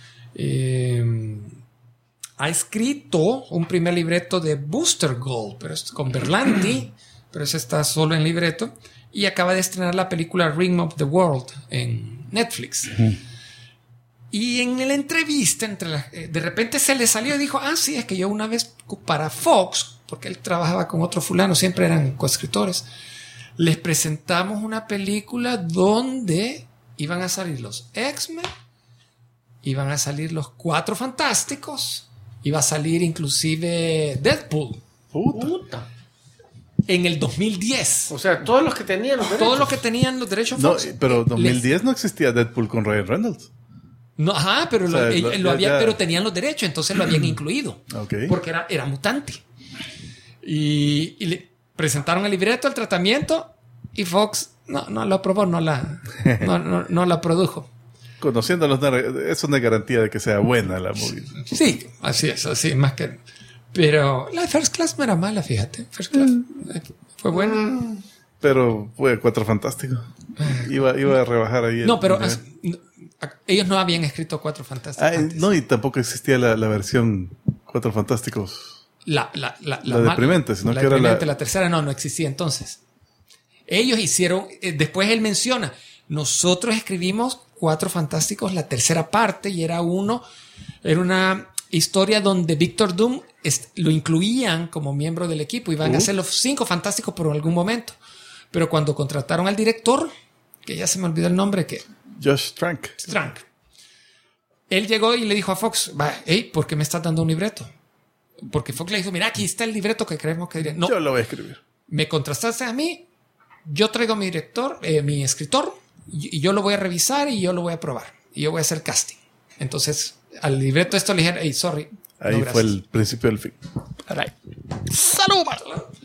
Ha escrito un primer libreto de Booster Gold, pero es con Berlanti, pero ese está solo en libreto. Y acaba de estrenar la película Ring of the World en Netflix. Y en la entrevista, de repente se le salió y dijo: sí, es que yo una vez para Fox, porque él trabajaba con otro fulano, siempre eran coescritores, les presentamos una película donde iban a salir los X-Men, iban a salir los Cuatro Fantásticos, iba a salir inclusive Deadpool. Puta. En el 2010. O sea, todos los que tenían los derechos. Todos los que tenían los derechos No, Fox. pero 2010 no existía Deadpool con Ryan Reynolds. No, pero O sea, pero tenían los derechos, entonces lo habían incluido. Ok. Porque era mutante. Y le presentaron el libreto, el tratamiento, y Fox no lo aprobó, no la produjo. Conociéndolos, eso no es garantía de que sea buena la movie. Sí, así es, así más que. Pero la First Class no era mala, fíjate. First Class fue buena. Pero fue Cuatro Fantásticos. Iba a rebajar ahí. No, pero ellos no habían escrito Cuatro Fantásticos. No, y tampoco existía la versión Cuatro Fantásticos. La deprimente, sino que era la tercera no existía entonces. Ellos hicieron, después él menciona, nosotros escribimos Cuatro Fantásticos, la tercera parte, y era una historia donde Victor Doom lo incluían como miembro del equipo, iban a ser los 5 Fantásticos por algún momento. Pero cuando contrataron al director, que ya se me olvidó el nombre, Josh Trank. Él llegó y le dijo a Fox: ¿por qué me estás dando un libreto? Porque Fox le dijo: mira, aquí está el libreto que creemos que diría. No, yo lo voy a escribir. Me contrataste a mí, yo traigo mi mi escritor, y yo lo voy a revisar y yo lo voy a probar. Y yo voy a hacer casting. Entonces, al libreto esto le dijeron: sorry. Ahí no, fue el principio del fin. ¡Salud!